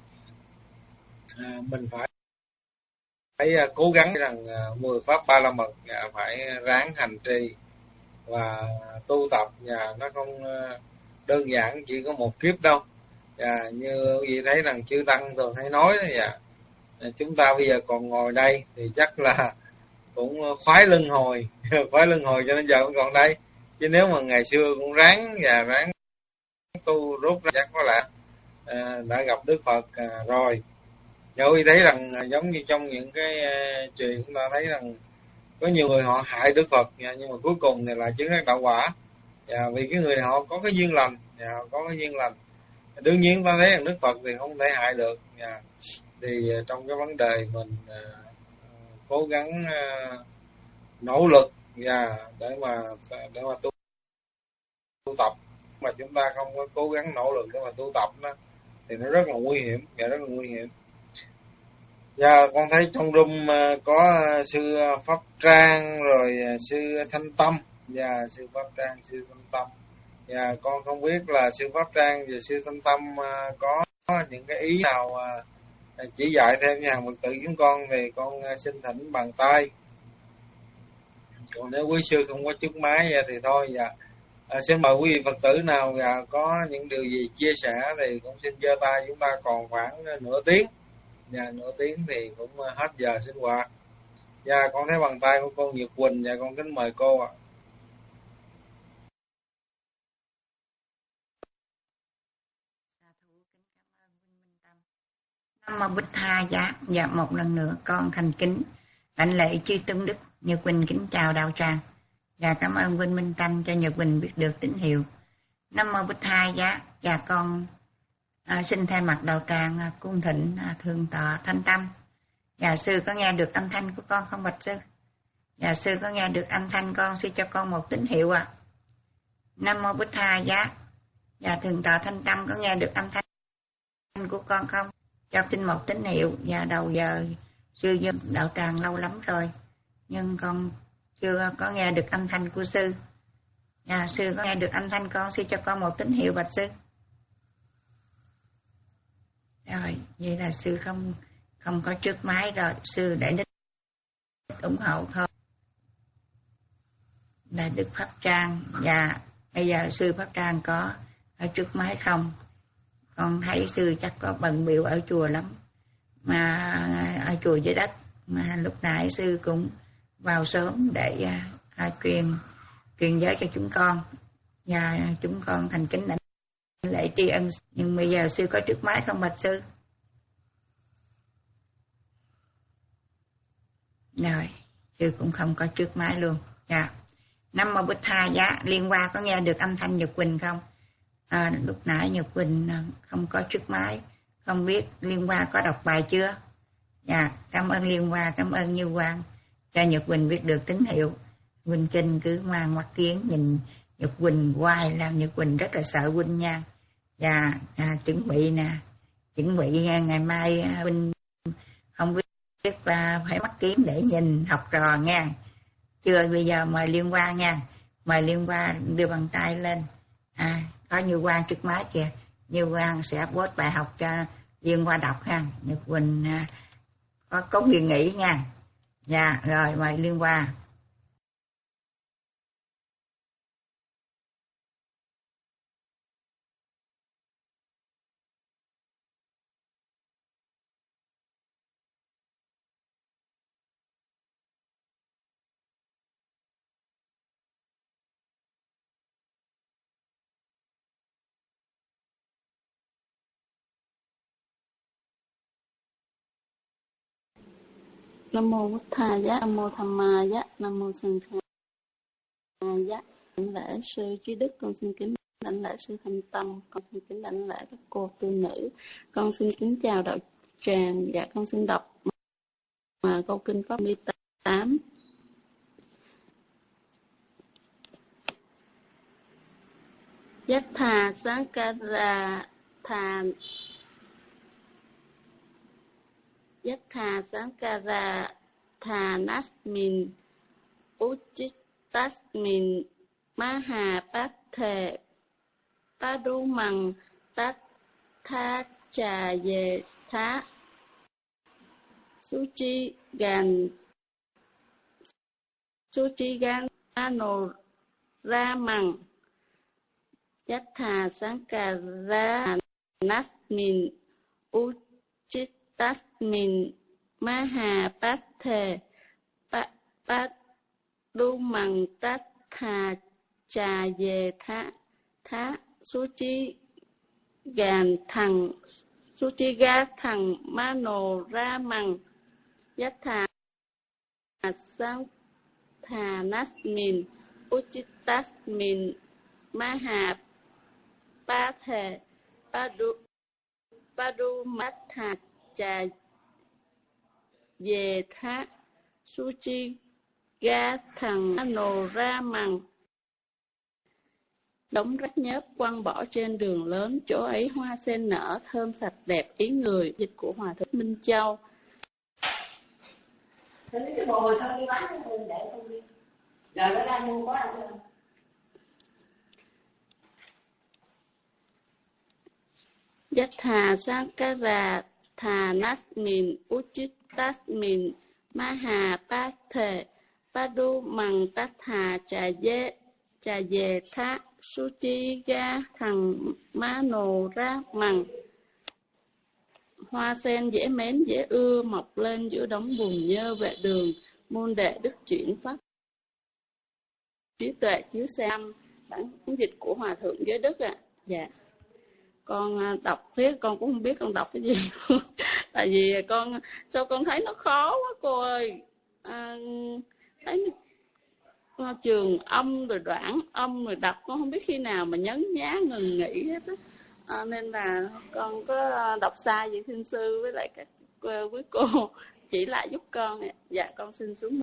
à, mình phải phải à, cố gắng rằng à, mười pháp ba la mật à, phải ráng hành trì và tu tập, và nó không à, đơn giản chỉ có một kiếp đâu. À, như quý thấy rằng chư tăng thường hay nói đó, dạ, chúng ta bây giờ còn ngồi đây thì chắc là cũng khoái luân hồi, khoái luân hồi cho nên giờ cũng còn đây. Chứ nếu mà ngày xưa cũng ráng và ráng tu rút ra chắc có lẽ à, đã gặp Đức Phật à, rồi. Rồi thấy rằng à, giống như trong những cái à, chuyện chúng ta thấy rằng có nhiều người họ hại Đức Phật, à, nhưng mà cuối cùng thì lại chứng đắc đạo quả. À, vì cái người này họ có cái duyên lành, à, có cái duyên lành. Đương nhiên chúng ta thấy rằng Đức Phật thì không thể hại được. À, thì à, trong cái vấn đề mình à, cố gắng à, nỗ lực và để mà để mà tu, tu tập mà chúng ta không có cố gắng nỗ lực để mà tu tập đó thì nó rất là nguy hiểm, và rất là nguy hiểm. Và con thấy trong room có sư Pháp Trang rồi sư Thanh Tâm và sư Pháp Trang, sư Thanh Tâm. Và con không biết là sư Pháp Trang và sư Thanh Tâm có những cái ý nào chỉ dạy thêm cho hàng Phật tử chúng con thì con xin thỉnh bàn tay. Còn nếu quý sư không có chiếc máy vậy thì thôi. Và à, xin mời quý vị Phật tử nào và có những điều gì chia sẻ thì cũng xin giơ tay. Chúng ta còn khoảng nửa tiếng, và nửa tiếng thì cũng hết giờ sinh hoạt. Và con thấy bàn tay của cô Nhật Quỳnh, và con kính mời cô ạ. Nam mô Bích Tha Giá. Dạ, một lần nữa con thành kính đảnh lễ chư tôn đức. Nhật Quỳnh kính chào đạo tràng và cảm ơn Vinh Minh Tâm cho Nhật Quỳnh biết được tín hiệu. Nam mô Bích Tha Giá. Và con à, xin thay mặt đạo tràng à, cung thỉnh à, thượng tọa Thanh Tâm. Và sư có nghe được âm thanh của con không bạch sư? Và sư có nghe được âm thanh con, sư cho con một tín hiệu ạ. À. Nam mô Bích Tha Giá. Và thượng tọa Thanh Tâm có nghe được âm thanh của con không? Cho xin một tín hiệu. Và đầu giờ sư vô đạo tràng lâu lắm rồi, nhưng con chưa có nghe được âm thanh của sư. Và sư có nghe được âm thanh con, sư cho con một tín hiệu bạch sư. Rồi, vậy là sư không không có trước máy rồi, sư để đích ủng hộ thôi. Là Đức Pháp Trang. Và bây giờ sư Pháp Trang có ở trước máy không? Con thấy sư chắc có bận bịu ở chùa lắm, mà ở chùa dưới đất. Mà lúc nãy sư cũng vào sớm để à, truyền truyền giới cho chúng con, và chúng con thành kính đảnh lễ tri ân. Nhưng bây giờ sư có trước máy không bạch sư? Rồi, sư cũng không có trước máy luôn. Dạ. Nam mô Bích Tha Giá. Liên Hoa có nghe được âm thanh Nhật Quỳnh không? À, lúc nãy Nhật Quỳnh không có trước máy, không biết Liên Hoa có đọc bài chưa? Dạ, cảm ơn Liên Hoa, cảm ơn Như Quang cho Nhật Quỳnh biết được tín hiệu. Quỳnh Kinh cứ ngoan mắt kiến nhìn Nhật Quỳnh hoài làm Nhật Quỳnh rất là sợ Quỳnh nha. Và à, chuẩn bị nè, chuẩn bị ngày mai Quỳnh không biết, biết và phải mắt kiến để nhìn học trò nha. Chưa, bây giờ mời Liên Hoa nha, mời Liên Hoa đưa bàn tay lên. À, có Như Quang trước máy kìa, Như Quang sẽ post bài học cho Liên Hoa đọc ha. Nhật Quỳnh à, có cống suy nghĩ nha. Dạ, rồi mời Liên Hoa. Nam mô Bích Tha Giá, Nam mô Tham Ma Giá, Nam mô Sanh Kha Giá. Đảnh lễ sư Trí Đức, con xin kính đảnh lễ sư Thanh Tâm, con xin kính đảnh lễ các cô tu nữ, con xin kính chào đạo tràng. Dạ, con xin đọc mà câu kinh pháp mươi tám. Yattha Sankara Tha Yattha Sankara Thanasmin Uchittasmin Mahapathe Padumang Tattha Ye Tha Suchi Gan Suchi Gan Anoramang Yattha Sankara Nasmin Uchittasmin Mahapathe Padumang Tattha Ye Tha Tha Suchi Gan Thằng Suchi Ga Thằng Manoramang Yattha Sankhanasmin Uchittasmin Mahapathe Padu Padumatha Cha Ye Tha Suchi ga thằng nồ ra mằng. Đống rác nhớp quăng bỏ trên đường lớn, chỗ ấy hoa sen nở, thơm sạch đẹp ý người. Dịch của Hòa Thượng Minh Châu. Thế cái bồ hồi sau đi bán cho mình để không đi. Giờ nó đang mua có đâu không? Yatha Sankara Tha Nasmin Uchitasmin Maha Pathe Padu Mằng Tatha Trà Dê Trà Dê Tha Suchi Ga Thằng Má Nồ Ra Mằng. Hoa sen dễ mến dễ ưa mọc lên giữa đống bùn nhơ vệ đường, môn đệ đức chuyển pháp trí tuệ chiếu xem. Bản dịch của Hòa Thượng Giới Đức ạ. À. Dạ. Con đọc riết con cũng không biết con đọc cái gì. Tại vì con sao con thấy nó khó quá cô ơi. À, thấy nó, trường âm rồi đoạn âm rồi đọc con không biết khi nào mà nhấn nhá ngừng nghỉ hết á. À, nên là con có đọc sai vậy, xin sư với lại các quý cô chỉ lại giúp con. Dạ con xin xuống.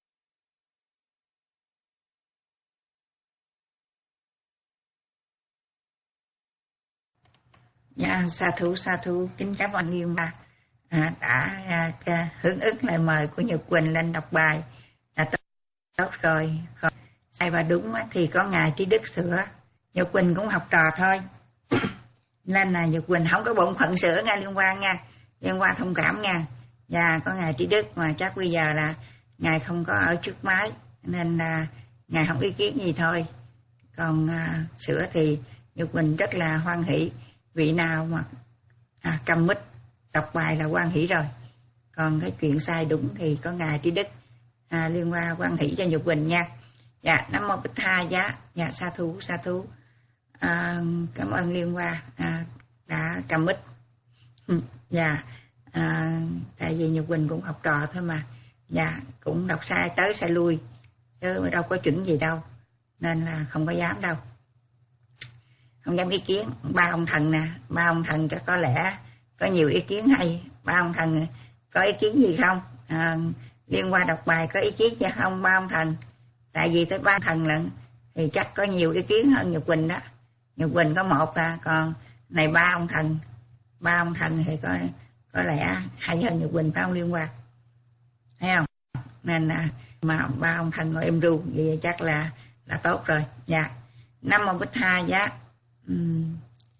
Dạ, sa thú sa thú kính cảm ơn Liên Ba à, đã à, hưởng ứng lời mời của Nhật Quỳnh lên đọc bài. À, tốt, tốt rồi, còn sai và đúng thì có ngài Trí Đức sửa. Nhật Quỳnh cũng học trò thôi, nên là Nhật Quỳnh không có bổn phận sửa nha Liên Quan nha, Liên Quan thông cảm nha. Và có ngài Trí Đức mà chắc bây giờ là ngài không có ở trước máy nên là ngài không ý kiến gì thôi. Còn à, sửa thì Nhật Quỳnh rất là hoan hỷ. Vị nào mà à, cầm mic đọc bài là hoan hỷ rồi. Còn cái chuyện sai đúng thì có ngài Trí Đức à, Liên Quan hoan hỷ cho Nhật Quỳnh nha. Dạ, Nam Mô Bích Tha Giá. Dạ, sa thú sa thú à, cảm ơn Liên Quan à, đã cầm mic. Ừ, dạ à, tại vì Nhật Quỳnh cũng học trò thôi mà. Dạ, cũng đọc sai tới sai lui chứ đâu có chuẩn gì đâu, nên là không có dám đâu, không dám ý kiến. Ba ông thần nè, ba ông thần chắc có lẽ có nhiều ý kiến hay. Ba ông thần có ý kiến gì không? À, Liên Quan đọc bài có ý kiến gì không ba ông thần? Tại vì tới ba thần lận thì chắc có nhiều ý kiến hơn Nhật Quỳnh đó. Nhật Quỳnh có một à, còn này ba ông thần, ba ông thần thì có có lẽ hay hơn Nhật Quỳnh phải không Liên Quan? Thấy không? Nên là mà ba ông thần ngồi êm ru vậy chắc là là tốt rồi. Dạ. Nam Mô Bích Tha Giá. Uhm.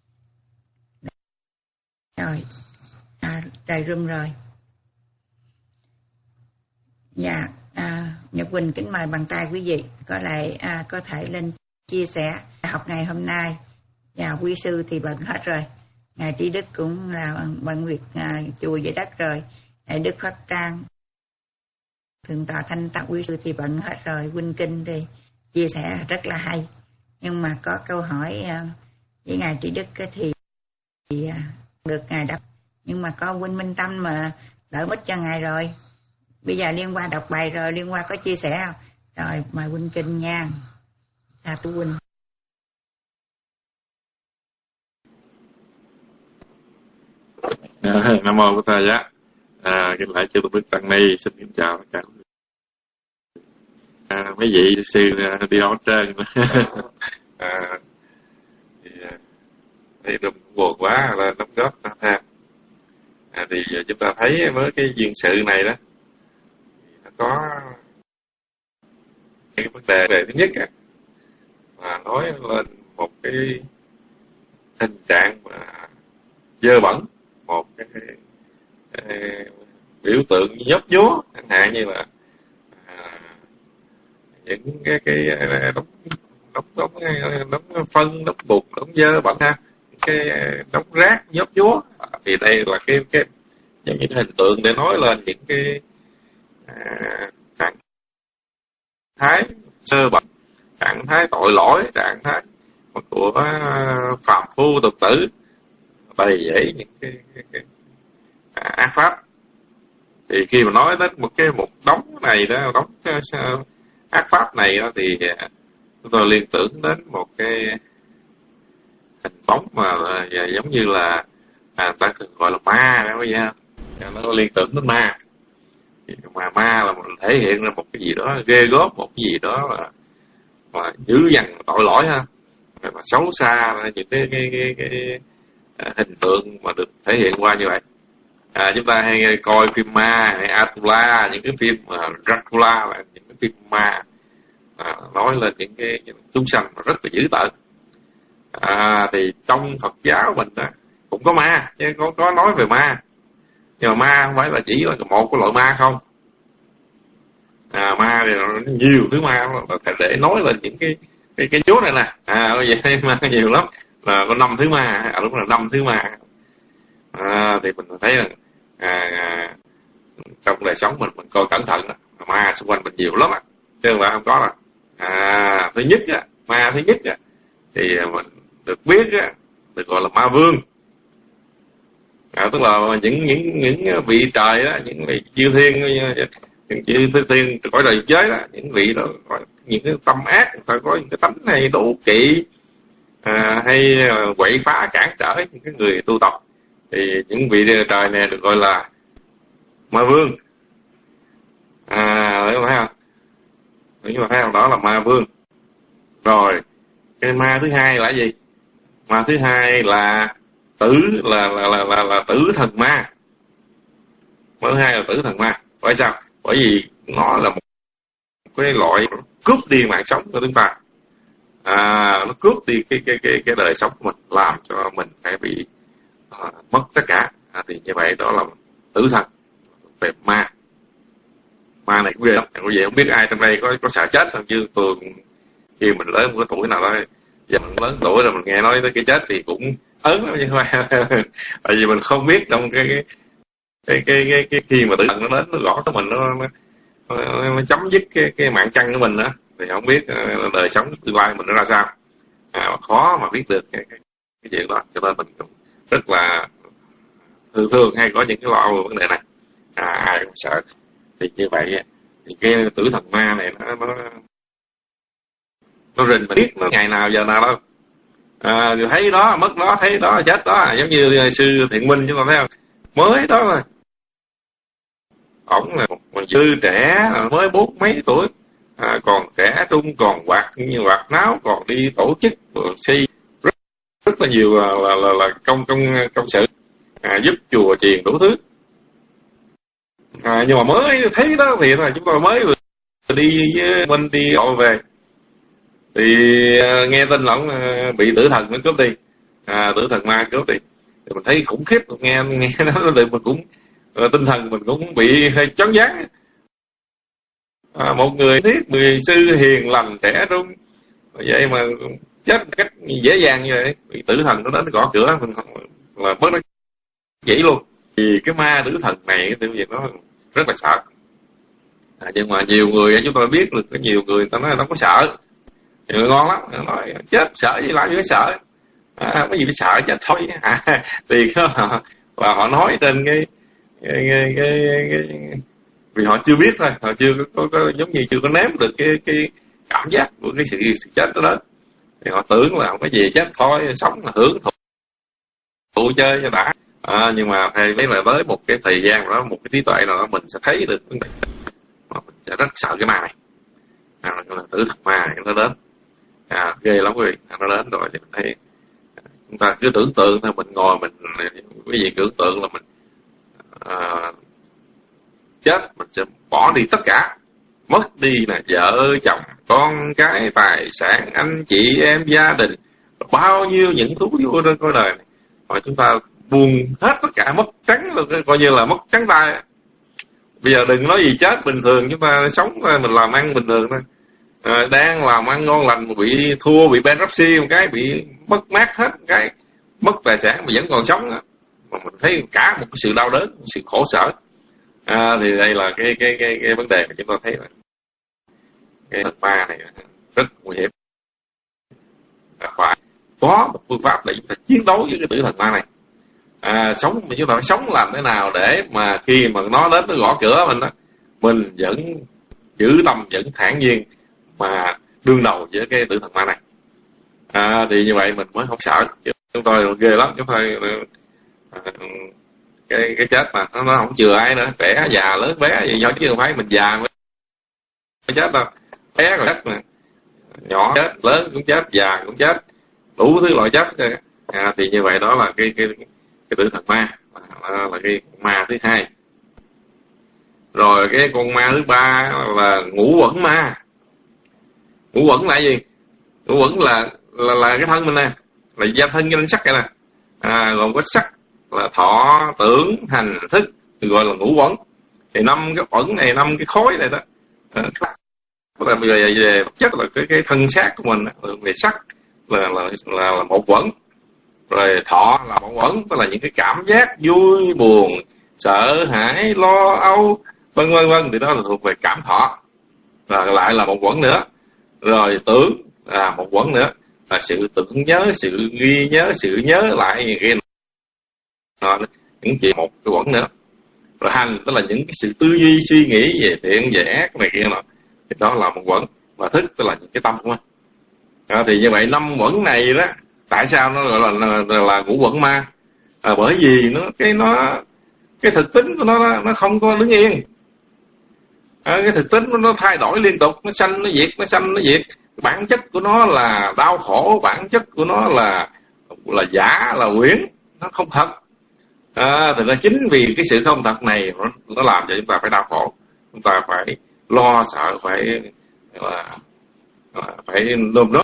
Rồi à, trời rung rồi. Dạ à, Nhật Quỳnh kính mời bằng tay quý vị có lại à, có thể lên chia sẻ học ngày hôm nay. Và quý sư thì bận hết rồi, ngài Trí Đức cũng là bận việc à, chùa dưới đất rồi, ngài Đức Pháp Trang Thượng tọa Thanh Tạng quý sư thì bận hết rồi. Huynh Kinh thì chia sẻ rất là hay, nhưng mà có câu hỏi à, với ngài Trí Đức thì, thì được ngài đáp, nhưng mà có huynh Minh Tâm mà đỡ mất cho ngài rồi. Bây giờ Liên Quan đọc bài rồi, Liên Quan có chia sẻ không? Rồi mời huynh Kinh nha. À, tu huynh. À, Nam Mô Bổn Thầy Giá. À, kính lại chư tôn đức tăng ni, xin kính chào tất cả à, mấy vị sư đi đâu hết trơn. à, thì thì đừng buồn quá là đóng góp thêm. À, thì chúng ta thấy với cái duyên sự này đó, nó có cái vấn đề về thứ nhất á, mà nói lên một cái tình trạng mà dơ bẩn, một cái, cái biểu tượng nhấp nhúa, chẳng hạn như là à, những cái cái đống đống đống đống phân, đống bùn, đống dơ bẩn ha, cái đống rác nhấp nhúa. Thì đây là cái cái những cái hình tượng để nói lên những cái à, trạng thái sơ bẩn, trạng thái tội lỗi, trạng thái của phàm phu tục tử, đầy dẫy những cái, cái, cái à, ác pháp. Thì khi mà nói đến một cái một đống này đó, đống uh, ác pháp này đó, thì chúng tôi liên tưởng đến một cái hình bóng mà uh, giống như là à, ta thường gọi là ma đó bây giờ, nó liên tưởng đến ma. mà ma là mình thể hiện ra một cái gì đó ghê gớm, một cái gì đó là, là dữ dằn tội lỗi ha, mà xấu xa, những cái, cái, cái, cái, cái hình tượng mà được thể hiện qua như vậy. À, chúng ta hay coi phim ma hay Atula, những cái phim mà Dracula là những cái phim ma à, nói lên những cái chúng sanh rất là dữ tợn. À, thì trong Phật giáo mình đó, cũng có ma, chứ có, có nói về ma, nhưng mà ma không phải là chỉ là một cái loại ma không. À, ma thì nhiều thứ ma để nói lên những cái cái cái chốt này nè. À, vậy ma nhiều lắm, là có năm thứ ma, à, đúng là năm thứ ma. À, thì mình thấy là à, à, trong đời sống mình mình coi cẩn thận đó, ma xung quanh mình nhiều lắm á, chứ không phải không có đâu. À, thứ nhất á, ma thứ nhất á thì mình được biết á, được gọi là ma vương. À, tức là những những những vị trời đó, những vị chư thiên, những chư thiên cõi đời giới đó, những vị đó có những cái tâm ác, người ta có những cái tánh hay đố kỵ, à, hay quậy phá cản trở những cái người tu tập, thì những vị trời này được gọi là ma vương. À, thấy không? Nhưng mà thấy không, đó là ma vương. Rồi cái ma thứ hai là gì? Ma thứ hai là tử là là là là, là tử thần ma. Ma thứ hai là tử thần ma. Bởi sao? Bởi vì nó là một cái loại cướp đi mạng sống của chúng ta. À, nó cướp đi cái cái cái cái đời sống của mình, làm cho mình phải bị à, mất tất cả. À, thì như vậy đó là tử thần về ma. Ma này cũng ghê lắm. Quý vị không biết ai trong đây có có sợ chết không, chứ tôi khi mình lớn một cái tuổi nào đó, giờ mình lớn tuổi rồi mình nghe nói tới cái chết thì cũng ớn lắm, nhưng mà tại vì mình không biết trong cái cái cái cái cái, cái khi mà tử thần nó đến nó gõ tới mình, nó nó, nó, nó chấm dứt cái cái mạng chân của mình đó, thì không biết uh, đời sống tương lai mình nó ra sao. À, khó mà biết được cái, cái, cái chuyện đó, cho nên mình cũng rất là thường thường hay có những cái lo về vấn đề này. À, ai cũng sợ. Thì như vậy thì cái tử thần ma này nó nó nó rình mình biết nó ngày nào giờ nào đâu. À, thấy đó mất đó, thấy đó chết đó, giống như sư Thiện Minh chúng ta thấy không, mới đó rồi, ổng là một sư trẻ mới bốn mấy tuổi, à, còn trẻ trung, còn hoạt như hoạt náo, còn đi tổ chức xây rất, rất là nhiều là, là, là, là công công công sự, à, giúp chùa chiền đủ thứ. À, nhưng mà mới thấy đó thì là chúng tôi mới đi với mình đi gọi về thì uh, nghe tin là ông uh, bị tử thần nó cướp đi, à, tử thần ma cướp đi, thì mình thấy khủng khiếp, nghe nghe nó thì mình cũng uh, tinh thần mình cũng bị hơi chóng váng. À, một người thiết người sư hiền lành trẻ trung vậy mà chết một cách dễ dàng như vậy, bị tử thần nó đến gõ cửa mình là bất đắc dĩ luôn. Thì cái ma tử thần này tự nhiên nó rất là sợ. À, nhưng mà nhiều người chúng tôi biết được, có nhiều người ta nói nó có sợ, nhiều người ngon lắm, nói chết sợ gì làm gì phải sợ, à, cái gì phải sợ chết thôi. À, thì họ, và họ nói trên cái cái, cái, cái, cái vì họ chưa biết thôi, họ chưa có, có, có giống như chưa có nếm được cái cái cảm giác của cái sự, sự chết đó, đó thì họ tưởng là cái gì chết thôi, sống là hưởng thụ, thụ chơi cho đã. À, nhưng mà thầy thấy là với một cái thời gian đó, một cái trí tuệ nào đó, mình sẽ thấy được vấn đề, mình sẽ rất sợ cái ma này. À, là tử thần ma này nó đến, à, ghê lắm quý vị. À, nó đến rồi thì mình thấy chúng ta cứ tưởng tượng thôi, mình ngồi mình cái gì tưởng tượng là mình à, chết, mình sẽ bỏ đi tất cả, mất đi là vợ chồng con cái tài sản anh chị em gia đình, bao nhiêu những thú vui trên cõi đời này, mà chúng ta buông hết tất cả, mất trắng luôn, coi như là mất trắng tay. Bây giờ đừng nói gì chết, bình thường chúng ta sống mình làm ăn bình thường thôi, à, đang làm ăn ngon lành mà bị thua, bị bankruptcy một cái, bị mất mát hết một cái, mất tài sản mà vẫn còn sống đó. Mà mình thấy cả một cái sự đau đớn, một sự khổ sở. À, thì đây là cái cái cái cái vấn đề mà chúng ta thấy là cái thần ma này rất nguy hiểm. Phải có một phương pháp để chúng ta chiến đấu với cái tử thần ma này. À, sống mà chúng ta phải sống làm thế nào để mà khi mà nó đến nó gõ cửa mình đó, mình vẫn giữ tâm, vẫn thản nhiên mà đương đầu với cái tử thần ma này. À, thì như vậy mình mới không sợ. Chúng tôi ghê lắm, chúng tôi à, cái cái chết mà nó, nó không chừa ai nữa, trẻ già lớn bé gì do chứ không phải mình già mới chết đâu, bé còn chết mà, nhỏ chết, lớn cũng chết, già cũng chết, đủ thứ loại chết. À, thì như vậy đó là cái cái cái tử thần ma, là, là cái ma thứ hai. Rồi cái con ma thứ ba là ngũ uẩn ma. Ngũ uẩn là gì? Ngũ uẩn là là là cái thân mình nè, là gia thân danh sắc này nè, à, gồm có sắc là thọ, tưởng, hành, thức, thì gọi là ngũ uẩn. Thì năm cái uẩn này, năm cái khối này đó, à, tức là về về chất là cái cái thân xác của mình, về sắc là là là, là một uẩn. Rồi thọ là một uẩn, tức là những cái cảm giác vui buồn, sợ hãi, lo âu, vân vân vân, thì đó là thuộc về cảm thọ, và lại là một uẩn nữa. Rồi tưởng là một uẩn nữa, là sự tưởng nhớ, sự ghi nhớ, sự nhớ lại những cái đó, những chuyện một cái uẩn nữa. Rồi hành tức là những cái sự tư duy suy nghĩ về thiện về ác này kia nọ, thì đó là một uẩn. Và thức tức là những cái tâm của mình. À, thì như vậy năm uẩn này đó, tại sao nó gọi là là, là, là ngũ uẩn ma? À, bởi vì nó cái nó cái thực tính của nó nó không có đứng yên. À, cái thực tính của nó thay đổi liên tục, nó sanh nó diệt, nó sanh nó diệt. Bản chất của nó là đau khổ, bản chất của nó là là giả, là quyển, nó không thật. À, thì nó chính vì cái sự không thật này nó, nó làm cho chúng ta phải đau khổ, chúng ta phải lo sợ, phải là, là phải nơm nớp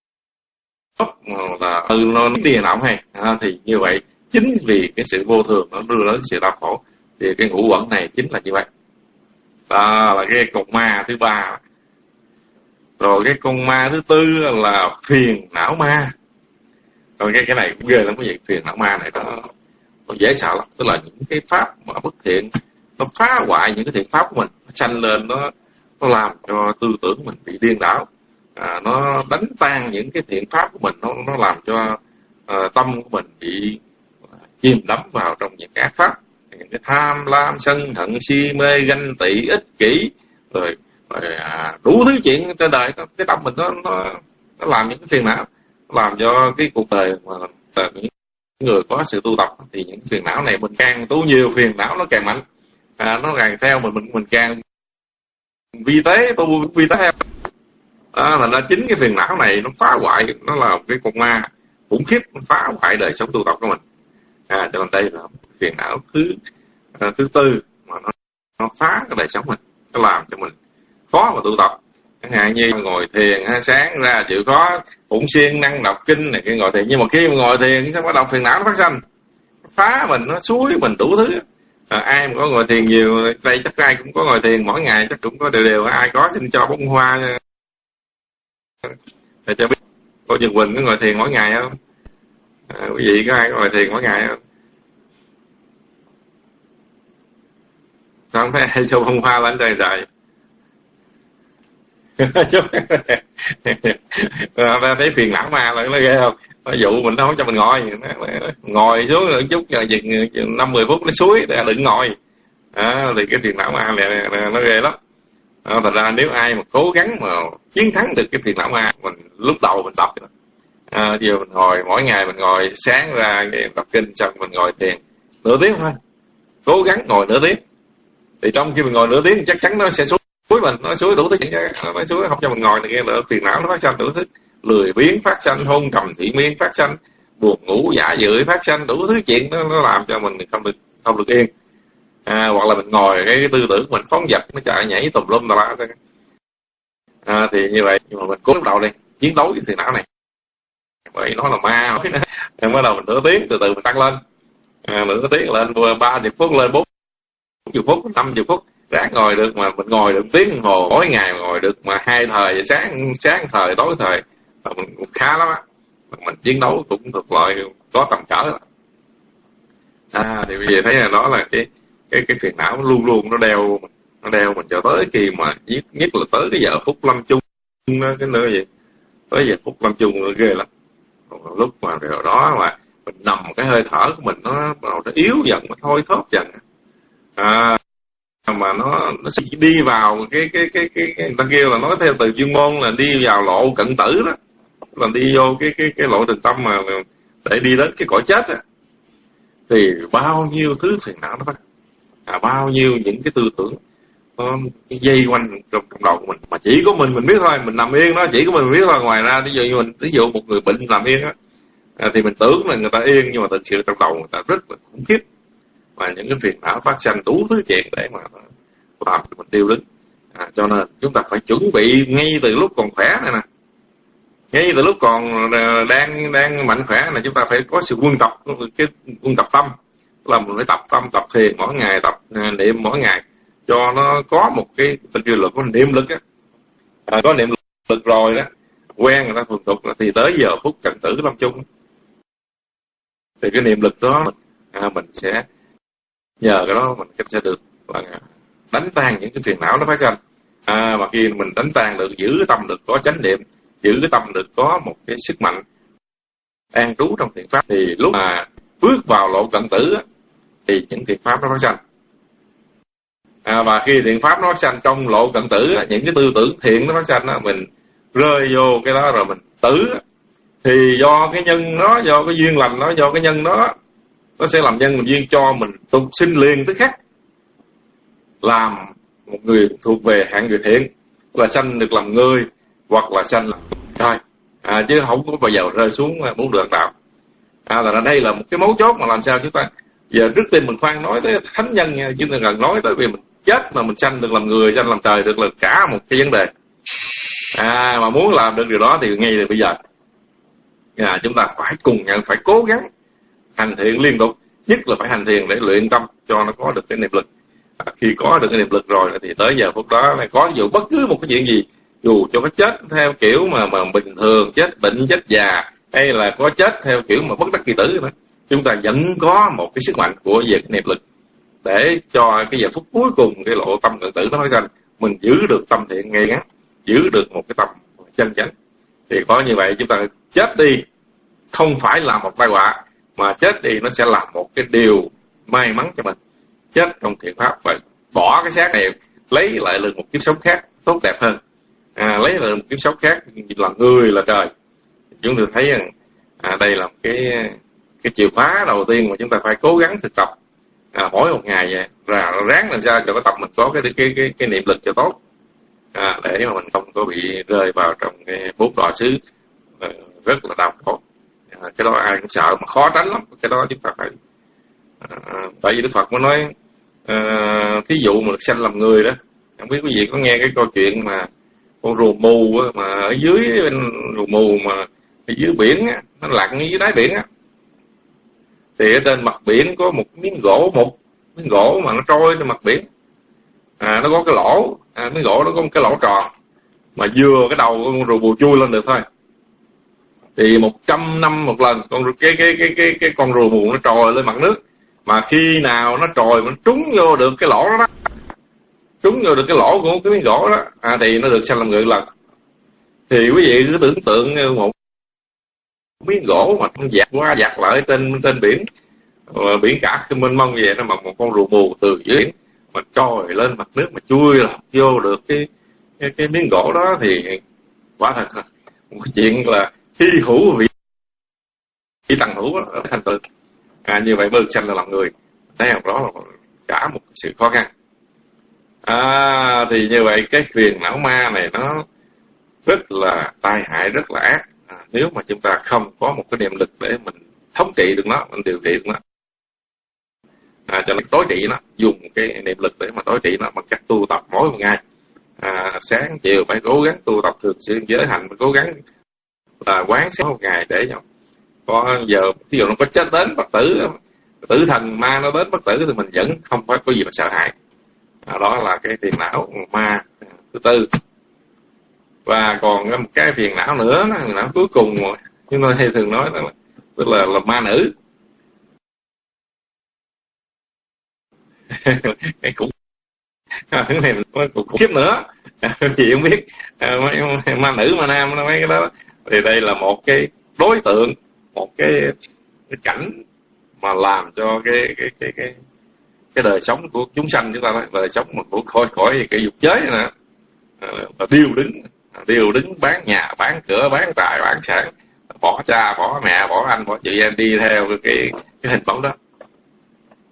là ừ nó tiền nào hay. À, thì như vậy chính vì cái sự vô thường nó đưa đến sự đau khổ, thì cái ngũ uẩn này chính là như vậy. Đó là cái con ma thứ ba. Rồi cái con ma thứ tư là phiền não ma. Rồi cái cái này cũng ghê lắm quý vị. Phiền não ma này nó, nó dễ sợ lắm, tức là những cái pháp mà bất thiện nó phá hoại những cái thiện pháp của mình, nó sanh lên, nó nó làm cho tư tưởng mình bị điên đảo, à, nó đánh tan những cái thiện pháp của mình, nó nó làm cho uh, tâm của mình bị uh, chìm đắm vào trong những cái ác pháp, những cái tham lam sân hận si mê ganh tị ích kỷ, rồi, rồi à, đủ thứ chuyện trên đời. Cái tâm mình nó nó nó làm những cái phiền não, nó làm cho cái cuộc đời mà những người có sự tu tập thì những phiền não này mình càng tu nhiều, phiền não nó càng mạnh, à, nó càng theo mình mình mình càng vi tế, tu vi tế theo. À, là nó chính cái phiền não này nó phá hoại, nó là cái con ma khủng khiếp, nó phá hoại đời sống tu tập của mình. À, cho nên đây là phiền não thứ uh, thứ tư mà nó nó phá cái đời sống mình, nó làm cho mình khó mà tu tập. Chẳng hạn như ngồi thiền, sáng ra chịu khó cũng siêng năng đọc kinh này, cái ngồi thiền, nhưng mà khi mà ngồi thiền sao bắt đầu phiền não nó phát sinh, phá mình, nó suối mình đủ thứ. À, ai mà có ngồi thiền nhiều đây chắc ai cũng có ngồi thiền mỗi ngày, chắc cũng có đều đều. Ai có xin cho bông hoa để cho biết. Cô Trường Quỳnh có ngồi thiền mỗi ngày không? À, quý vị có ai có ngồi thiền mỗi ngày không? Sao không thấy ai cho bông hoa lên trời trời? Ta thấy phiền não ma là nó ghê không? Nó dụ mình, nó không cho mình ngồi, ngồi xuống một chút rồi năm mười phút nó suối, đừng ngồi. À, thì cái phiền não ma này nó ghê lắm. À, thành ra nếu ai mà cố gắng mà chiến thắng được cái phiền não ma, mình lúc đầu mình tập, à, giờ mình ngồi mỗi ngày mình ngồi sáng ra đọc kinh xong mình ngồi thiền nửa tiếng thôi, cố gắng ngồi nửa tiếng, thì trong khi mình ngồi nửa tiếng chắc chắn nó sẽ xuống suối mình, nó suối đủ thứ chuyện, nó suối không cho mình ngồi này kia nữa, phiền não nó phát sinh đủ thứ, lười biếng phát sinh, hôn trầm thị miên phát sinh, buồn ngủ dã dưỡi phát sinh, đủ thứ chuyện nó, nó làm cho mình không được không được yên. À, hoặc là mình ngồi cái, cái tư tưởng mình phóng dật, nó chạy nhảy tùm lum tà la. À, thì như vậy, nhưng mà mình cố lúc đầu đi chiến đấu với phiền não này, bởi nó là ma. Em bắt đầu mình nửa tiếng từ từ mình tăng lên, à, nửa tiếng lên ba mươi phút, lên bốn mươi phút, năm mươi phút, ráng ngồi được mà mình ngồi được tiếng đồng hồ mỗi ngày, mà ngồi được mà hai thời, sáng sáng thời tối thời, mình cũng khá lắm á. Mình chiến đấu cũng thuộc loại có tầm cỡ đó. À, thì bây giờ thấy là đó là cái cái cái phiền não luôn luôn nó đeo nó đeo mình cho tới khi mà nhất, nhất là tới cái giờ phút lâm chung đó, cái nơi gì tới giờ phút lâm chung nó ghê lắm. Còn lúc mà điều đó mà mình nằm cái hơi thở của mình nó nó yếu dần, nó thôi thóp dần, à, mà nó nó sẽ đi vào cái cái cái cái, cái người ta kêu là nói theo từ chuyên môn là đi vào lộ cận tử đó, là đi vô cái cái cái lộ trình tâm mà để đi đến cái cõi chết á. thì bao nhiêu thứ phiền não nó phát, à, bao nhiêu những cái tư tưởng nó dây quanh trong, trong đầu của mình, mà chỉ có mình mình biết thôi. Mình nằm yên đó, chỉ có mình, mình biết thôi. Ngoài ra ví dụ như mình, ví dụ một người bệnh nằm yên á, à, thì mình tưởng là người ta yên, nhưng mà thực sự trong đầu người ta rất là khủng khiếp, và những cái phiền não phát sinh đủ thứ chuyện để mà làm cho mình tiêu đứng. À, cho nên chúng ta phải chuẩn bị ngay từ lúc còn khỏe này nè, ngay từ lúc còn đang đang mạnh khỏe này, chúng ta phải có sự quân tập, cái quân tập tâm, là mình phải tập tâm, tập thiền mỗi ngày, tập niệm mỗi ngày, cho nó có một cái tình yêu lực, có niệm lực á, à, có niệm lực rồi đó, quen người ta thuần thục thì tới giờ phút cận tử lâm chung thì cái niệm lực đó à, mình sẽ nhờ cái đó mình sẽ được là đánh tan những cái phiền não nó phát sinh. À, mà khi mình đánh tan được, giữ cái tâm được có chánh niệm, giữ cái tâm được có một cái sức mạnh an trú trong thiện pháp, thì lúc mà bước vào lộ cận tử á, thì những thiện pháp nó phát sinh. À, và khi thiện pháp nó phát sinh trong lộ cận tử á, những cái tư tưởng thiện nó phát sinh á, mình rơi vô cái đó rồi mình tử á, thì do cái nhân đó, do cái duyên lành đó, do cái nhân đó, nó sẽ làm nhân làm duyên cho mình tục sinh liền tức khắc làm một người thuộc về hạng người thiện, là sanh được làm người hoặc là sanh làm trời, à, chứ không có bao giờ rơi xuống bốn đường đạo. À, là đây là một cái mấu chốt mà làm sao chúng ta giờ trước tiên mình khoan nói tới thánh nhân nha, chứ đừng cần nói tới vì mình chết mà mình sanh được làm người, sanh làm trời được, là cả một cái vấn đề. À, mà muốn làm được điều đó thì ngay từ bây giờ à, chúng ta phải cùng nhau, phải cố gắng hành thiện liên tục, nhất là phải hành thiện để luyện tâm cho nó có được cái niệm lực. À, khi có được cái niệm lực rồi thì tới giờ phút đó là có dù bất cứ một cái chuyện gì, dù cho nó chết theo kiểu mà mà bình thường, chết bệnh chết già, hay là có chết theo kiểu mà bất đắc kỳ tử nữa, chúng ta vẫn có một cái sức mạnh của việc niệm lực để cho cái giờ phút cuối cùng cái lộ tâm cận tử nó phát sinh, mình giữ được tâm thiện ngay ngắn, giữ được một cái tâm chân chánh. Thì có như vậy chúng ta chết đi không phải là một tai họa, mà chết đi nó sẽ là một cái điều may mắn cho mình. Chết trong thiện pháp và bỏ cái xác này, lấy lại được một kiếp sống khác tốt đẹp hơn, à, lấy lại một kiếp sống khác là người là trời. Chúng ta thấy rằng à, đây là một cái cái chìa khóa đầu tiên mà chúng ta phải cố gắng thực tập à, mỗi một ngày vậy, và ráng làm sao cho cái tập mình có cái cái cái, cái niệm lực cho tốt, à, để mà mình không có bị rơi vào trong cái bốn đọa xứ à, rất là đau khổ. À, cái đó ai cũng sợ mà khó tránh lắm, cái đó chúng ta phải à, tại vì Đức Phật mới nói à, thí dụ mà được sanh làm người đó, không biết quý vị có nghe cái câu chuyện mà con rùa mù á, mà ở dưới bên rùa mù mà ở dưới biển á, nó lặn dưới đáy biển á, thì ở trên mặt biển có một miếng gỗ, một miếng gỗ mà nó trôi trên mặt biển, à, nó có cái lỗ, à, miếng gỗ nó có một cái lỗ tròn mà vừa cái đầu con rùa mù chui lên được thôi. Thì một trăm năm một lần con cái cái cái cái cái con rùa mù nó trồi lên mặt nước, mà khi nào nó trồi nó trúng vô được cái lỗ đó, đó trúng vô được cái lỗ của cái miếng gỗ đó, à, thì nó được sanh làm người lần. Thì quý vị cứ tưởng tượng một miếng gỗ mà nó dạt qua dạt lại trên trên biển, biển cả khi mênh mông vậy đó, mà một con rùa mù từ dưới mà trồi lên mặt nước mà chui là vô được cái cái, cái miếng gỗ đó, thì quả thật là một cái chuyện là hy hữu vị vị tầng hữu đó, thành tựu. À, như vậy mới được sanh là làm người. Đây học đó là cả một sự khó khăn. À, thì như vậy cái phiền não ma này nó rất là tai hại, rất là ác. À, nếu mà chúng ta không có một cái niệm lực để mình thống trị được nó, mình điều trị được nó, à, cho nên tối trị nó, dùng cái niệm lực để mà tối trị nó bằng cách tu tập mỗi một ngày. À, sáng chiều phải cố gắng tu tập thường xuyên, giới hành phải cố gắng là quán sáng một ngày để cho có giờ ví dụ nó có chết đến bất tử, tử thần ma nó đến bất tử thì mình vẫn không phải có gì mà sợ hãi. À, đó là cái phiền não ma thứ tư. Và còn một cái phiền não nữa, nó phiền não cuối cùng mà chúng tôi hay thường nói đó là, tức là, là ma nữ. Cái cũng cái này nó cũng khiếp nữa, chị không biết à, mấy, ma nữ ma nam mấy cái đó. Thì đây là một cái đối tượng, một cái, cái cảnh mà làm cho cái cái cái cái cái đời sống của chúng sanh chúng ta đó, đời sống mà của khỏi khỏi cái dục giới này nè, là điêu đứng điêu đứng bán nhà bán cửa bán tài bán sản, bỏ cha bỏ mẹ bỏ anh bỏ chị em đi theo cái cái, cái hình bóng đó.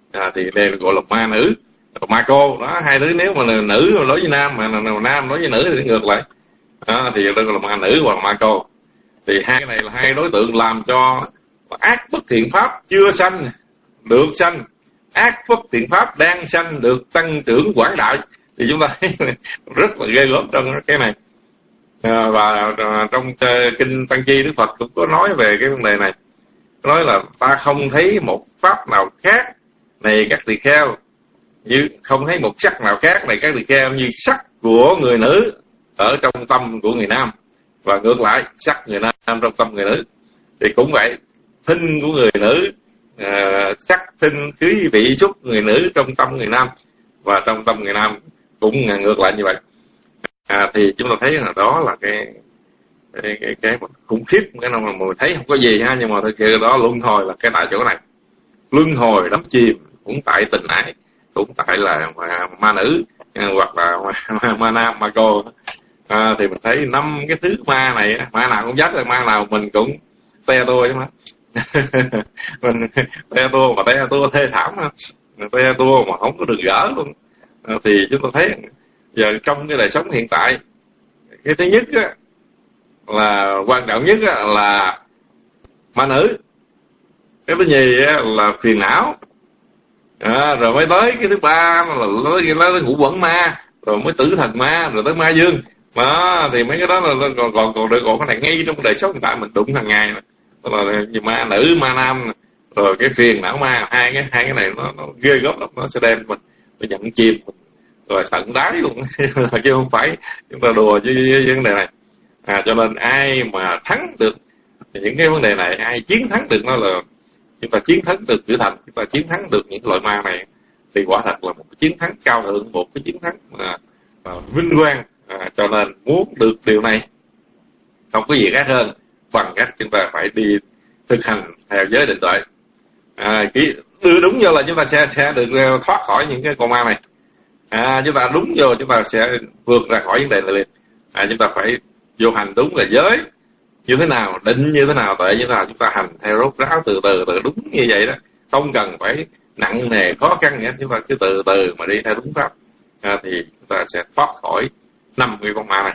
à, thì đây gọi là ma nữ, ma cô đó. Hai thứ nếu mà là nữ đối với nam, mà là nam đối với nữ thì ngược lại đó, thì đây gọi là ma nữ hoặc ma cô. Thì hai cái này là hai đối tượng làm cho ác bất thiện pháp chưa sanh được sanh, ác bất thiện pháp đang sanh được tăng trưởng quảng đại. Thì chúng ta thấy rất là ghê gớm trong cái này. À, và à, trong uh, kinh Tăng Chi Đức Phật cũng có nói về cái vấn đề này, nói là ta không thấy một pháp nào khác này các tỳ kheo, như không thấy một sắc nào khác này các tỳ kheo như sắc của người nữ ở trong tâm của người nam, và ngược lại sắc người nam trong tâm người nữ. Thì cũng vậy, thinh của người nữ, à, sắc thinh khí vị xúc người nữ trong tâm người nam, và trong tâm người nam cũng ngược lại như vậy. À, thì chúng ta thấy là đó là cái cái cái, cái khủng khiếp, cái nào mà mình thấy không có gì ha, nhưng mà thực sự đó luân hồi là cái tại chỗ này, luân hồi đắm chìm cũng tại tình ái, cũng tại là ma, ma nữ hoặc là ma, ma nam ma cô. À, thì mình thấy năm cái thứ ma này, ma nào cũng dắt, ma nào mình cũng te tua chứ mà mình te tua mà te tua thê thảm, te tua mà không có được gỡ luôn. À, thì chúng ta thấy giờ trong cái đời sống hiện tại, cái thứ nhất á, là quan trọng nhất á, là ma nữ. Cái thứ nhì á, là phiền não. À, rồi mới tới cái thứ ba là tới cái ngũ quẩn ma, rồi mới tử thần ma, rồi tới ma dương. Đó, thì mấy cái đó là còn còn còn được, còn cái này ngay trong đời sống hiện tại mình đụng hàng ngày, là ma nữ ma nam, rồi cái phiền não ma, hai cái hai cái này nó, nó ghê gớm lắm, nó sẽ đem mình mình nhận chìm rồi tận đáy luôn chứ không phải chúng ta đùa với, với, với vấn đề này. À, cho nên ai mà thắng được những cái vấn đề này, ai chiến thắng được nó là chúng ta chiến thắng được tử thần, chúng ta chiến thắng được những loại ma này, thì quả thật là một cái chiến thắng cao thượng, một cái chiến thắng mà, mà vinh quang. À, cho nên muốn được điều này không có gì khác hơn bằng cách chúng ta phải đi thực hành theo giới định tuệ. À, chỉ đưa đúng vô là chúng ta sẽ sẽ được thoát khỏi những cái con ma này. À, chúng ta đúng vô chúng ta sẽ vượt ra khỏi vấn đề này liền. À, chúng ta phải vô hành đúng là giới như thế nào, định như thế nào, tuệ như thế nào, chúng ta hành theo rốt ráo từ từ từ đúng như vậy đó, không cần phải nặng nề khó khăn nữa, chúng ta cứ từ từ mà đi theo đúng pháp. À, thì chúng ta sẽ thoát khỏi năm cái con ma này.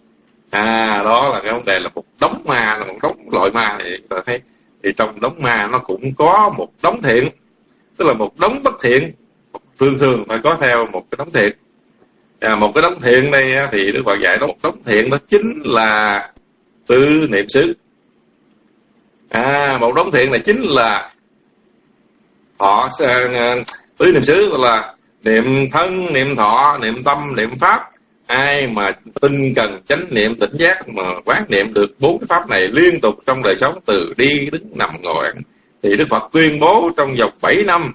À, đó là cái vấn đề là một đống ma, là một đống loại ma này. Chúng ta thấy thì trong đống ma nó cũng có một đống thiện, tức là một đống bất thiện, thường thường phải có theo một cái đống thiện. À, một cái đống thiện đây thì Đức Phật dạy đó, một đống thiện đó chính là tư niệm xứ. À, một đống thiện này chính là thọ tứ niệm xứ, là niệm thân, niệm thọ, niệm tâm, niệm pháp. Ai mà tinh cần chánh niệm tỉnh giác mà quán niệm được bốn cái pháp này liên tục trong đời sống, từ đi đứng nằm ngồi ăn, thì Đức Phật tuyên bố trong vòng bảy năm,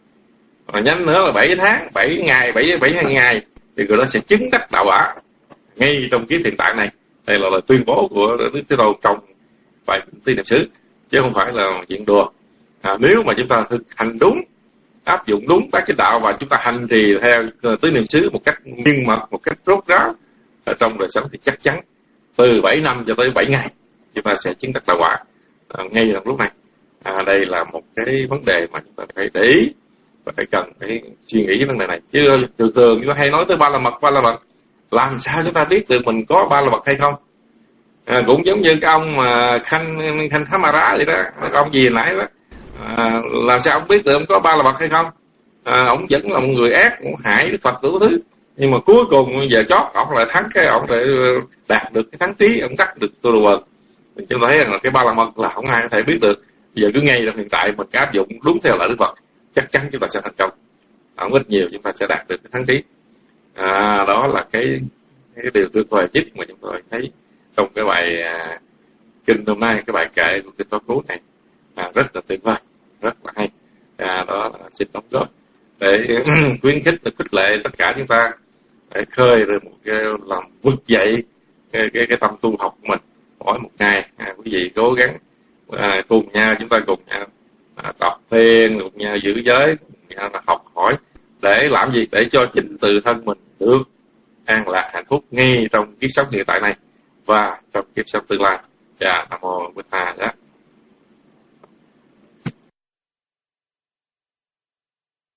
và nhanh nữa là bảy tháng, bảy ngày, bảy bảy ngày, thì người đó sẽ chứng đắc đạo quả ngay trong kiếp hiện tại này. Đây là lời tuyên bố của Đức Thế Tôn trong bài tứ niệm xứ, chứ không phải là chuyện đùa. À, nếu mà chúng ta thực hành đúng, áp dụng đúng các cái đạo, và chúng ta hành trì theo tứ niệm xứ một cách nghiêm mật, một cách rốt ráo ở trong đời sống, thì chắc chắn từ bảy năm cho tới bảy ngày chúng ta sẽ chứng đắc đạo quả à, ngay trong lúc này. À, đây là một cái vấn đề mà chúng ta phải để ý và phải cần phải suy nghĩ vấn đề này. Chứ thường thường chúng ta hay nói tới ba la mật, ba la mật, làm sao chúng ta biết được mình có ba la mật hay không? À, cũng giống như cái ông mà khanh khanh Thamara vậy đó, cái ông gì nãy đó. À, làm sao ông biết được ông có ba la mật hay không? À, ông vẫn là một người ác, ông hại Đức Phật đủ thứ, nhưng mà cuối cùng giờ chót ông lại thắng, cái ông lại đạt được cái thắng trí, ông đắc được tu đồ. Chúng ta thấy rằng là cái ba la mật là không ai có thể biết được. Giờ cứ ngay trong hiện tại mình áp dụng đúng theo lời Đức Phật, chắc chắn chúng ta sẽ thành công, không ít nhiều chúng ta sẽ đạt được cái thắng trí. À, đó là cái, cái điều tuyệt vời nhất mà chúng tôi thấy trong cái bài à, kinh hôm nay, cái bài kệ của kinh Pháp Cú này. À, rất là tuyệt vời, rất là hay. À, đó là xin đóng góp để khuyến khích, để khích lệ tất cả chúng ta để khơi rồi một cái làm vực dậy cái, cái, cái tâm tu học của mình. Mỗi một ngày à, quý vị cố gắng à, cùng nhau, chúng ta cùng nhau à, tập thiền, cùng nhau giữ giới, cùng nhau là học hỏi để làm gì? Để cho chính tự thân mình được an lạc hạnh phúc ngay trong kiếp sống hiện tại này và trong kiếp sống tương lai. Dạ, Nam Mô Bụt Thầy Giá.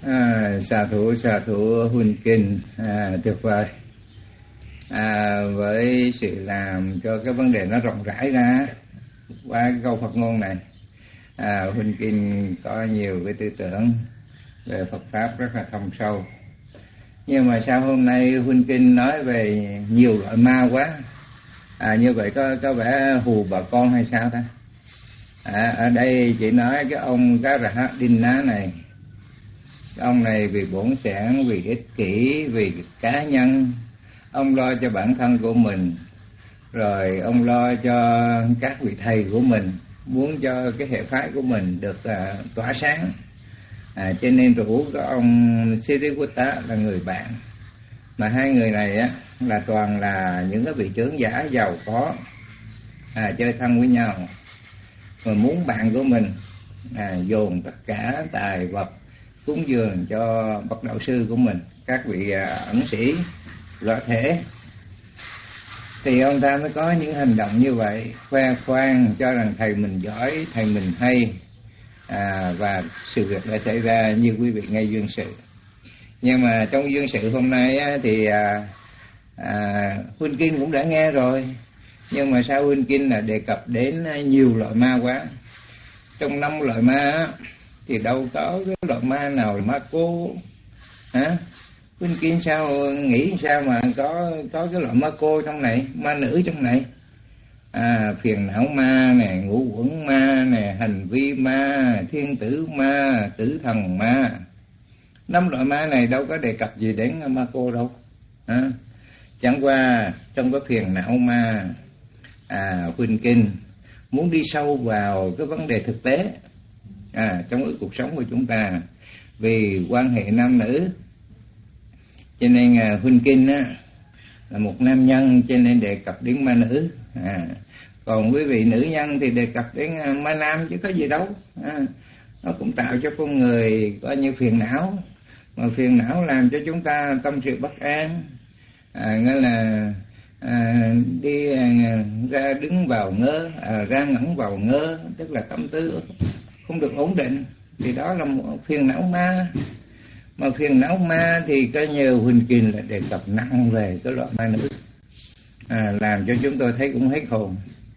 À, xạ thủ xạ thủ Huynh Kinh, à, tuyệt vời. À, với sự làm cho cái vấn đề nó rộng rãi ra qua cái câu Phật ngôn này, à, Huynh Kinh có nhiều cái tư tưởng về Phật pháp rất là thâm sâu. Nhưng mà sao hôm nay Huynh Kinh nói về nhiều loại ma quá? À, như vậy có có vẻ hù bà con hay sao ta? À, ở đây chỉ nói cái ông Garahadinna này, ông này vì bổn sản, vì ích kỷ, vì cá nhân, ông lo cho bản thân của mình, rồi ông lo cho các vị thầy của mình, muốn cho cái hệ phái của mình được à, tỏa sáng. À, cho nên rủ có ông Siriputta là người bạn, mà hai người này á là toàn là những cái vị trưởng giả giàu có, à, chơi thân với nhau, mà muốn bạn của mình à, dồn tất cả tài vật cúng dường cho bậc đạo sư của mình, các vị à, ẩn sĩ lõa thể, thì ông ta mới có những hành động như vậy, khoe khoang cho rằng thầy mình giỏi, thầy mình hay. À, và sự việc đã xảy ra như quý vị nghe duyên sự. Nhưng mà trong duyên sự hôm nay á, thì à, à, Huynh Kinh cũng đã nghe rồi, nhưng mà sao Huynh Kinh là đề cập đến nhiều loại ma quá? Trong năm loại ma á, thì đâu có cái loại ma nào là ma cô hả? Huynh Kinh sao nghĩ sao mà có có cái loại ma cô trong này, ma nữ trong này? À, phiền não ma nè, ngũ uẩn ma nè, hành vi ma, thiên tử ma, tử thần ma. Năm loại ma này đâu có đề cập gì đến ma cô đâu. À, chẳng qua trong cái phiền não ma, à, Huynh Kinh muốn đi sâu vào cái vấn đề thực tế à, trong cái cuộc sống của chúng ta, vì quan hệ nam nữ, cho nên à, Huynh Kinh á, là một nam nhân cho nên đề cập đến ma nữ. À, còn quý vị nữ nhân thì đề cập đến ma nam chứ có gì đâu. À, nó cũng tạo cho con người coi như phiền não, mà phiền não làm cho chúng ta tâm sự bất an. À, nghĩa là à, đi à, ra đứng vào ngơ, à, ra ngẩn vào ngơ, tức là tâm tư không được ổn định, thì đó là một phiền não ma. Mà phiền não ma thì có nhiều Huynh Kinh là đề cập nặng về cái loại ma nữ, à, làm cho chúng tôi thấy cũng hết hồn.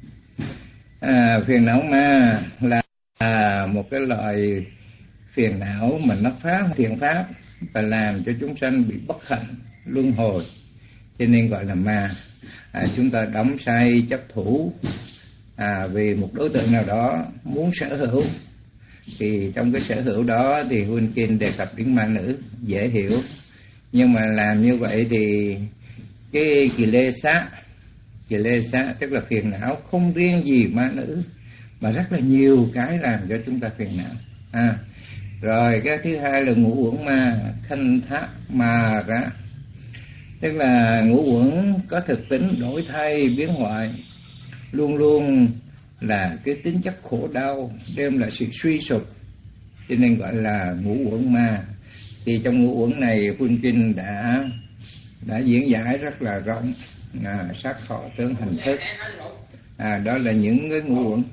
À, phiền não ma là à, một cái loại phiền não mà nó phá thiện pháp và làm cho chúng sanh bị bất hạnh luân hồi, cho nên gọi là ma. À, chúng ta đắm say chấp thủ à, vì một đối tượng nào đó muốn sở hữu, thì trong cái sở hữu đó thì Huynh Kinh đề cập đến ma nữ dễ hiểu. Nhưng mà làm như vậy thì cái kỳ lê sát kỳ lê sát tức là phiền não không riêng gì ma nữ, mà rất là nhiều cái làm cho chúng ta phiền não. À, rồi cái thứ hai là ngũ uẩn ma, khanh thác ma ra, tức là ngũ uẩn có thực tính đổi thay biến hoại, luôn luôn là cái tính chất khổ đau, đem lại sự suy sụp, cho nên gọi là ngũ uẩn ma. Thì trong ngũ uẩn này Huynh Kinh đã đã diễn giải rất là rộng, à, sắc thọ tướng hành thức, à, đó là những cái ngũ uẩn.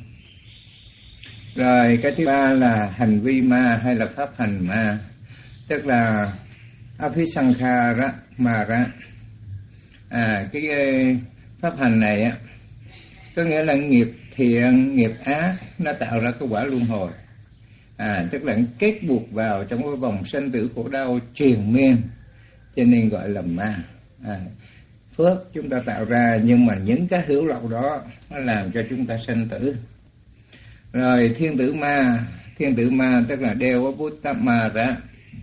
Rồi cái thứ ba là hành vi ma hay là pháp hành ma, tức là Abhisankhara Mara. À, cái pháp hành này á, có nghĩa là nghiệp thiện, nghiệp ác nó tạo ra cái quả luân hồi. À, tức là kết buộc vào trong cái vòng sanh tử khổ đau triền miên, cho nên gọi là ma. À, phước chúng ta tạo ra, nhưng mà những cái hữu lậu đó nó làm cho chúng ta sanh tử. Rồi thiên tử ma, thiên tử ma tức là đeo bút ma ra.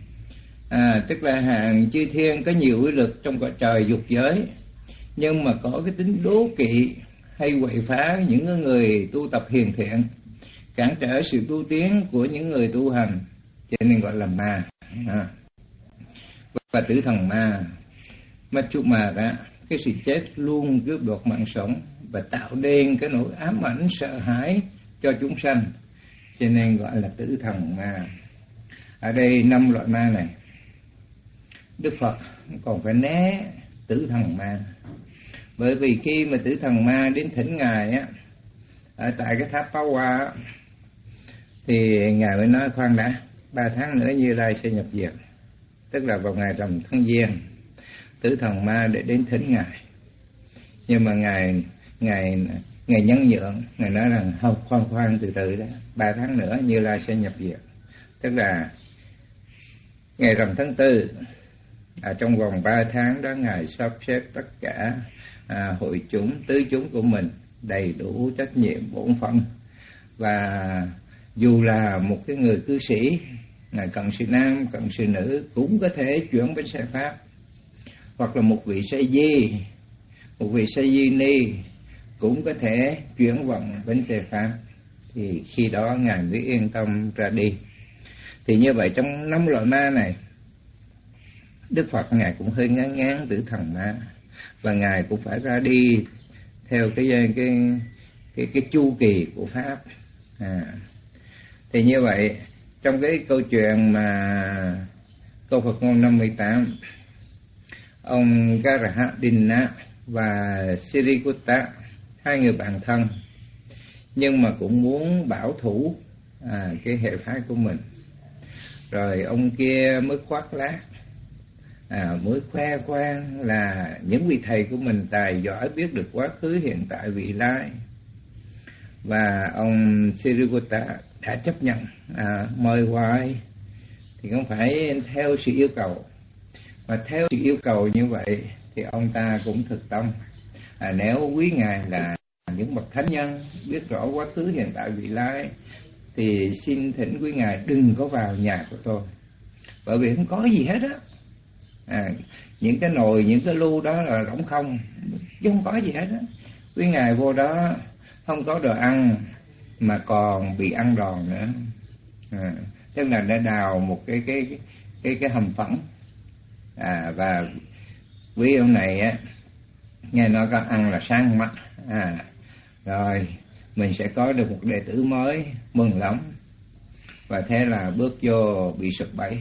À, tức là hàng chư thiên có nhiều uy lực trong cõi trời dục giới, nhưng mà có cái tính đố kỵ hay quậy phá những người tu tập hiền thiện, cản trở sự tu tiến của những người tu hành, cho nên gọi là ma. À, và tử thần ma, Machuma ra, cái sự chết luôn cướp đoạt mạng sống và tạo nên cái nỗi ám ảnh sợ hãi cho chúng sanh, cho nên gọi là tử thần ma. Ở đây năm loại ma này, Đức Phật còn phải né tử thần ma, bởi vì khi mà tử thần ma đến thỉnh Ngài á, ở tại cái tháp Pháo Hoa á, thì Ngài mới nói khoan đã, ba tháng nữa Như Lai sẽ nhập diệt, tức là vào ngày rằm tháng Giêng. Tử Thần Ma để đến thỉnh ngài, nhưng mà ngài ngài ngài nhẫn nhượng, ngài nói rằng không, khoan khoan từ từ đó, ba tháng nữa Như Lai sẽ nhập diệt, tức là ngày rằm tháng Tư. À, trong vòng ba tháng đó ngài sắp xếp tất cả à, hội chúng tứ chúng của mình đầy đủ trách nhiệm bổn phận, và dù là một cái người cư sĩ, ngài cận sự nam cận sự nữ cũng có thể chuyển bánh xe pháp, hoặc là một vị sa di, một vị sa di ni cũng có thể chuyển vận bánh xe pháp, thì khi đó ngài mới yên tâm ra đi. Thì như vậy trong năm loại ma này, Đức Phật ngài cũng hơi ngán ngán Tử Thần Ma, và ngài cũng phải ra đi theo cái cái cái cái chu kỳ của pháp. À, thì như vậy trong cái câu chuyện mà câu Phật ngôn năm mươi tám, ông Garahadinna và Sirikutta, hai người bạn thân, nhưng mà cũng muốn bảo thủ à, cái hệ phái của mình. Rồi ông kia mới khoác lác, à, mới khoe khoang là những vị thầy của mình tài giỏi, biết được quá khứ hiện tại vị lai. Và ông Sirikutta đã chấp nhận à, mời hoài, thì không phải theo sự yêu cầu, mà theo sự yêu cầu như vậy thì ông ta cũng thực tâm. À, nếu quý ngài là những bậc thánh nhân biết rõ quá khứ hiện tại vị lai, thì xin thỉnh quý ngài đừng có vào nhà của tôi, bởi vì không có gì hết á. À, những cái nồi, những cái lu đó là rỗng không, chứ không có gì hết á. Quý ngài vô đó không có đồ ăn mà còn bị ăn đòn nữa. À, tức là đã đào một cái cái cái cái, cái hầm phẳng. À, và quý ông này á, nghe nói có ăn là sáng mắt. À, rồi mình sẽ có được một đệ tử mới, mừng lắm. Và thế là bước vô bị sụp bẫy.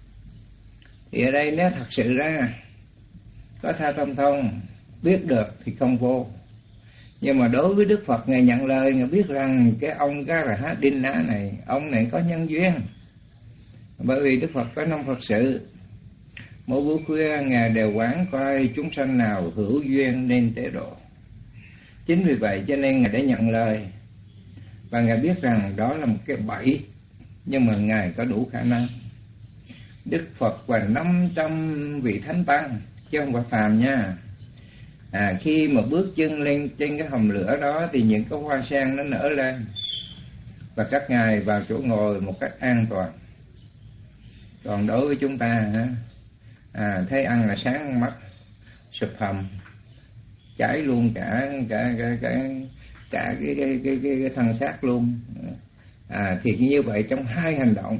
Thì ở đây nếu thật sự ra có tha thông thông, biết được thì không vô. Nhưng mà đối với Đức Phật, ngài nhận lời, ngài biết rằng cái ông Garahadinna này, ông này có nhân duyên. Bởi vì Đức Phật có năm Phật sự, mỗi buổi khuya ngài đều quán coi chúng sanh nào hữu duyên nên tế độ. Chính vì vậy cho nên ngài đã nhận lời, và ngài biết rằng đó là một cái bẫy, nhưng mà ngài có đủ khả năng. Đức Phật và năm trăm vị thánh tăng, chứ không phải phàm nha. À, khi mà bước chân lên trên cái hầm lửa đó thì những cái hoa sen nó nở lên, và các ngài vào chỗ ngồi một cách an toàn. Còn đối với chúng ta, à, thấy ăn là sáng mắt, sụp hầm, cháy luôn cả cả cả cả cả cái cái cái, cái, cái thân xác luôn. À, thì như vậy trong hai hành động,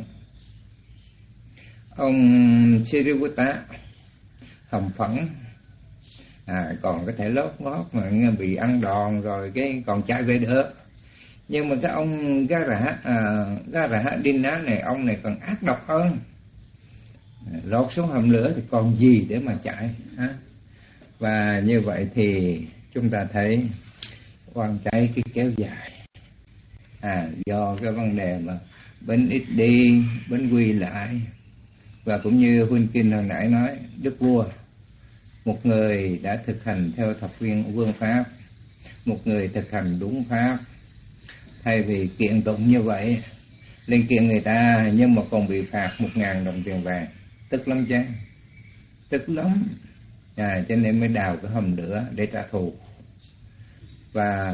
ông Sirikutta hầm phẳng, à, còn có thể lót ngót mà bị ăn đòn rồi cái còn chạy về được. Nhưng mà cái ông Garahadinna à, Garahadinna này, ông này còn ác độc hơn. Lọt xuống hầm lửa thì còn gì để mà chạy ha? Và như vậy thì chúng ta thấy quan cháy cái kéo dài, à, do cái vấn đề mà bến ít đi, bến quy lại. Và cũng như Huynh Kinh hồi nãy nói, Đức Vua, một người đã thực hành theo thập viên vương pháp, một người thực hành đúng pháp, thay vì kiện tụng như vậy, lên kiện người ta nhưng mà còn bị phạt một ngàn đồng tiền vàng, tức lắm chứ, tức lắm. À, cho nên mới đào cái hầm lửa để trả thù. Và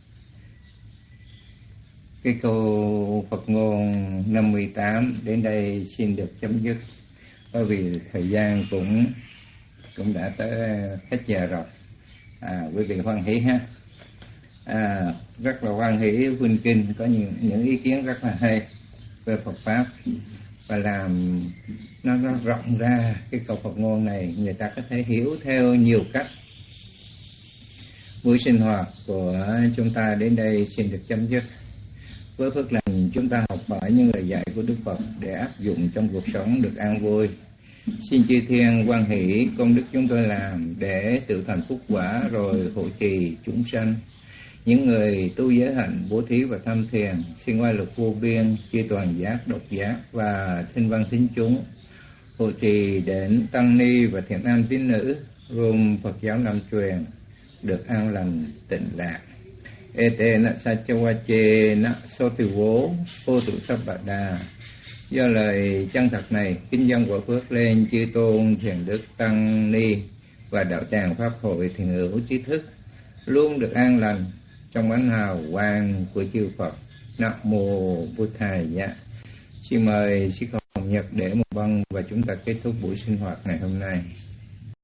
cái câu Phật ngôn năm mươi tám đến đây xin được chấm dứt, bởi vì thời gian cũng cũng đã tới hết giờ rồi. À, quý vị hoan hỷ ha. À, rất là hoan hỷ Huynh Kinh có những những ý kiến rất là hay về Phật pháp, và làm nó, nó rộng ra cái câu Phật ngôn này, người ta có thể hiểu theo nhiều cách. Buổi sinh hoạt của chúng ta đến đây xin được chấm dứt. Với phước lành chúng ta học hỏi những lời dạy của Đức Phật để áp dụng trong cuộc sống được an vui. Xin chư thiên hoan hỷ công đức chúng tôi làm để tự thành phúc quả rồi hộ trì chúng sanh. những người tu giới hạnh, bố thí và tham thiền, xin oai lực vô biên, chư toàn giác, độc giác và thiên văn thính chúng, hộ trì đến tăng ni và thiện nam tín nữ, gồm Phật giáo Nam truyền, được an lành tịnh lạc. Ete na sachawache na sotivo vô tụ sắp bạc đà. Do lời chân thật này, kính dâng quả phước lên chư tôn thiền đức tăng ni và đạo tràng pháp hội thiền hữu trí thức, luôn được an lành trong ánh hào quang của chư Phật. Nam mô Bụt Thầy Giá. Xin mời Sư Hồng Nhật để một băng và chúng ta kết thúc buổi sinh hoạt ngày hôm nay.